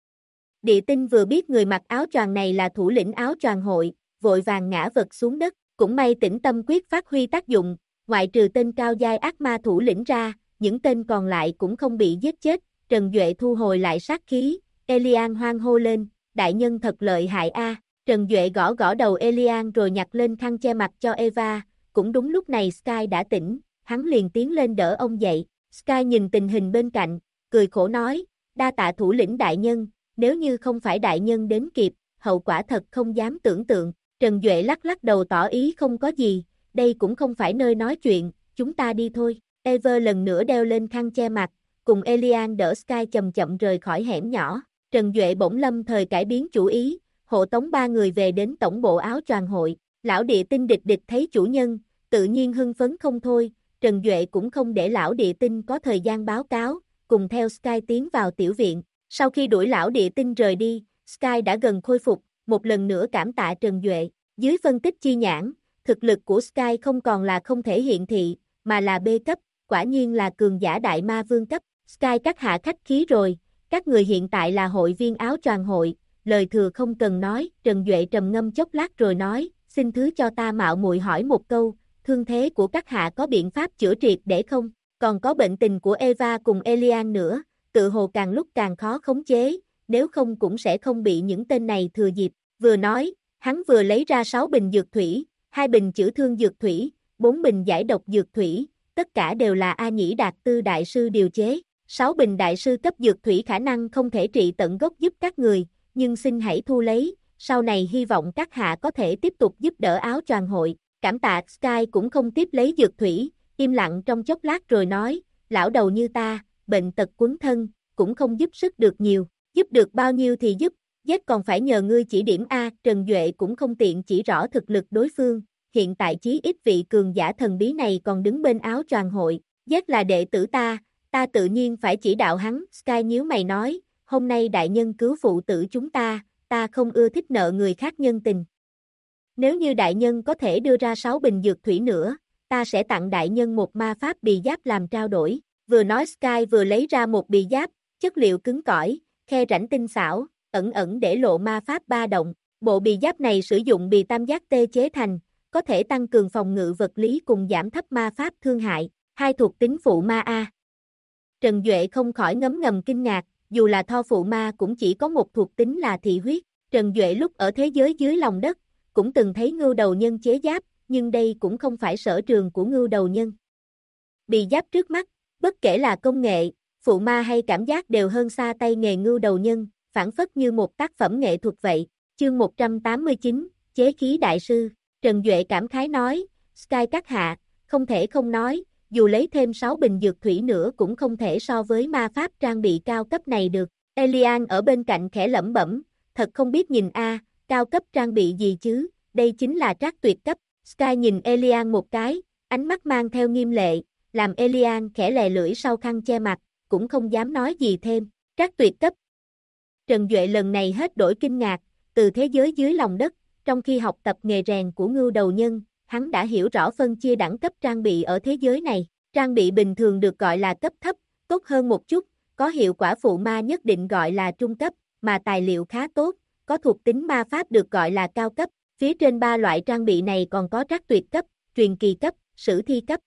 Địa tinh vừa biết người mặc áo choàng này là thủ lĩnh áo choàng hội, vội vàng ngã vật xuống đất, cũng may tĩnh tâm quyết phát huy tác dụng, ngoại trừ tên cao giai ác ma thủ lĩnh ra, những tên còn lại cũng không bị giết chết, Trần Duệ thu hồi lại sát khí, Elian hoang hô lên, đại nhân thật lợi hại a. Trần Duệ gõ gõ đầu Elian rồi nhặt lên khăn che mặt cho Eva, cũng đúng lúc này Sky đã tỉnh, hắn liền tiến lên đỡ ông dậy, Sky nhìn tình hình bên cạnh, cười khổ nói, đa tạ thủ lĩnh đại nhân, nếu như không phải đại nhân đến kịp, hậu quả thật không dám tưởng tượng, Trần Duệ lắc lắc đầu tỏ ý không có gì, đây cũng không phải nơi nói chuyện, chúng ta đi thôi, Eva lần nữa đeo lên khăn che mặt, cùng Elian đỡ Sky chậm chậm rời khỏi hẻm nhỏ, Trần Duệ bỗng lâm thời cải biến chủ ý, hộ tống 3 người về đến tổng bộ áo choàng hội, lão địa tinh địch địch thấy chủ nhân, tự nhiên hưng phấn không thôi, Trần Duệ cũng không để lão địa tinh có thời gian báo cáo, cùng theo Sky tiến vào tiểu viện, sau khi đuổi lão địa tinh rời đi, Sky đã gần khôi phục, một lần nữa cảm tạ Trần Duệ, dưới phân tích chi nhãn, thực lực của Sky không còn là không thể hiện thị, mà là B cấp, quả nhiên là cường giả đại ma vương cấp, Sky các hạ khách khí rồi, các người hiện tại là hội viên áo choàng hội, lời thừa không cần nói, Trần Duệ trầm ngâm chốc lát rồi nói, xin thứ cho ta mạo muội hỏi một câu, thương thế của các hạ có biện pháp chữa triệt để không? Còn có bệnh tình của Eva cùng Elian nữa, tự hồ càng lúc càng khó khống chế, nếu không cũng sẽ không bị những tên này thừa dịp. Vừa nói, hắn vừa lấy ra 6 bình dược thủy, 2 bình chữa thương dược thủy, 4 bình giải độc dược thủy, tất cả đều là A Nhĩ Đạt Tư đại sư điều chế. 6 bình đại sư cấp dược thủy khả năng không thể trị tận gốc giúp các người, nhưng xin hãy thu lấy, sau này hy vọng các hạ có thể tiếp tục giúp đỡ áo choàng hội. Cảm tạ. Sky cũng không tiếp lấy dược thủy, im lặng trong chốc lát rồi nói, lão đầu như ta, bệnh tật quấn thân, cũng không giúp sức được nhiều, giúp được bao nhiêu thì giúp, giết còn phải nhờ ngươi chỉ điểm a. Trần Duệ cũng không tiện chỉ rõ thực lực đối phương, hiện tại chí ít vị cường giả thần bí này còn đứng bên áo choàng hội, giết là đệ tử ta tự nhiên phải chỉ đạo hắn. Sky nhíu mày nói, hôm nay đại nhân cứu phụ tử chúng ta không ưa thích nợ người khác nhân tình. Nếu như đại nhân có thể đưa ra 6 bình dược thủy nữa, ta sẽ tặng đại nhân một ma pháp bì giáp làm trao đổi. Vừa nói Sky vừa lấy ra một bì giáp, chất liệu cứng cỏi, khe rãnh tinh xảo, ẩn ẩn để lộ ma pháp ba động. Bộ bì giáp này sử dụng bì tam giác tê chế thành, có thể tăng cường phòng ngự vật lý cùng giảm thấp ma pháp thương hại, hai thuộc tính phụ ma A. Trần Duệ không khỏi ngấm ngầm kinh ngạc, dù là Tho phụ ma cũng chỉ có một thuộc tính là thị huyết. Trần Duệ lúc ở thế giới dưới lòng đất, cũng từng thấy ngưu đầu nhân chế giáp, nhưng đây cũng không phải sở trường của ngưu đầu nhân. Bì giáp trước mắt, bất kể là công nghệ, phụ ma hay cảm giác đều hơn xa tay nghề ngưu đầu nhân, phản phất như một tác phẩm nghệ thuật vậy. Chương 189, Chế khí đại sư. Trần Duệ cảm khái nói, Sky các hạ, không thể không nói, dù lấy thêm 6 bình dược thủy nữa cũng không thể so với ma pháp trang bị cao cấp này được. Elian ở bên cạnh khẽ lẩm bẩm, thật không biết nhìn a, cao cấp trang bị gì chứ, đây chính là trác tuyệt cấp. Sky nhìn Elian một cái, ánh mắt mang theo nghiêm lệ, làm Elian khẽ lè lưỡi sau khăn che mặt, cũng không dám nói gì thêm. Trác tuyệt cấp. Trần Duệ lần này hết đổi kinh ngạc, từ thế giới dưới lòng đất, trong khi học tập nghề rèn của ngưu đầu nhân, hắn đã hiểu rõ phân chia đẳng cấp trang bị ở thế giới này. Trang bị bình thường được gọi là cấp thấp, tốt hơn một chút, có hiệu quả phụ ma nhất định gọi là trung cấp, mà tài liệu khá tốt, có thuộc tính ma pháp được gọi là cao cấp. Phía trên ba loại trang bị này còn có trác tuyệt cấp, truyền kỳ cấp, sử thi cấp.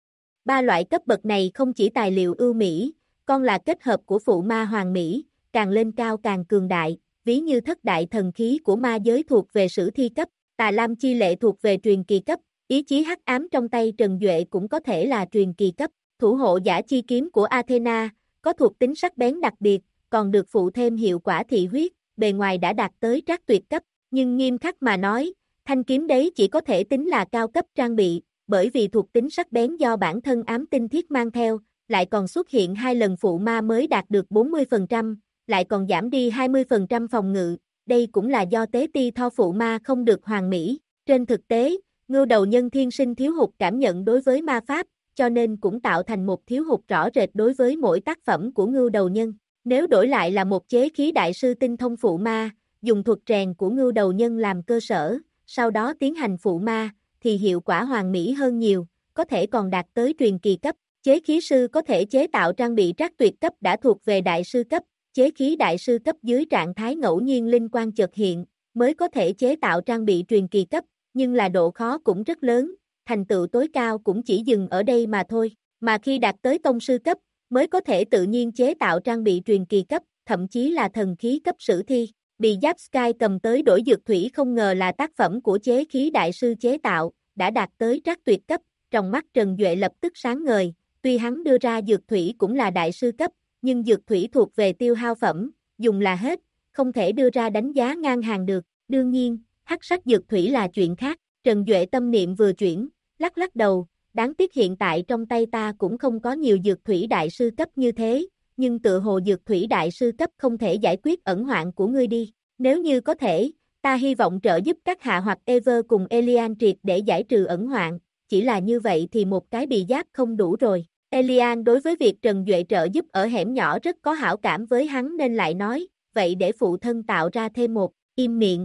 Ba loại cấp bậc này không chỉ tài liệu ưu mỹ, còn là kết hợp của phụ ma hoàn mỹ, càng lên cao càng cường đại, ví như thất đại thần khí của ma giới thuộc về sử thi cấp, Tà Lam chi lệ thuộc về truyền kỳ cấp, ý chí hắc ám trong tay Trần Duệ cũng có thể là truyền kỳ cấp, thủ hộ giả chi kiếm của Athena, có thuộc tính sắc bén đặc biệt, còn được phụ thêm hiệu quả thị huyết, bề ngoài đã đạt tới trác tuyệt cấp, nhưng nghiêm khắc mà nói, thanh kiếm đấy chỉ có thể tính là cao cấp trang bị, bởi vì thuộc tính sắc bén do bản thân ám tinh thiết mang theo, lại còn xuất hiện 2 lần phụ ma mới đạt được 40%, lại còn giảm đi 20% phòng ngự, đây cũng là do tế ti Tho phụ ma không được hoàn mỹ. Trên thực tế, ngưu đầu nhân thiên sinh thiếu hụt cảm nhận đối với ma pháp, cho nên cũng tạo thành một thiếu hụt rõ rệt đối với mỗi tác phẩm của ngưu đầu nhân. Nếu đổi lại là một chế khí đại sư tinh thông phụ ma, dùng thuật rèn của ngưu đầu nhân làm cơ sở, sau đó tiến hành phụ ma, thì hiệu quả hoàn mỹ hơn nhiều, có thể còn đạt tới truyền kỳ cấp. Chế khí sư có thể chế tạo trang bị trác tuyệt cấp đã thuộc về đại sư cấp, chế khí đại sư cấp dưới trạng thái ngẫu nhiên linh quang chợt hiện, mới có thể chế tạo trang bị truyền kỳ cấp, nhưng là độ khó cũng rất lớn, thành tựu tối cao cũng chỉ dừng ở đây mà thôi, mà khi đạt tới tông sư cấp, mới có thể tự nhiên chế tạo trang bị truyền kỳ cấp, thậm chí là thần khí cấp sử thi. Bì giáp Sky cầm tới đổi dược thủy không ngờ là tác phẩm của chế khí đại sư chế tạo, đã đạt tới trác tuyệt cấp, trong mắt Trần Duệ lập tức sáng ngời, tuy hắn đưa ra dược thủy cũng là đại sư cấp, nhưng dược thủy thuộc về tiêu hao phẩm, dùng là hết, không thể đưa ra đánh giá ngang hàng được. Đương nhiên, hắc sắc dược thủy là chuyện khác. Trần Duệ tâm niệm vừa chuyển, lắc lắc đầu, đáng tiếc hiện tại trong tay ta cũng không có nhiều dược thủy đại sư cấp như thế, nhưng tự hồ dược thủy đại sư cấp không thể giải quyết ẩn hoạn của ngươi đi. Nếu như có thể, ta hy vọng trợ giúp các hạ hoặc Ever cùng Elian triệt để giải trừ ẩn hoạn, chỉ là như vậy thì một cái bì giáp không đủ rồi. Elian đối với việc Trần Duệ trợ giúp ở hẻm nhỏ rất có hảo cảm với hắn nên lại nói, vậy để phụ thân tạo ra thêm một, im miệng.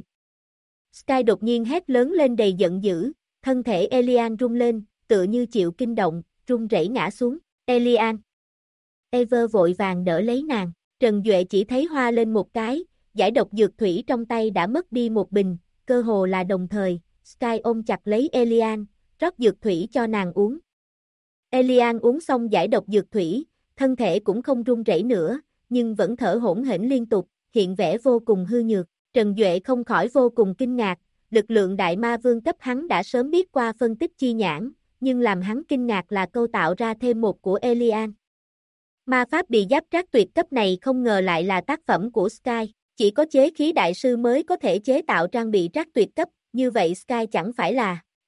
Sky đột nhiên hét lớn lên đầy giận dữ, thân thể Elian rung lên, tựa như chịu kinh động, run rẩy ngã xuống. Elian. Ever vội vàng đỡ lấy nàng, Trần Duệ chỉ thấy hoa lên một cái, giải độc dược thủy trong tay đã mất đi một bình, cơ hồ là đồng thời, Sky ôm chặt lấy Elian, rót dược thủy cho nàng uống. Elian uống xong giải độc dược thủy, thân thể cũng không run rẩy nữa, nhưng vẫn thở hổn hển liên tục, hiện vẻ vô cùng hư nhược. Trần Duệ không khỏi vô cùng kinh ngạc, lực lượng đại ma vương cấp hắn đã sớm biết qua phân tích chi nhãn, nhưng làm hắn kinh ngạc là câu tạo ra thêm một của Elian. Ma pháp bì giáp trác tuyệt cấp này không ngờ lại là tác phẩm của Sky, chỉ có chế khí đại sư mới có thể chế tạo trang bị trác tuyệt cấp, như vậy Sky chẳng phải là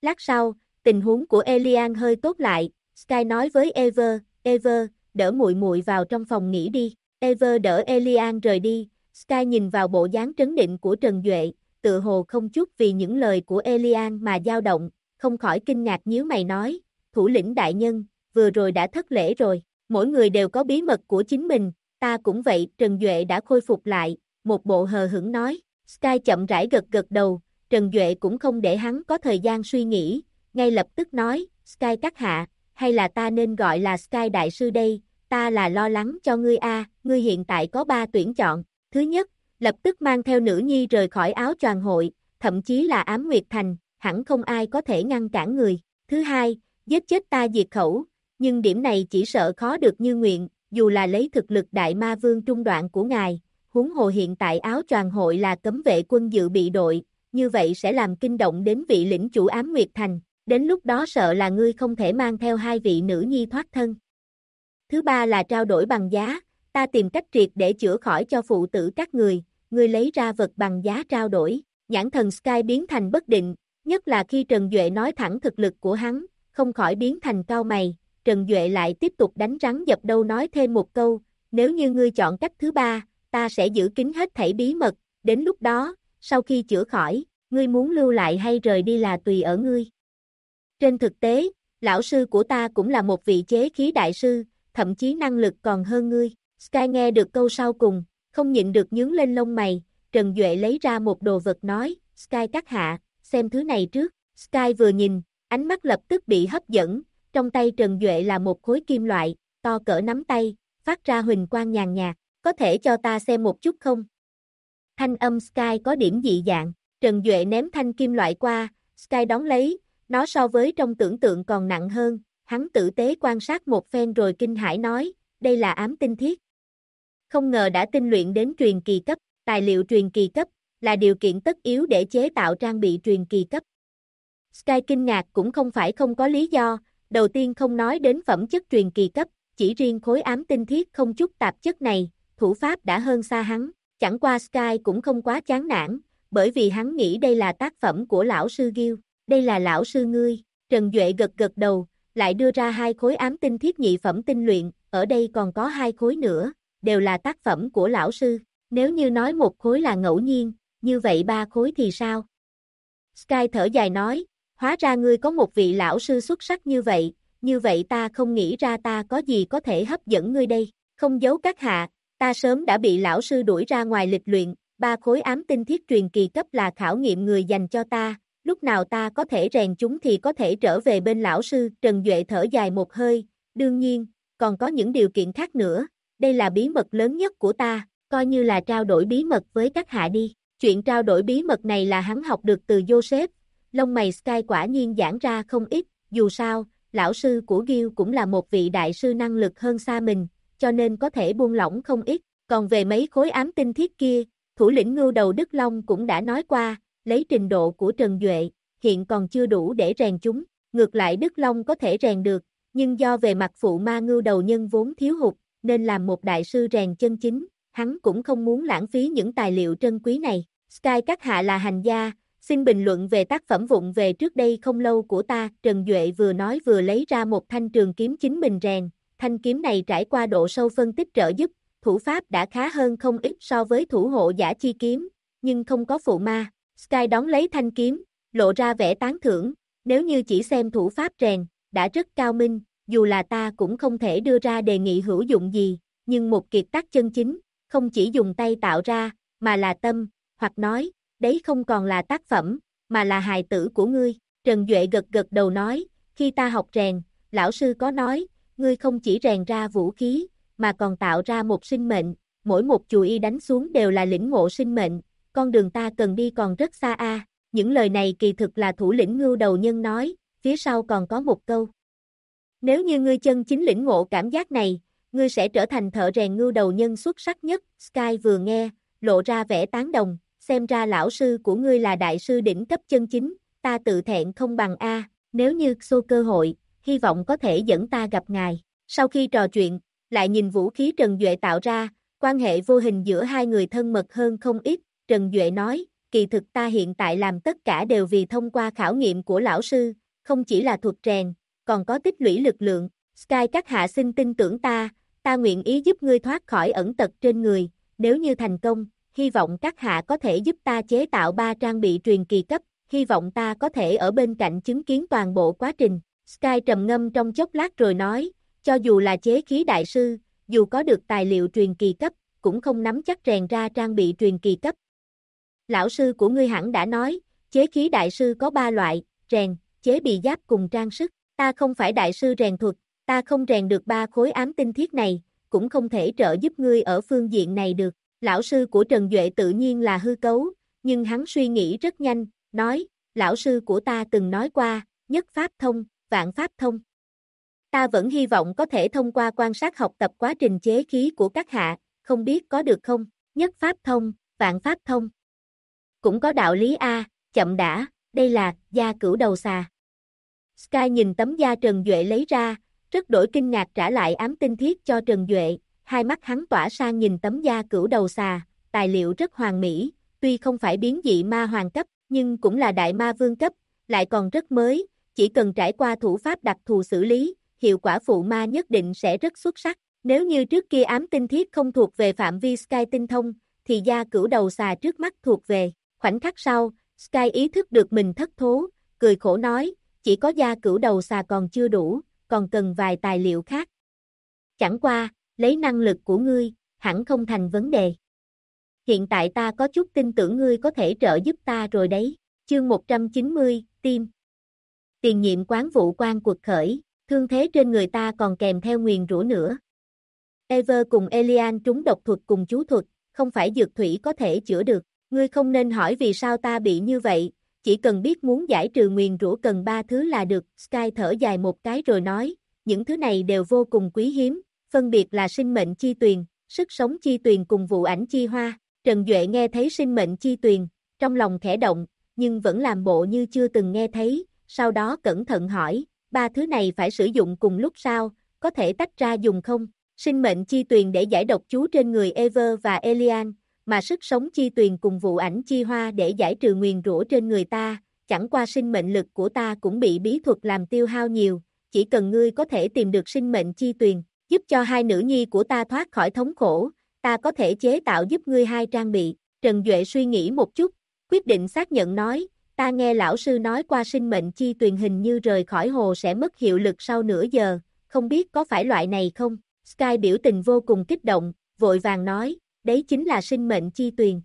Lát sau, tình huống của Elian hơi tốt lại, Sky nói với Ever, đỡ muội muội vào trong phòng nghỉ đi. Ever đỡ Elian rời đi, Sky nhìn vào bộ dáng trấn định của Trần Duệ, tự hồ không chút vì những lời của Elian mà dao động, không khỏi kinh ngạc nhíu mày nói, thủ lĩnh đại nhân, vừa rồi đã thất lễ rồi, mỗi người đều có bí mật của chính mình, ta cũng vậy. Trần Duệ đã khôi phục lại, một bộ hờ hững nói, Sky chậm rãi gật gật đầu, Trần Duệ cũng không để hắn có thời gian suy nghĩ, ngay lập tức nói, Sky các hạ, hay là ta nên gọi là Sky đại sư đây, ta là lo lắng cho ngươi ngươi hiện tại có 3 tuyển chọn, thứ nhất, lập tức mang theo nữ nhi rời khỏi áo choàng hội, thậm chí là Ám Nguyệt Thành, hẳn không ai có thể ngăn cản người, thứ hai, giết chết ta diệt khẩu, nhưng điểm này chỉ sợ khó được như nguyện, dù là lấy thực lực đại ma vương trung đoạn của ngài, huống hồ hiện tại áo choàng hội là cấm vệ quân dự bị đội, như vậy sẽ làm kinh động đến vị lĩnh chủ Ám Nguyệt Thành, đến lúc đó sợ là ngươi không thể mang theo 2 vị nữ nhi thoát thân. Thứ ba là trao đổi bằng giá, ta tìm cách triệt để chữa khỏi cho phụ tử các người, ngươi lấy ra vật bằng giá trao đổi, nhãn thần Sky biến thành bất định, nhất là khi Trần Duệ nói thẳng thực lực của hắn, không khỏi biến thành cau mày, Trần Duệ lại tiếp tục đánh rắn dập đầu nói thêm một câu, nếu như ngươi chọn cách thứ ba, ta sẽ giữ kín hết thảy bí mật, đến lúc đó, sau khi chữa khỏi, ngươi muốn lưu lại hay rời đi là tùy ở ngươi. Trên thực tế, lão sư của ta cũng là một vị chế khí đại sư, thậm chí năng lực còn hơn ngươi. Sky nghe được câu sau cùng, không nhịn được nhướng lên lông mày, Trần Duệ lấy ra một đồ vật nói, Sky các hạ, xem thứ này trước. Sky vừa nhìn, ánh mắt lập tức bị hấp dẫn, trong tay Trần Duệ là một khối kim loại, to cỡ nắm tay, phát ra huỳnh quang nhàn nhạt, có thể cho ta xem một chút không? Thanh âm Sky có điểm dị dạng, Trần Duệ ném thanh kim loại qua, Sky đón lấy, nó so với trong tưởng tượng còn nặng hơn, hắn tử tế quan sát một phen rồi kinh hãi nói, đây là ám tinh thiết. Không ngờ đã tinh luyện đến truyền kỳ cấp, tài liệu truyền kỳ cấp, là điều kiện tất yếu để chế tạo trang bị truyền kỳ cấp. Sky kinh ngạc cũng không phải không có lý do, đầu tiên không nói đến phẩm chất truyền kỳ cấp, chỉ riêng khối ám tinh thiết không chút tạp chất này, thủ pháp đã hơn xa hắn, chẳng qua Sky cũng không quá chán nản, bởi vì hắn nghĩ đây là tác phẩm của lão sư Gil, đây là lão sư ngươi, Trần Duệ gật gật đầu, lại đưa ra 2 khối ám tinh thiết nhị phẩm tinh luyện, ở đây còn có 2 khối nữa, đều là tác phẩm của lão sư, nếu như nói một khối là ngẫu nhiên, như vậy 3 khối thì sao? Sky thở dài nói, hóa ra ngươi có một vị lão sư xuất sắc như vậy ta không nghĩ ra ta có gì có thể hấp dẫn ngươi đây, không giấu các hạ, ta sớm đã bị lão sư đuổi ra ngoài lịch luyện, 3 khối ám tinh thiết truyền kỳ cấp là khảo nghiệm người dành cho ta, lúc nào ta có thể rèn chúng thì có thể trở về bên lão sư. Trần Duệ thở dài một hơi, đương nhiên, còn có những điều kiện khác nữa, đây là bí mật lớn nhất của ta, coi như là trao đổi bí mật với các hạ đi. Chuyện trao đổi bí mật này là hắn học được từ Joseph, lông mày Sky quả nhiên giãn ra không ít, dù sao, lão sư của Gil cũng là một vị đại sư năng lực hơn xa mình, cho nên có thể buông lỏng không ít, còn về mấy khối ám tinh thiết kia, thủ lĩnh Ngưu Đầu Đức Long cũng đã nói qua, lấy trình độ của Trần Duệ, hiện còn chưa đủ để rèn chúng, ngược lại Đức Long có thể rèn được, nhưng do về mặt phụ ma Ngưu Đầu Nhân vốn thiếu hụt, nên làm một đại sư rèn chân chính, hắn cũng không muốn lãng phí những tài liệu trân quý này. Sky các hạ là hành gia, xin bình luận về tác phẩm vụng về trước đây không lâu của ta. Trần Duệ vừa nói vừa lấy ra một thanh trường kiếm chính mình rèn, thanh kiếm này trải qua độ sâu phân tích trợ giúp, thủ pháp đã khá hơn không ít so với thủ hộ giả chi kiếm, nhưng không có phụ ma. Sky đón lấy thanh kiếm, lộ ra vẻ tán thưởng, nếu như chỉ xem thủ pháp rèn, đã rất cao minh, dù là ta cũng không thể đưa ra đề nghị hữu dụng gì, nhưng một kiệt tác chân chính, không chỉ dùng tay tạo ra, mà là tâm, hoặc nói, đấy không còn là tác phẩm, mà là hài tử của ngươi. Trần Duệ gật gật đầu nói, khi ta học rèn, lão sư có nói, ngươi không chỉ rèn ra vũ khí, mà còn tạo ra một sinh mệnh, mỗi một chùy y đánh xuống đều là lĩnh ngộ sinh mệnh, con đường ta cần đi còn rất xa a. Những lời này kỳ thực là thủ lĩnh Ngưu Đầu Nhân nói, phía sau còn có một câu. Nếu như ngươi chân chính lĩnh ngộ cảm giác này, ngươi sẽ trở thành thợ rèn Ngưu Đầu Nhân xuất sắc nhất. Sky vừa nghe, lộ ra vẻ tán đồng, xem ra lão sư của ngươi là đại sư đỉnh cấp chân chính, ta tự thẹn không bằng a, nếu như xô cơ hội, hy vọng có thể dẫn ta gặp ngài. Sau khi trò chuyện, lại nhìn vũ khí Trần Duệ tạo ra, quan hệ vô hình giữa hai người thân mật hơn không ít, Trần Duệ nói, kỳ thực ta hiện tại làm tất cả đều vì thông qua khảo nghiệm của lão sư, không chỉ là thuật rèn, còn có tích lũy lực lượng. Sky các hạ xin tin tưởng ta nguyện ý giúp ngươi thoát khỏi ẩn tật trên người, nếu như thành công, hy vọng các hạ có thể giúp ta chế tạo 3 trang bị truyền kỳ cấp, hy vọng ta có thể ở bên cạnh chứng kiến toàn bộ quá trình. Sky trầm ngâm trong chốc lát rồi nói, cho dù là chế khí đại sư, dù có được tài liệu truyền kỳ cấp, cũng không nắm chắc rèn ra trang bị truyền kỳ cấp. Lão sư của ngươi hẳn đã nói, chế khí đại sư có 3 loại, rèn, chế bị giáp cùng trang sức. Ta không phải đại sư rèn thuật, ta không rèn được 3 khối ám tinh thiết này, cũng không thể trợ giúp ngươi ở phương diện này được. Lão sư của Trần Duệ tự nhiên là hư cấu, nhưng hắn suy nghĩ rất nhanh, nói, lão sư của ta từng nói qua, nhất pháp thông, vạn pháp thông. Ta vẫn hy vọng có thể thông qua quan sát học tập quá trình chế khí của các hạ, không biết có được không? Nhất pháp thông, vạn pháp thông. Cũng có đạo lý a, chậm đã, đây là da cửu đầu xà. Sky nhìn tấm da Trần Duệ lấy ra, rất đổi kinh ngạc trả lại ám tinh thiết cho Trần Duệ, hai mắt hắn tỏa sang nhìn tấm da cửu đầu xà, tài liệu rất hoàn mỹ, tuy không phải biến dị ma hoàng cấp, nhưng cũng là đại ma vương cấp, lại còn rất mới, chỉ cần trải qua thủ pháp đặc thù xử lý, hiệu quả phụ ma nhất định sẽ rất xuất sắc. Nếu như trước kia ám tinh thiết không thuộc về phạm vi Sky tinh thông, thì da cửu đầu xà trước mắt thuộc về. Khoảnh khắc sau, Sky ý thức được mình thất thố, cười khổ nói, chỉ có da cửu đầu xà còn chưa đủ, còn cần vài tài liệu khác. Chẳng qua, lấy năng lực của ngươi, hẳn không thành vấn đề. Hiện tại ta có chút tin tưởng ngươi có thể trợ giúp ta rồi đấy. Chương 190, Team. Tiền nhiệm quán vụ quan cuộc khởi, thương thế trên người ta còn kèm theo nguyền rủa nữa. Ever cùng Elian trúng độc thuật cùng chú thuật, không phải dược thủy có thể chữa được. Ngươi không nên hỏi vì sao ta bị như vậy, chỉ cần biết muốn giải trừ nguyền rủa cần 3 thứ là được. Sky thở dài một cái rồi nói, những thứ này đều vô cùng quý hiếm, phân biệt là sinh mệnh chi tuyền, sức sống chi tuyền cùng vụ ảnh chi hoa. Trần Duệ nghe thấy sinh mệnh chi tuyền, trong lòng khẽ động, nhưng vẫn làm bộ như chưa từng nghe thấy, sau đó cẩn thận hỏi, 3 thứ này phải sử dụng cùng lúc sao, có thể tách ra dùng không? Sinh mệnh chi tuyền để giải độc chú trên người Ever và Elian, mà sức sống chi tuyền cùng vụ ảnh chi hoa để giải trừ nguyền rủa trên người ta, chẳng qua sinh mệnh lực của ta cũng bị bí thuật làm tiêu hao nhiều, chỉ cần ngươi có thể tìm được sinh mệnh chi tuyền, giúp cho hai nữ nhi của ta thoát khỏi thống khổ, ta có thể chế tạo giúp ngươi 2 trang bị. Trần Duệ suy nghĩ một chút, quyết định xác nhận nói, ta nghe lão sư nói qua sinh mệnh chi tuyền hình như rời khỏi hồ sẽ mất hiệu lực sau nửa giờ, không biết có phải loại này không? Sky biểu tình vô cùng kích động, vội vàng nói, đấy chính là sinh mệnh chi tuyền.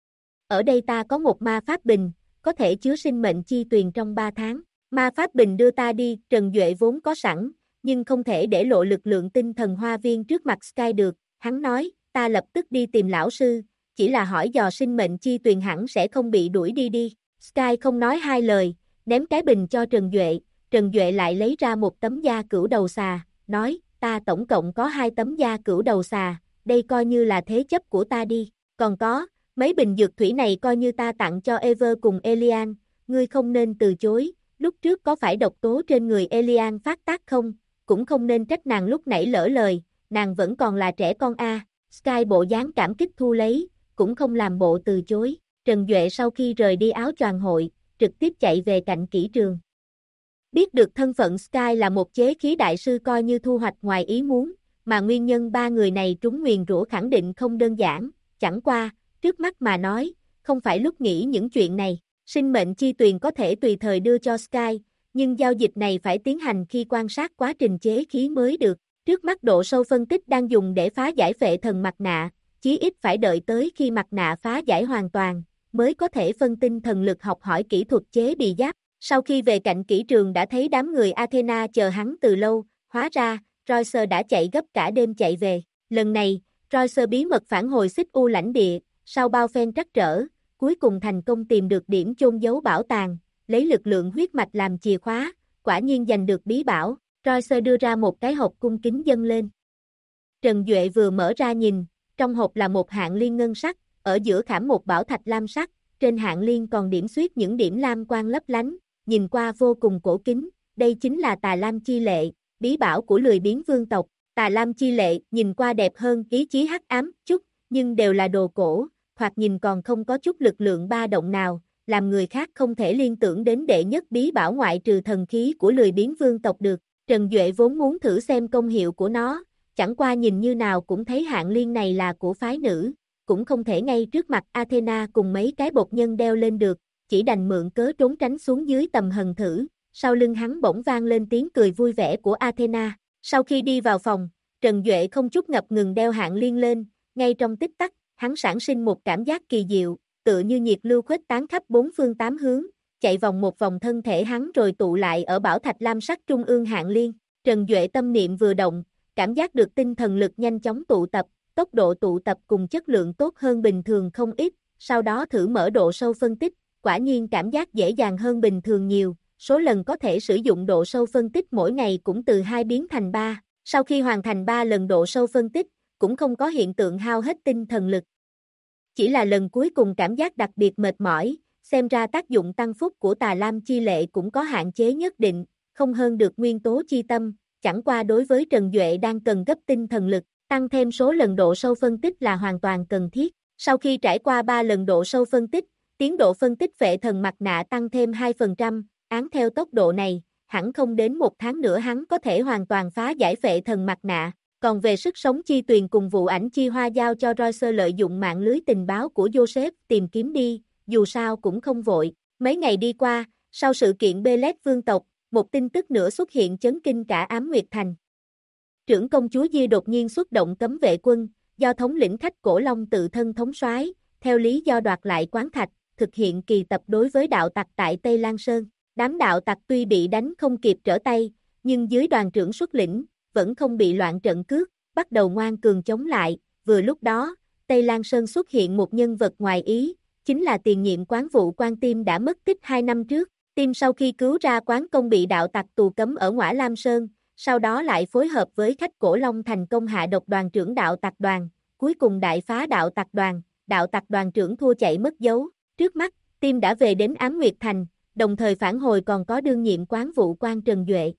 Ở đây ta có một ma pháp bình, có thể chứa sinh mệnh chi tuyền trong 3 tháng. Ma pháp bình đưa ta đi, Trần Duệ vốn có sẵn, nhưng không thể để lộ lực lượng tinh thần hoa viên trước mặt Sky được. Hắn nói, ta lập tức đi tìm lão sư, chỉ là hỏi dò sinh mệnh chi tuyền hẳn sẽ không bị đuổi đi. Sky không nói hai lời, ném cái bình cho Trần Duệ. Trần Duệ lại lấy ra một tấm da cửu đầu xà, nói, ta tổng cộng có 2 tấm da cửu đầu xà, đây coi như là thế chấp của ta đi. Còn có, mấy bình dược thủy này coi như ta tặng cho Ever cùng Elian, ngươi không nên từ chối. Lúc trước có phải độc tố trên người Elian phát tác không? Cũng không nên trách nàng lúc nãy lỡ lời, nàng vẫn còn là trẻ con a. Sky bộ dáng cảm kích thu lấy, cũng không làm bộ từ chối. Trần Duệ sau khi rời đi áo choàng hội, trực tiếp chạy về cạnh kỹ trường. Biết được thân phận Sky là một chế khí đại sư coi như thu hoạch ngoài ý muốn, mà nguyên nhân 3 người này trúng nguyền rủa khẳng định không đơn giản, chẳng qua, trước mắt mà nói, không phải lúc nghĩ những chuyện này. Sinh mệnh chi tuyền có thể tùy thời đưa cho Sky, nhưng giao dịch này phải tiến hành khi quan sát quá trình chế khí mới được. Trước mắt độ sâu phân tích đang dùng để phá giải phệ thần mặt nạ, chí ít phải đợi tới khi mặt nạ phá giải hoàn toàn, mới có thể phân tinh thần lực học hỏi kỹ thuật chế bị giáp. Sau khi về cạnh kỹ trường đã thấy đám người Athena chờ hắn từ lâu, hóa ra, Royce đã chạy gấp cả đêm chạy về. Lần này, Royce bí mật phản hồi xích u lãnh địa, sau bao phen trắc trở, cuối cùng thành công tìm được điểm chôn giấu bảo tàng, lấy lực lượng huyết mạch làm chìa khóa, quả nhiên giành được bí bảo. Royce đưa ra một cái hộp cung kính dâng lên. Trần Duệ vừa mở ra nhìn, trong hộp là một hạng liên ngân sắc, ở giữa khảm một bảo thạch lam sắc, trên hạng liên còn điểm xuyết những điểm lam quang lấp lánh, nhìn qua vô cùng cổ kính, đây chính là Tà Lam Chi Lệ, bí bảo của lười biếng vương tộc. Tà Lam Chi Lệ nhìn qua đẹp hơn ý chí hắc ám chút, nhưng đều là đồ cổ, thoạt nhìn còn không có chút lực lượng ba động nào, làm người khác không thể liên tưởng đến đệ nhất bí bảo ngoại trừ thần khí của lười biếng vương tộc được. Trần Duệ vốn muốn thử xem công hiệu của nó, chẳng qua nhìn như nào cũng thấy hạng liên này là của phái nữ, cũng không thể ngay trước mặt Athena cùng mấy cái bột nhân đeo lên được, chỉ đành mượn cớ trốn tránh xuống dưới tầm hần thử. Sau lưng hắn bỗng vang lên tiếng cười vui vẻ của Athena. Sau khi đi vào phòng, Trần Duệ không chút ngập ngừng đeo hạng liên lên, ngay trong tích tắc, hắn sản sinh một cảm giác kỳ diệu, tựa như nhiệt lưu khuếch tán khắp bốn phương tám hướng, chạy vòng một vòng thân thể hắn rồi tụ lại ở bảo thạch lam sắc trung ương hạng liên. Trần Duệ tâm niệm vừa động, cảm giác được tinh thần lực nhanh chóng tụ tập, tốc độ tụ tập cùng chất lượng tốt hơn bình thường không ít, sau đó thử mở độ sâu phân tích, quả nhiên cảm giác dễ dàng hơn bình thường nhiều, số lần có thể sử dụng độ sâu phân tích mỗi ngày cũng từ 2 biến thành 3, sau khi hoàn thành 3 lần độ sâu phân tích, cũng không có hiện tượng hao hết tinh thần lực. Chỉ là lần cuối cùng cảm giác đặc biệt mệt mỏi, xem ra tác dụng tăng phúc của tà lam chi lệ cũng có hạn chế nhất định, không hơn được nguyên tố chi tâm, chẳng qua đối với Trần Duệ đang cần gấp tinh thần lực, tăng thêm số lần độ sâu phân tích là hoàn toàn cần thiết. Sau khi trải qua 3 lần độ sâu phân tích, tiến độ phân tích vệ thần mặt nạ tăng thêm 2%, án theo tốc độ này, hẳn không đến 1 tháng nữa hắn có thể hoàn toàn phá giải vệ thần mặt nạ. Còn về sức sống chi tuyền cùng vụ ảnh chi hoa giao cho Royce lợi dụng mạng lưới tình báo của Joseph tìm kiếm đi, dù sao cũng không vội. Mấy ngày đi qua, sau sự kiện Belet vương tộc, một tin tức nữa xuất hiện chấn kinh cả Ám Nguyệt Thành. Trưởng công chúa Di đột nhiên xuất động cấm vệ quân, do thống lĩnh khách cổ long tự thân thống soái, theo lý do đoạt lại quán thạch, thực hiện kỳ tập đối với đạo tặc tại Tây Lan Sơn. Đám đạo tặc tuy bị đánh không kịp trở tay, nhưng dưới đoàn trưởng xuất lĩnh, vẫn không bị loạn trận cướp, bắt đầu ngoan cường chống lại. Vừa lúc đó, Tây Lan Sơn xuất hiện một nhân vật ngoài ý, chính là tiền nhiệm quán vụ quan Tim đã mất tích 2 năm trước. Tim sau khi cứu ra quán công bị đạo tặc tù cấm ở Ngõa Lam Sơn, sau đó lại phối hợp với khách cổ long thành công hạ độc đoàn trưởng đạo tặc đoàn, cuối cùng đại phá đạo tặc đoàn trưởng thua chạy mất dấu. Trước mắt, Tim đã về đến Ám Nguyệt Thành, đồng thời phản hồi còn có đương nhiệm quán vụ quan Trần Duệ.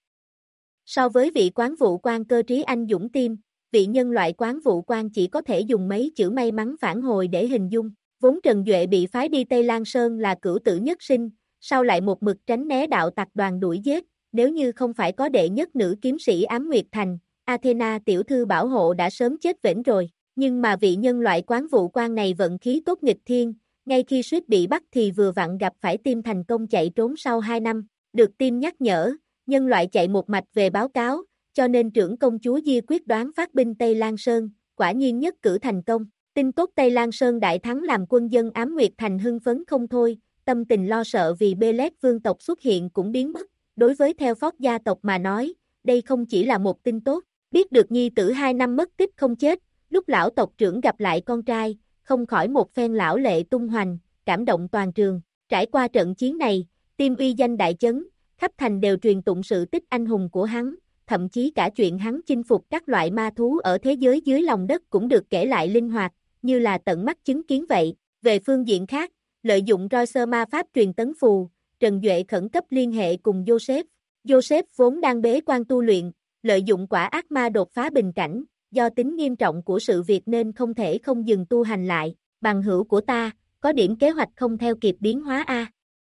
So với vị quán vụ quan cơ trí anh dũng Tim, vị nhân loại quán vụ quan chỉ có thể dùng mấy chữ may mắn phản hồi để hình dung. Vốn Trần Duệ bị phái đi Tây Lan Sơn là cửu tử nhất sinh, sau lại một mực tránh né đạo tặc đoàn đuổi giết, nếu như không phải có đệ nhất nữ kiếm sĩ Ám Nguyệt Thành, Athena tiểu thư bảo hộ đã sớm chết vĩnh rồi. Nhưng mà vị nhân loại quán vụ quan này vận khí tốt nghịch thiên, ngay khi suýt bị bắt thì vừa vặn gặp phải Tim thành công chạy trốn sau 2 năm, được Tim nhắc nhở, nhân loại chạy một mạch về báo cáo, cho nên trưởng công chúa Di quyết đoán phát binh Tây Lan Sơn, quả nhiên nhất cử thành công. Tin tốt Tây Lan Sơn đại thắng làm quân dân Ám Nguyệt Thành hưng phấn không thôi, tâm tình lo sợ vì Belet vương tộc xuất hiện cũng biến mất. Đối với theo Phót gia tộc mà nói, đây không chỉ là một tin tốt, biết được nhi tử 2 năm mất tích không chết, lúc lão tộc trưởng gặp lại con trai, không khỏi một phen lão lệ tung hoành, cảm động toàn trường. Trải qua trận chiến này, Tim uy danh đại chấn, khắp thành đều truyền tụng sự tích anh hùng của hắn, thậm chí cả chuyện hắn chinh phục các loại ma thú ở thế giới dưới lòng đất cũng được kể lại linh hoạt, như là tận mắt chứng kiến vậy. Về phương diện khác, lợi dụng Royce ma pháp truyền tấn phù, Trần Duệ khẩn cấp liên hệ cùng Joseph. Joseph vốn đang bế quan tu luyện, lợi dụng quả ác ma đột phá bình cảnh, do tính nghiêm trọng của sự việc nên không thể không dừng tu hành lại. Bằng hữu của ta, có điểm kế hoạch không theo kịp biến hóa a.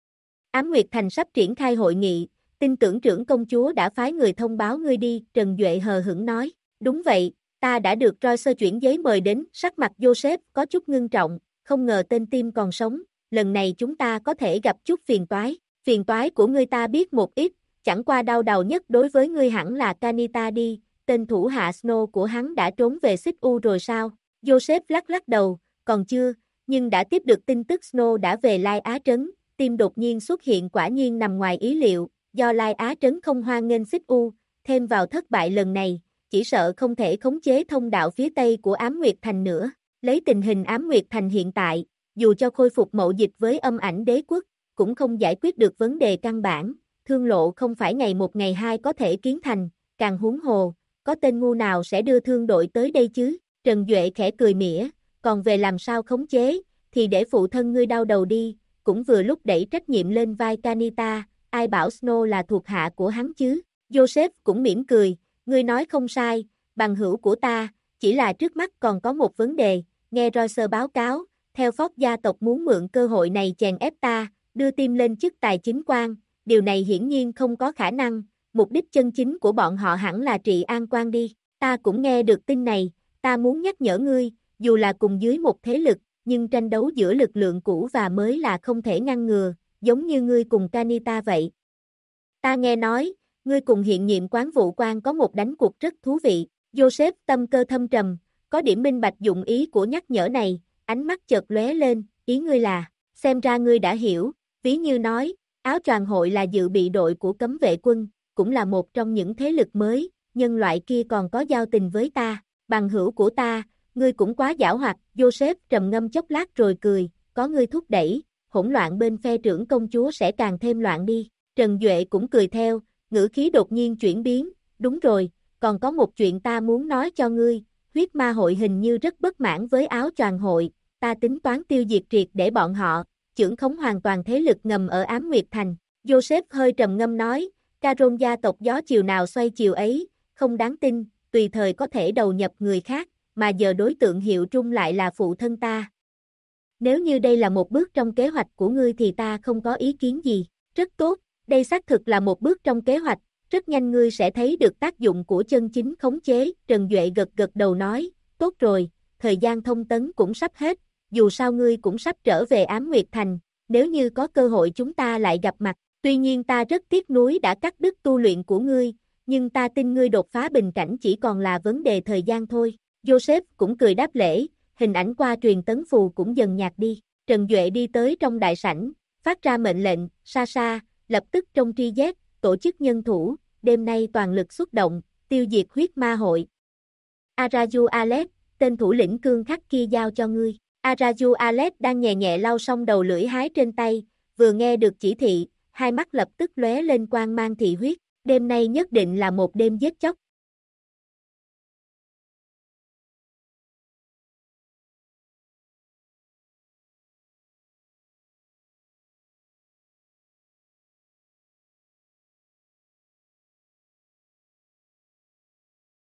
Ám Nguyệt Thành sắp triển khai hội nghị, tin tưởng trưởng công chúa đã phái người thông báo ngươi đi, Trần Duệ hờ hững nói. Đúng vậy, ta đã được Royce chuyển giấy mời đến, sắc mặt Joseph có chút ngưng trọng, không ngờ tên Tim còn sống, lần này chúng ta có thể gặp chút phiền toái của ngươi ta biết một ít, chẳng qua đau đầu nhất đối với ngươi hẳn là Kanita đi, tên thủ hạ Snow của hắn đã trốn về Xích U rồi sao? Joseph lắc lắc đầu, còn chưa, nhưng đã tiếp được tin tức Snow đã về Lai Á Trấn, Tim đột nhiên xuất hiện quả nhiên nằm ngoài ý liệu, do Lai Á Trấn không hoan nghênh Xích U, thêm vào thất bại lần này, chỉ sợ không thể khống chế thông đạo phía Tây của Ám Nguyệt Thành nữa. Lấy tình hình Ám Nguyệt Thành hiện tại, dù cho khôi phục mậu dịch với âm ảnh đế quốc, cũng không giải quyết được vấn đề căn bản, thương lộ không phải ngày một ngày hai có thể kiến thành, càng huống hồ, có tên ngu nào sẽ đưa thương đội tới đây chứ? Trần Duệ khẽ cười mỉa, còn về làm sao khống chế, thì để phụ thân ngươi đau đầu đi, cũng vừa lúc đẩy trách nhiệm lên vai Kanita, ai bảo Snow là thuộc hạ của hắn chứ? Joseph cũng mỉm cười, ngươi nói không sai, bằng hữu của ta, chỉ là trước mắt còn có một vấn đề, nghe Royce báo cáo, theo Fox gia tộc muốn mượn cơ hội này chèn ép ta, đưa Tim lên chức tài chính quan, điều này hiển nhiên không có khả năng, mục đích chân chính của bọn họ hẳn là trị an quan đi. Ta cũng nghe được tin này, ta muốn nhắc nhở ngươi, dù là cùng dưới một thế lực, nhưng tranh đấu giữa lực lượng cũ và mới là không thể ngăn ngừa, giống như ngươi cùng Kanita vậy. Ta nghe nói, ngươi cùng hiện nhiệm quán vụ quan có một đánh cuộc rất thú vị. Joseph tâm cơ thâm trầm, có điểm minh bạch dụng ý của nhắc nhở này, ánh mắt chợt lóe lên, ý ngươi là, xem ra ngươi đã hiểu, ví như nói, áo choàng hội là dự bị đội của cấm vệ quân, cũng là một trong những thế lực mới, nhân loại kia còn có giao tình với ta, bằng hữu của ta, ngươi cũng quá giảo hoạt. Joseph trầm ngâm chốc lát rồi cười, có ngươi thúc đẩy, hỗn loạn bên phe trưởng công chúa sẽ càng thêm loạn đi. Trần Duệ cũng cười theo, ngữ khí đột nhiên chuyển biến, đúng rồi, còn có một chuyện ta muốn nói cho ngươi, huyết ma hội hình như rất bất mãn với áo choàng hội, ta tính toán tiêu diệt triệt để bọn họ, chưởng khống hoàn toàn thế lực ngầm ở Ám Nguyệt Thành. Joseph hơi trầm ngâm nói, Caron gia tộc gió chiều nào xoay chiều ấy, không đáng tin, tùy thời có thể đầu nhập người khác, mà giờ đối tượng hiệu trung lại là phụ thân ta. Nếu như đây là một bước trong kế hoạch của ngươi thì ta không có ý kiến gì, rất tốt, đây xác thực là một bước trong kế hoạch, rất nhanh ngươi sẽ thấy được tác dụng của chân chính khống chế. Trần Duệ gật gật đầu nói, tốt rồi, thời gian thông tấn cũng sắp hết, dù sao ngươi cũng sắp trở về Ám Nguyệt Thành, nếu như có cơ hội chúng ta lại gặp mặt, tuy nhiên ta rất tiếc nuối đã cắt đứt tu luyện của ngươi, nhưng ta tin ngươi đột phá bình cảnh chỉ còn là vấn đề thời gian thôi. Joseph cũng cười đáp lễ, hình ảnh qua truyền tấn phù cũng dần nhạt đi. Trần Duệ đi tới trong đại sảnh, phát ra mệnh lệnh, Sa, lập tức trong tri giác, tổ chức nhân thủ, đêm nay toàn lực xuất động, tiêu diệt huyết ma hội. Araju Alex, tên thủ lĩnh cương khắc kia giao cho ngươi. Araju Alex đang nhẹ nhẹ lau xong đầu lưỡi hái trên tay, vừa nghe được chỉ thị, hai mắt lập tức lóe lên quang mang thị huyết, đêm nay nhất định là một đêm giết chóc.